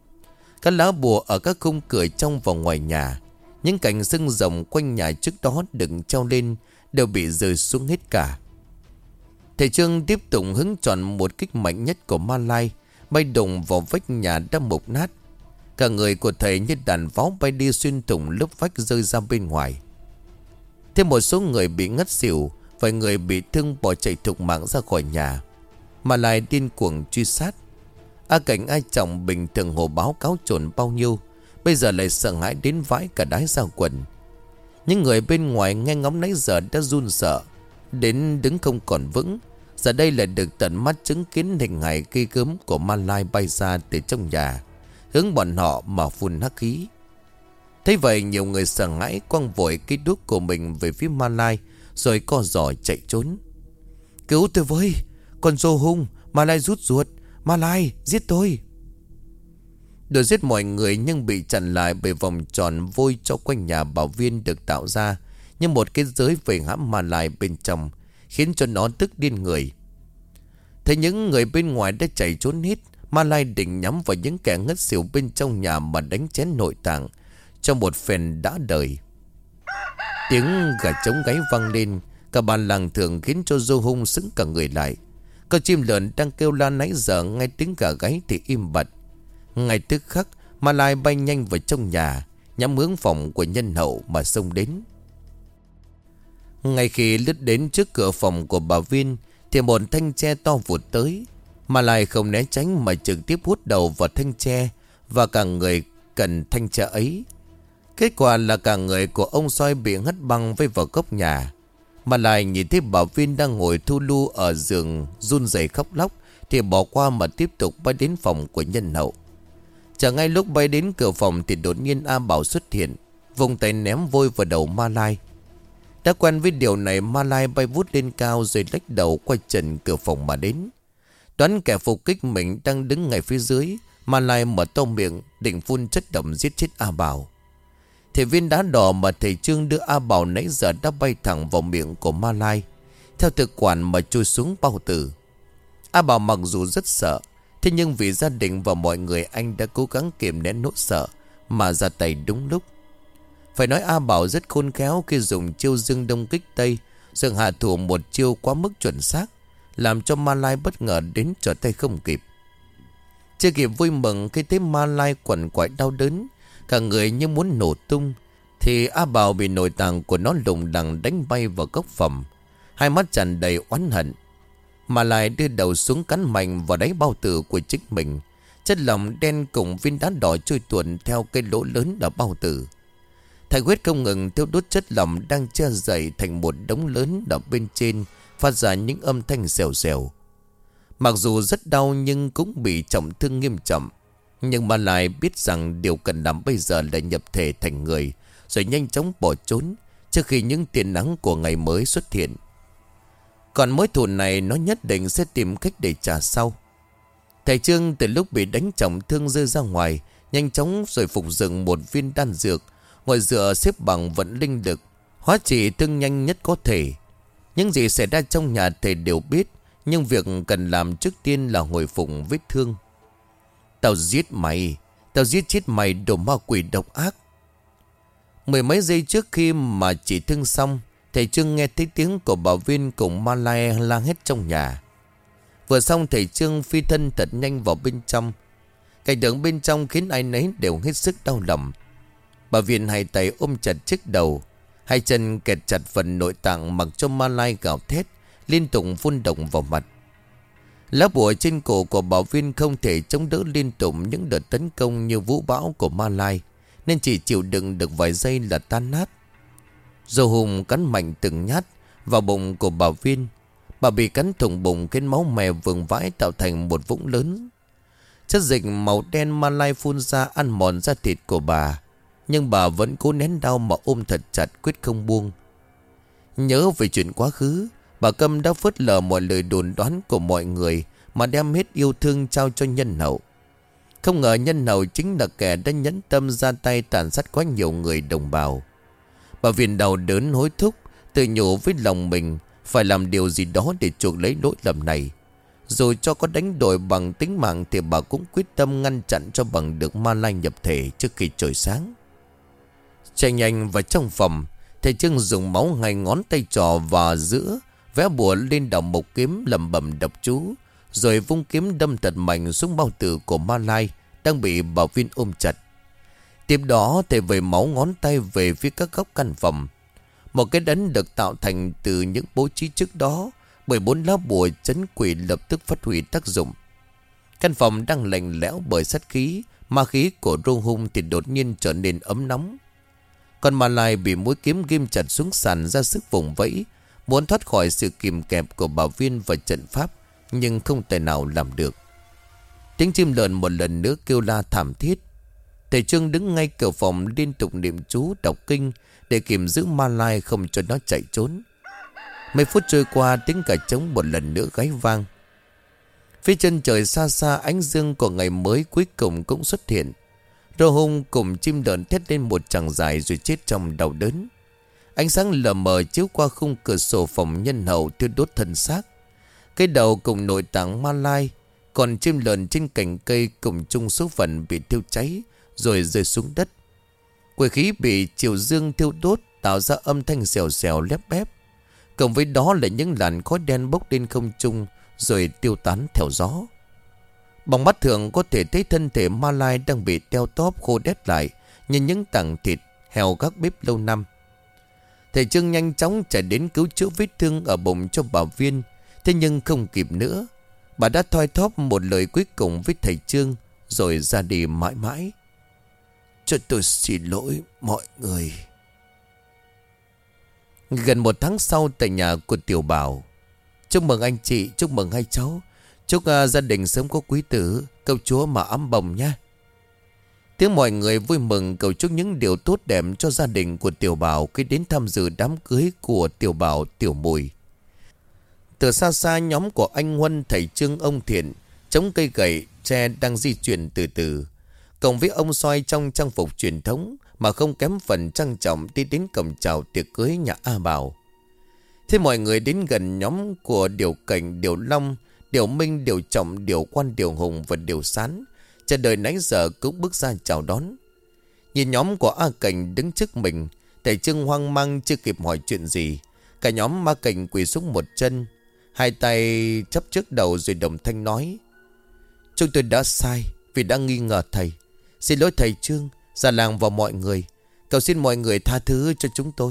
Các lá bùa ở các khung cửa trong và ngoài nhà, những cành xương rồng quanh nhà trước đó đừng treo lên, đều bị rơi xuống hết cả. Thầy Trương tiếp tục hứng chọn một kích mạnh nhất của Ma Lai, bay đụng vào vách nhà đã mục nát. Cả người của thầy như đàn pháo bay đi xuyên thủng lớp vách rơi ra bên ngoài. Thêm một số người bị ngất xỉu, vài người bị thương bỏ chạy thục mạng ra khỏi nhà. Ma Lai điên cuồng truy sát. A Cảnh, A Trọng bình thường hồ báo cáo trồn bao nhiêu, bây giờ lại sợ hãi đến vãi cả đái ra quần. Những người bên ngoài nghe ngóng nãy giờ đã run sợ đến đứng không còn vững, giờ đây lại được tận mắt chứng kiến hình hài ghê gớm của Ma Lai bay ra từ trong nhà, hướng bọn họ mà phun hắc khí. Thấy vậy nhiều người sợ hãi quăng vội cây đuốc của mình về phía Ma Lai, rồi co giò chạy trốn. Cứu tôi với, con rô hung, Ma Lai rút ruột, Ma Lai giết tôi. Đuổi giết mọi người nhưng bị chặn lại bởi vòng tròn vôi cho quanh nhà bảo Viên được tạo ra như một cái giới vây hãm Ma Lai bên trong, khiến cho nó tức điên người. Thấy những người bên ngoài đã chạy trốn hết, Ma Lai định nhắm vào những kẻ ngất xỉu bên trong nhà mà đánh chén nội tạng trong một phen đã đời. Tiếng gà trống gáy vang lên, cả bàn làng thường khiến cho Dô Hung sững cả người lại. Con chim lợn đang kêu la nãy giờ nghe tiếng gà gáy thì im bặt. Ngay tức khắc, Ma Lai bay nhanh vào trong nhà, nhắm hướng phòng của nhân hậu mà xông đến. Ngay khi lướt đến trước cửa phòng của bà Viên thì một thanh tre to vụt tới. Ma Lai không né tránh mà trực tiếp hút đầu vào thanh tre và cả người cần thanh tre ấy. Kết quả là cả người của ông Soi bị hất băng vây vào góc nhà. Ma Lai nhìn thấy bà Viên đang ngồi thu lu ở giường run rẩy khóc lóc thì bỏ qua mà tiếp tục bay đến phòng của nhân hậu. Chẳng ngay lúc bay đến cửa phòng thì đột nhiên A Bảo xuất hiện, vùng tay ném vôi vào đầu Ma Lai. Đã quen với điều này, Ma Lai bay vút lên cao rồi lách đầu quay trần cửa phòng mà đến. Đoán kẻ phục kích mình đang đứng ngay phía dưới, Ma Lai mở to miệng định phun chất độc giết chết A Bảo. Thì viên đá đỏ mà thầy Trương đưa A Bảo nãy giờ đã bay thẳng vào miệng của Ma Lai, theo thực quản mà trôi xuống bao tử. A Bảo mặc dù rất sợ, thế nhưng vì gia đình và mọi người anh đã cố gắng kiềm nén nỗi sợ mà ra tay đúng lúc. Phải nói A Bảo rất khôn khéo khi dùng chiêu dương đông kích tây, rồi hạ thủ một chiêu quá mức chuẩn xác, làm cho Ma Lai bất ngờ đến trở tay không kịp. Chưa kịp vui mừng khi thấy Ma Lai quằn quại đau đớn, cả người như muốn nổ tung, thì A Bảo bị nội tạng của nó lùng đằng đánh bay vào góc phòng. Hai mắt tràn đầy oán hận. Ma Lai đưa đầu xuống cắn mạnh vào đáy bao tử của chính mình. Chất lỏng đen cùng viên đá đỏ trôi tuồn theo cái lỗ lớn ở bao tử. Thầy huyết không ngừng tiêu đốt chất lỏng đang che dậy thành một đống lớn ở bên trên, phát ra những âm thanh xèo xèo. Mặc dù rất đau nhưng cũng bị trọng thương nghiêm trọng. Nhưng mà lại biết rằng điều cần làm bây giờ là nhập thể thành người, rồi nhanh chóng bỏ trốn trước khi những tia nắng của ngày mới xuất hiện. Còn mối thù này nó nhất định sẽ tìm cách để trả sau. Thầy Trương từ lúc bị đánh trọng thương rơi ra ngoài, nhanh chóng rồi phục dựng một viên đan dược, ngồi dựa xếp bằng vận linh lực, hóa trị thương nhanh nhất có thể. Những gì xảy ra trong nhà thầy đều biết, nhưng việc cần làm trước tiên là hồi phục vết thương. Tao giết mày, tao giết chết mày đồ ma quỷ độc ác. Mười mấy giây trước khi mà chỉ thương xong, thầy Trương nghe thấy tiếng của bảo viên cùng Ma Lai la hét trong nhà. Vừa xong thầy Trương phi thân thật nhanh vào bên trong. Cảnh tượng bên trong khiến ai nấy đều hết sức đau lòng. Bảo viên hai tay ôm chặt chiếc đầu, hai chân kẹt chặt phần nội tạng, mặc cho Ma Lai gào thét liên tục phun độc vào mặt. Lá bùa trên cổ của bảo viên không thể chống đỡ liên tục những đợt tấn công như vũ bão của Ma Lai, nên chỉ chịu đựng được vài giây là tan nát. Dô Hùng cắn mạnh từng nhát vào bụng của bảo viên. Bà bị cắn thủng bụng khiến máu mè vương vãi tạo thành một vũng lớn. Chất dịch màu đen Ma Lai phun ra ăn mòn da thịt của bà, nhưng bà vẫn cố nén đau mà ôm thật chặt quyết không buông. Nhớ về chuyện quá khứ, bà Câm đã phớt lờ mọi lời đồn đoán của mọi người mà đem hết yêu thương trao cho Nhân Hậu. Không ngờ Nhân Hậu chính là kẻ đã nhẫn tâm ra tay tàn sát quá nhiều người đồng bào. Bà Viên đau đớn hối thúc, tự nhủ với lòng mình phải làm điều gì đó để chuộc lấy lỗi lầm này. Rồi cho có đánh đổi bằng tính mạng thì bà cũng quyết tâm ngăn chặn cho bằng được Ma Lai nhập thể trước khi trời sáng. Chạy nhanh vào trong phòng, thầy Trương dùng máu ngay ngón tay trò và giữa vẽ bùa lên đầu một kiếm lẩm bẩm đọc chú, rồi vung kiếm đâm thật mạnh xuống bao tử của Ma Lai đang bị bảo viên ôm chặt. Tiếp đó thầy vẩy máu ngón tay về phía các góc căn phòng. Một cái đấn được tạo thành từ những bố trí trước đó bởi 4 lá bùa trấn quỷ lập tức phát huy tác dụng. Căn phòng đang lạnh lẽo bởi sát khí, ma khí của Rô Hung thì đột nhiên trở nên ấm nóng. Còn Ma Lai bị mũi kiếm ghim chặt xuống sàn ra sức vùng vẫy, muốn thoát khỏi sự kìm kẹp của bảo viên và trận pháp, nhưng không thể nào làm được. Tiếng chim lợn một lần nữa kêu la thảm thiết. Thầy Trương đứng ngay cửa phòng liên tục niệm chú đọc kinh để kiềm giữ Ma Lai không cho nó chạy trốn. Mấy phút trôi qua, tiếng cà trống một lần nữa gáy vang. Phía chân trời xa xa, ánh dương của ngày mới cuối cùng cũng xuất hiện. Rô Hung cùng chim lợn thét lên một tràng dài rồi chết trong đau đớn. Ánh sáng lờ mờ chiếu qua khung cửa sổ phòng Nhân Hậu thiêu đốt thân xác. Cái đầu cùng nội tạng Ma Lai, còn chim lợn trên cành cây cùng chung số phận bị thiêu cháy rồi rơi xuống đất. Quỷ khí bị chiều dương thiêu đốt tạo ra âm thanh xèo xèo lép bép. Cộng với đó là những làn khói đen bốc lên không trung rồi tiêu tán theo gió. Bằng mắt thường có thể thấy thân thể Ma Lai đang bị teo tóp khô đét lại như những tảng thịt heo các bếp lâu năm. Thầy Trương nhanh chóng chạy đến cứu chữa vết thương ở bụng cho bà Viên. Thế nhưng không kịp nữa, bà đã thoi thóp một lời cuối cùng với thầy Trương rồi ra đi mãi mãi. Cho tôi xin lỗi mọi người. Gần 1 tháng sau, tại nhà của Tiểu Bảo. Chúc mừng anh chị, chúc mừng hai cháu. Chúc gia đình sớm có quý tử, cầu Chúa mà ấm bồng nha. Tiếng mọi người vui mừng cầu chúc những điều tốt đẹp cho gia đình của Tiểu Bảo khi đến tham dự đám cưới của Tiểu Bảo Tiểu Mùi. Từ xa xa, nhóm của anh Huân, thầy Trương, ông Thiện chống cây gậy tre đang di chuyển từ từ, cộng với ông Xoay trong trang phục truyền thống mà không kém phần trang trọng đi đến cổng chào tiệc cưới nhà A Bảo. Thế mọi người đến gần nhóm của Điều Cảnh, Điều Long, Điều Minh, Điều Trọng, Điều Quan, Điều Hùng và Điều Sán chờ đợi nãy giờ cũng bước ra chào đón. Nhìn nhóm của A Cảnh đứng trước mình, thầy Trương hoang mang chưa kịp hỏi chuyện gì. Cả nhóm Ma Cảnh quỳ xuống một chân, hai tay chắp trước đầu rồi đồng thanh nói: Chúng tôi đã sai vì đã nghi ngờ thầy. Xin lỗi thầy Trương, già làng và mọi người. Cầu xin mọi người tha thứ cho chúng tôi.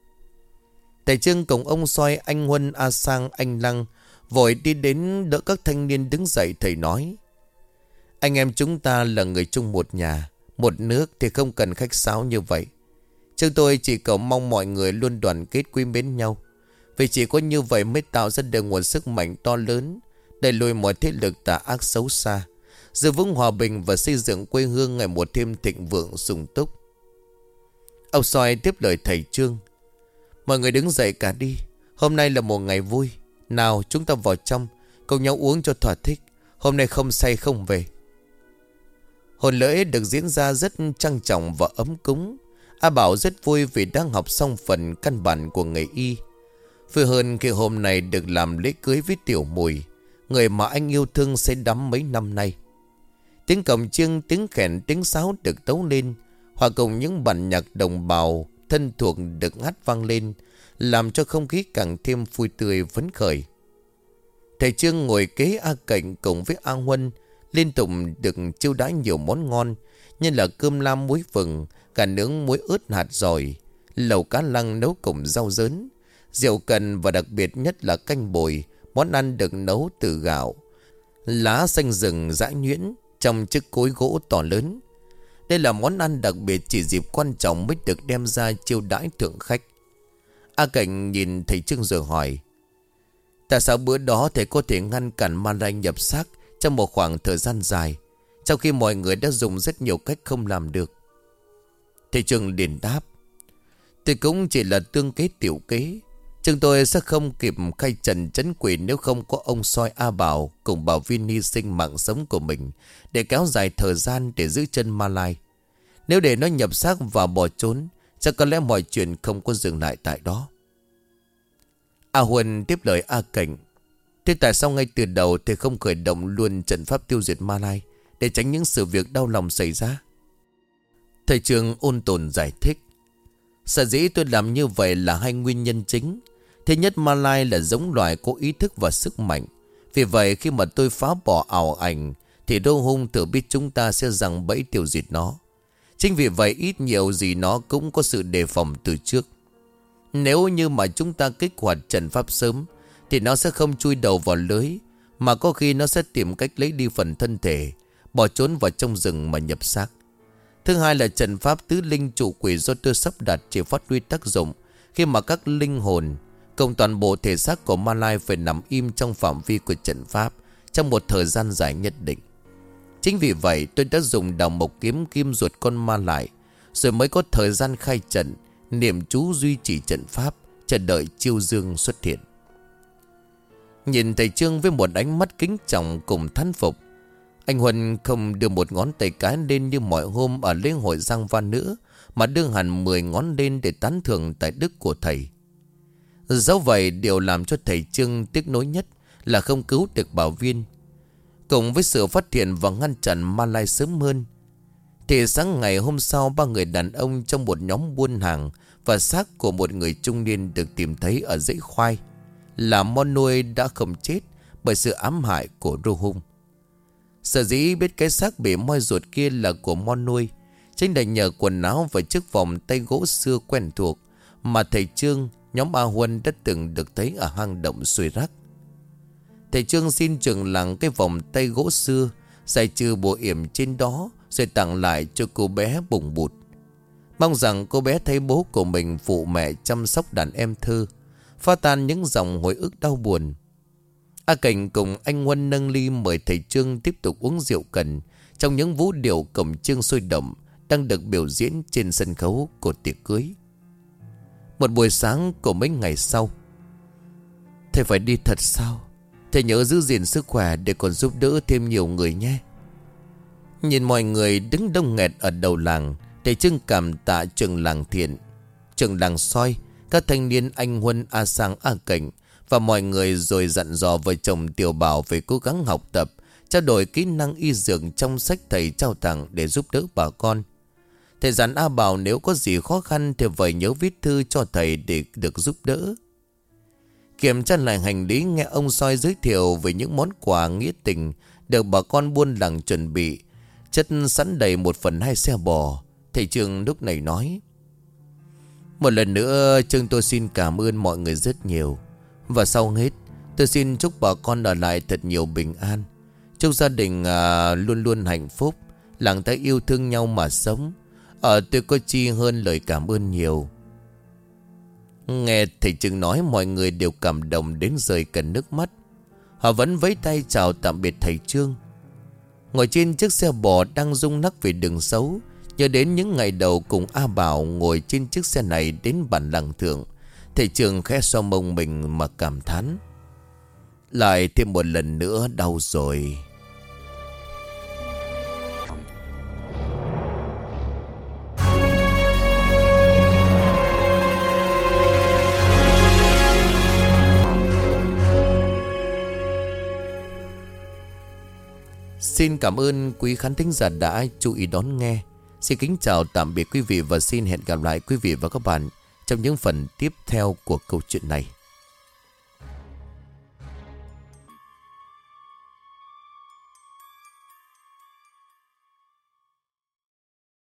Thầy Trương cùng ông Soi, anh Huân, A Sang, anh Lăng vội đi đến đỡ các thanh niên đứng dậy. Thầy nói: anh em chúng ta là người chung một nhà, một nước thì không cần khách sáo như vậy. Chúng tôi chỉ cầu mong mọi người luôn đoàn kết quý mến nhau. Vì chỉ có như vậy mới tạo ra được nguồn sức mạnh to lớn, đẩy lùi mọi thế lực tà ác xấu xa, giữ vững hòa bình và xây dựng quê hương ngày một thêm thịnh vượng sung túc. Ông Soi tiếp lời thầy Trương: mọi người đứng dậy cả đi. Hôm nay là một ngày vui. Nào chúng ta vào trong cùng nhau uống cho thỏa thích. Hôm nay không say không về. Hôn lễ được diễn ra rất trang trọng và ấm cúng. A Bảo rất vui vì đang học xong phần căn bản của nghề y. Vui hơn khi hôm nay được làm lễ cưới với Tiểu Mùi, người mà anh yêu thương say đắm mấy năm nay. Tiếng cồng chiêng, tiếng khèn, tiếng sáo được tấu lên, hòa cùng những bản nhạc đồng bào thân thuộc được hát vang lên, làm cho không khí càng thêm vui tươi phấn khởi. Thầy Trương ngồi kế A Cạnh cùng với A Huân liên tục được chiêu đãi nhiều món ngon, như là cơm lam muối vừng, cả nướng muối ớt hạt dòi, lẩu cá lăng nấu cùng rau dớn, rượu cần và đặc biệt nhất là canh bồi, món ăn được nấu từ gạo, lá xanh rừng giã nhuyễn trong chiếc cối gỗ to lớn. Đây là món ăn đặc biệt chỉ dịp quan trọng mới được đem ra chiêu đãi thượng khách. A Cảnh nhìn thầy Trương rồi hỏi: tại sao bữa đó thầy có thể ngăn cản ma lai nhập xác trong một khoảng thời gian dài, trong khi mọi người đã dùng rất nhiều cách không làm được? Thầy Trương liền đáp: tôi cũng chỉ là tương kế tiểu kế. Chúng tôi sẽ không kịp khai trần trấn quỷ nếu không có ông Soi, A Bảo cùng Bảo Viên hy sinh mạng sống của mình để kéo dài thời gian để giữ chân ma lai. Nếu để nó nhập xác và bỏ trốn, chắc có lẽ mọi chuyện không có dừng lại tại đó. A Huân tiếp lời A Cảnh: thế tại sao ngay từ đầu thầy không khởi động luôn trận pháp tiêu diệt ma lai để tránh những sự việc đau lòng xảy ra? Thầy Trương ôn tồn giải thích: sở dĩ tôi làm như vậy là hai nguyên nhân chính. Thứ nhất, ma lai là giống loài có ý thức và sức mạnh. Vì vậy khi mà tôi phá bỏ ảo ảnh thì đô hung tự biết chúng ta sẽ giằng bẫy tiêu diệt nó. Chính vì vậy ít nhiều gì nó cũng có sự đề phòng từ trước. Nếu như mà chúng ta kích hoạt trận pháp sớm thì nó sẽ không chui đầu vào lưới, mà có khi nó sẽ tìm cách lấy đi phần thân thể, bỏ trốn vào trong rừng mà nhập xác. Thứ hai là trận pháp tứ linh trụ quỷ do tôi sắp đặt chỉ phát huy tác dụng khi mà các linh hồn cùng toàn bộ thể xác của ma lai phải nằm im trong phạm vi của trận pháp trong một thời gian dài nhất định. Chính vì vậy tôi đã dùng đào mộc kiếm kim ruột con ma lại, rồi mới có thời gian khai trận, niệm chú duy trì trận pháp, chờ đợi chiêu dương xuất hiện. Nhìn thầy Trương với một ánh mắt kính trọng cùng thán phục, anh Huân không đưa một ngón tay cái lên như mọi hôm ở lễ hội Giang Văn nữa, mà đưa hẳn 10 ngón lên để tán thưởng tài đức của thầy. Dẫu vậy, điều làm cho thầy Trương tiếc nuối nhất là không cứu được Bảo Viên. Cùng với sự phát hiện và ngăn chặn ma lai sớm hơn, thì sáng ngày hôm sau, 3 người đàn ông trong một nhóm buôn hàng và xác của một người trung niên được tìm thấy ở dãy khoai là mon nuôi đã không chết bởi sự ám hại của Rô Hung. Sở dĩ biết cái xác bị moi ruột kia là của mon nuôi chính là nhờ quần áo và chiếc vòng tay gỗ xưa quen thuộc mà thầy Trương, nhóm A Huân đã từng được thấy ở hang động Xuôi Rắc. Thầy Trương xin trường làng cái vòng tay gỗ xưa, giải trừ bộ yểm trên đó, rồi tặng lại cho cô bé Bùng Bụt, mong rằng cô bé thấy bố của mình phụ mẹ chăm sóc đàn em thơ, phá tan những dòng hồi ức đau buồn. A Cảnh cùng anh Huân nâng ly mời thầy Trương tiếp tục uống rượu cần trong những vũ điệu cổng chiêng sôi động đang được biểu diễn trên sân khấu của tiệc cưới. Một buổi sáng của mấy ngày sau: thầy phải đi thật sao? Thầy nhớ giữ gìn sức khỏe để còn giúp đỡ thêm nhiều người nhé. Nhìn mọi người đứng đông nghẹt ở đầu làng, thầy Trương cảm tạ trưởng làng Thiện, trưởng làng Soi, các thanh niên anh Huân, A Sang, A Cảnh và mọi người, rồi dặn dò vợ chồng Tiểu Bảo phải cố gắng học tập, trao đổi kỹ năng y dược trong sách thầy trao tặng để giúp đỡ bà con. Thầy dặn A Bảo nếu có gì khó khăn thì phải nhớ viết thư cho thầy để được giúp đỡ. Kiểm tra lại hành lý, nghe ông Soi giới thiệu về những món quà nghĩa tình được bà con buôn làng chuẩn bị, chất sẵn đầy 1/2 xe bò. Thầy Trương lúc này nói: một lần nữa Trương tôi xin cảm ơn mọi người rất nhiều. Và sau hết tôi xin chúc bà con ở lại thật nhiều bình an. Chúc gia đình luôn luôn hạnh phúc, làng ta yêu thương nhau mà sống. Tôi có chi hơn lời cảm ơn nhiều. Nghe thầy Trương nói, mọi người đều cảm động đến rơi cả nước mắt. Họ vẫn vẫy tay chào tạm biệt thầy Trương. Ngồi trên chiếc xe bò đang rung nắc vì đường xấu, nhớ đến những ngày đầu cùng A Bảo ngồi trên chiếc xe này đến bản làng thượng, thầy Trương khẽ xoa mông mình mà cảm thán: lại thêm một lần nữa đau rồi. Xin cảm ơn quý khán thính giả đã chú ý đón nghe. Xin kính chào tạm biệt quý vị và xin hẹn gặp lại quý vị và các bạn trong những phần tiếp theo của câu chuyện này.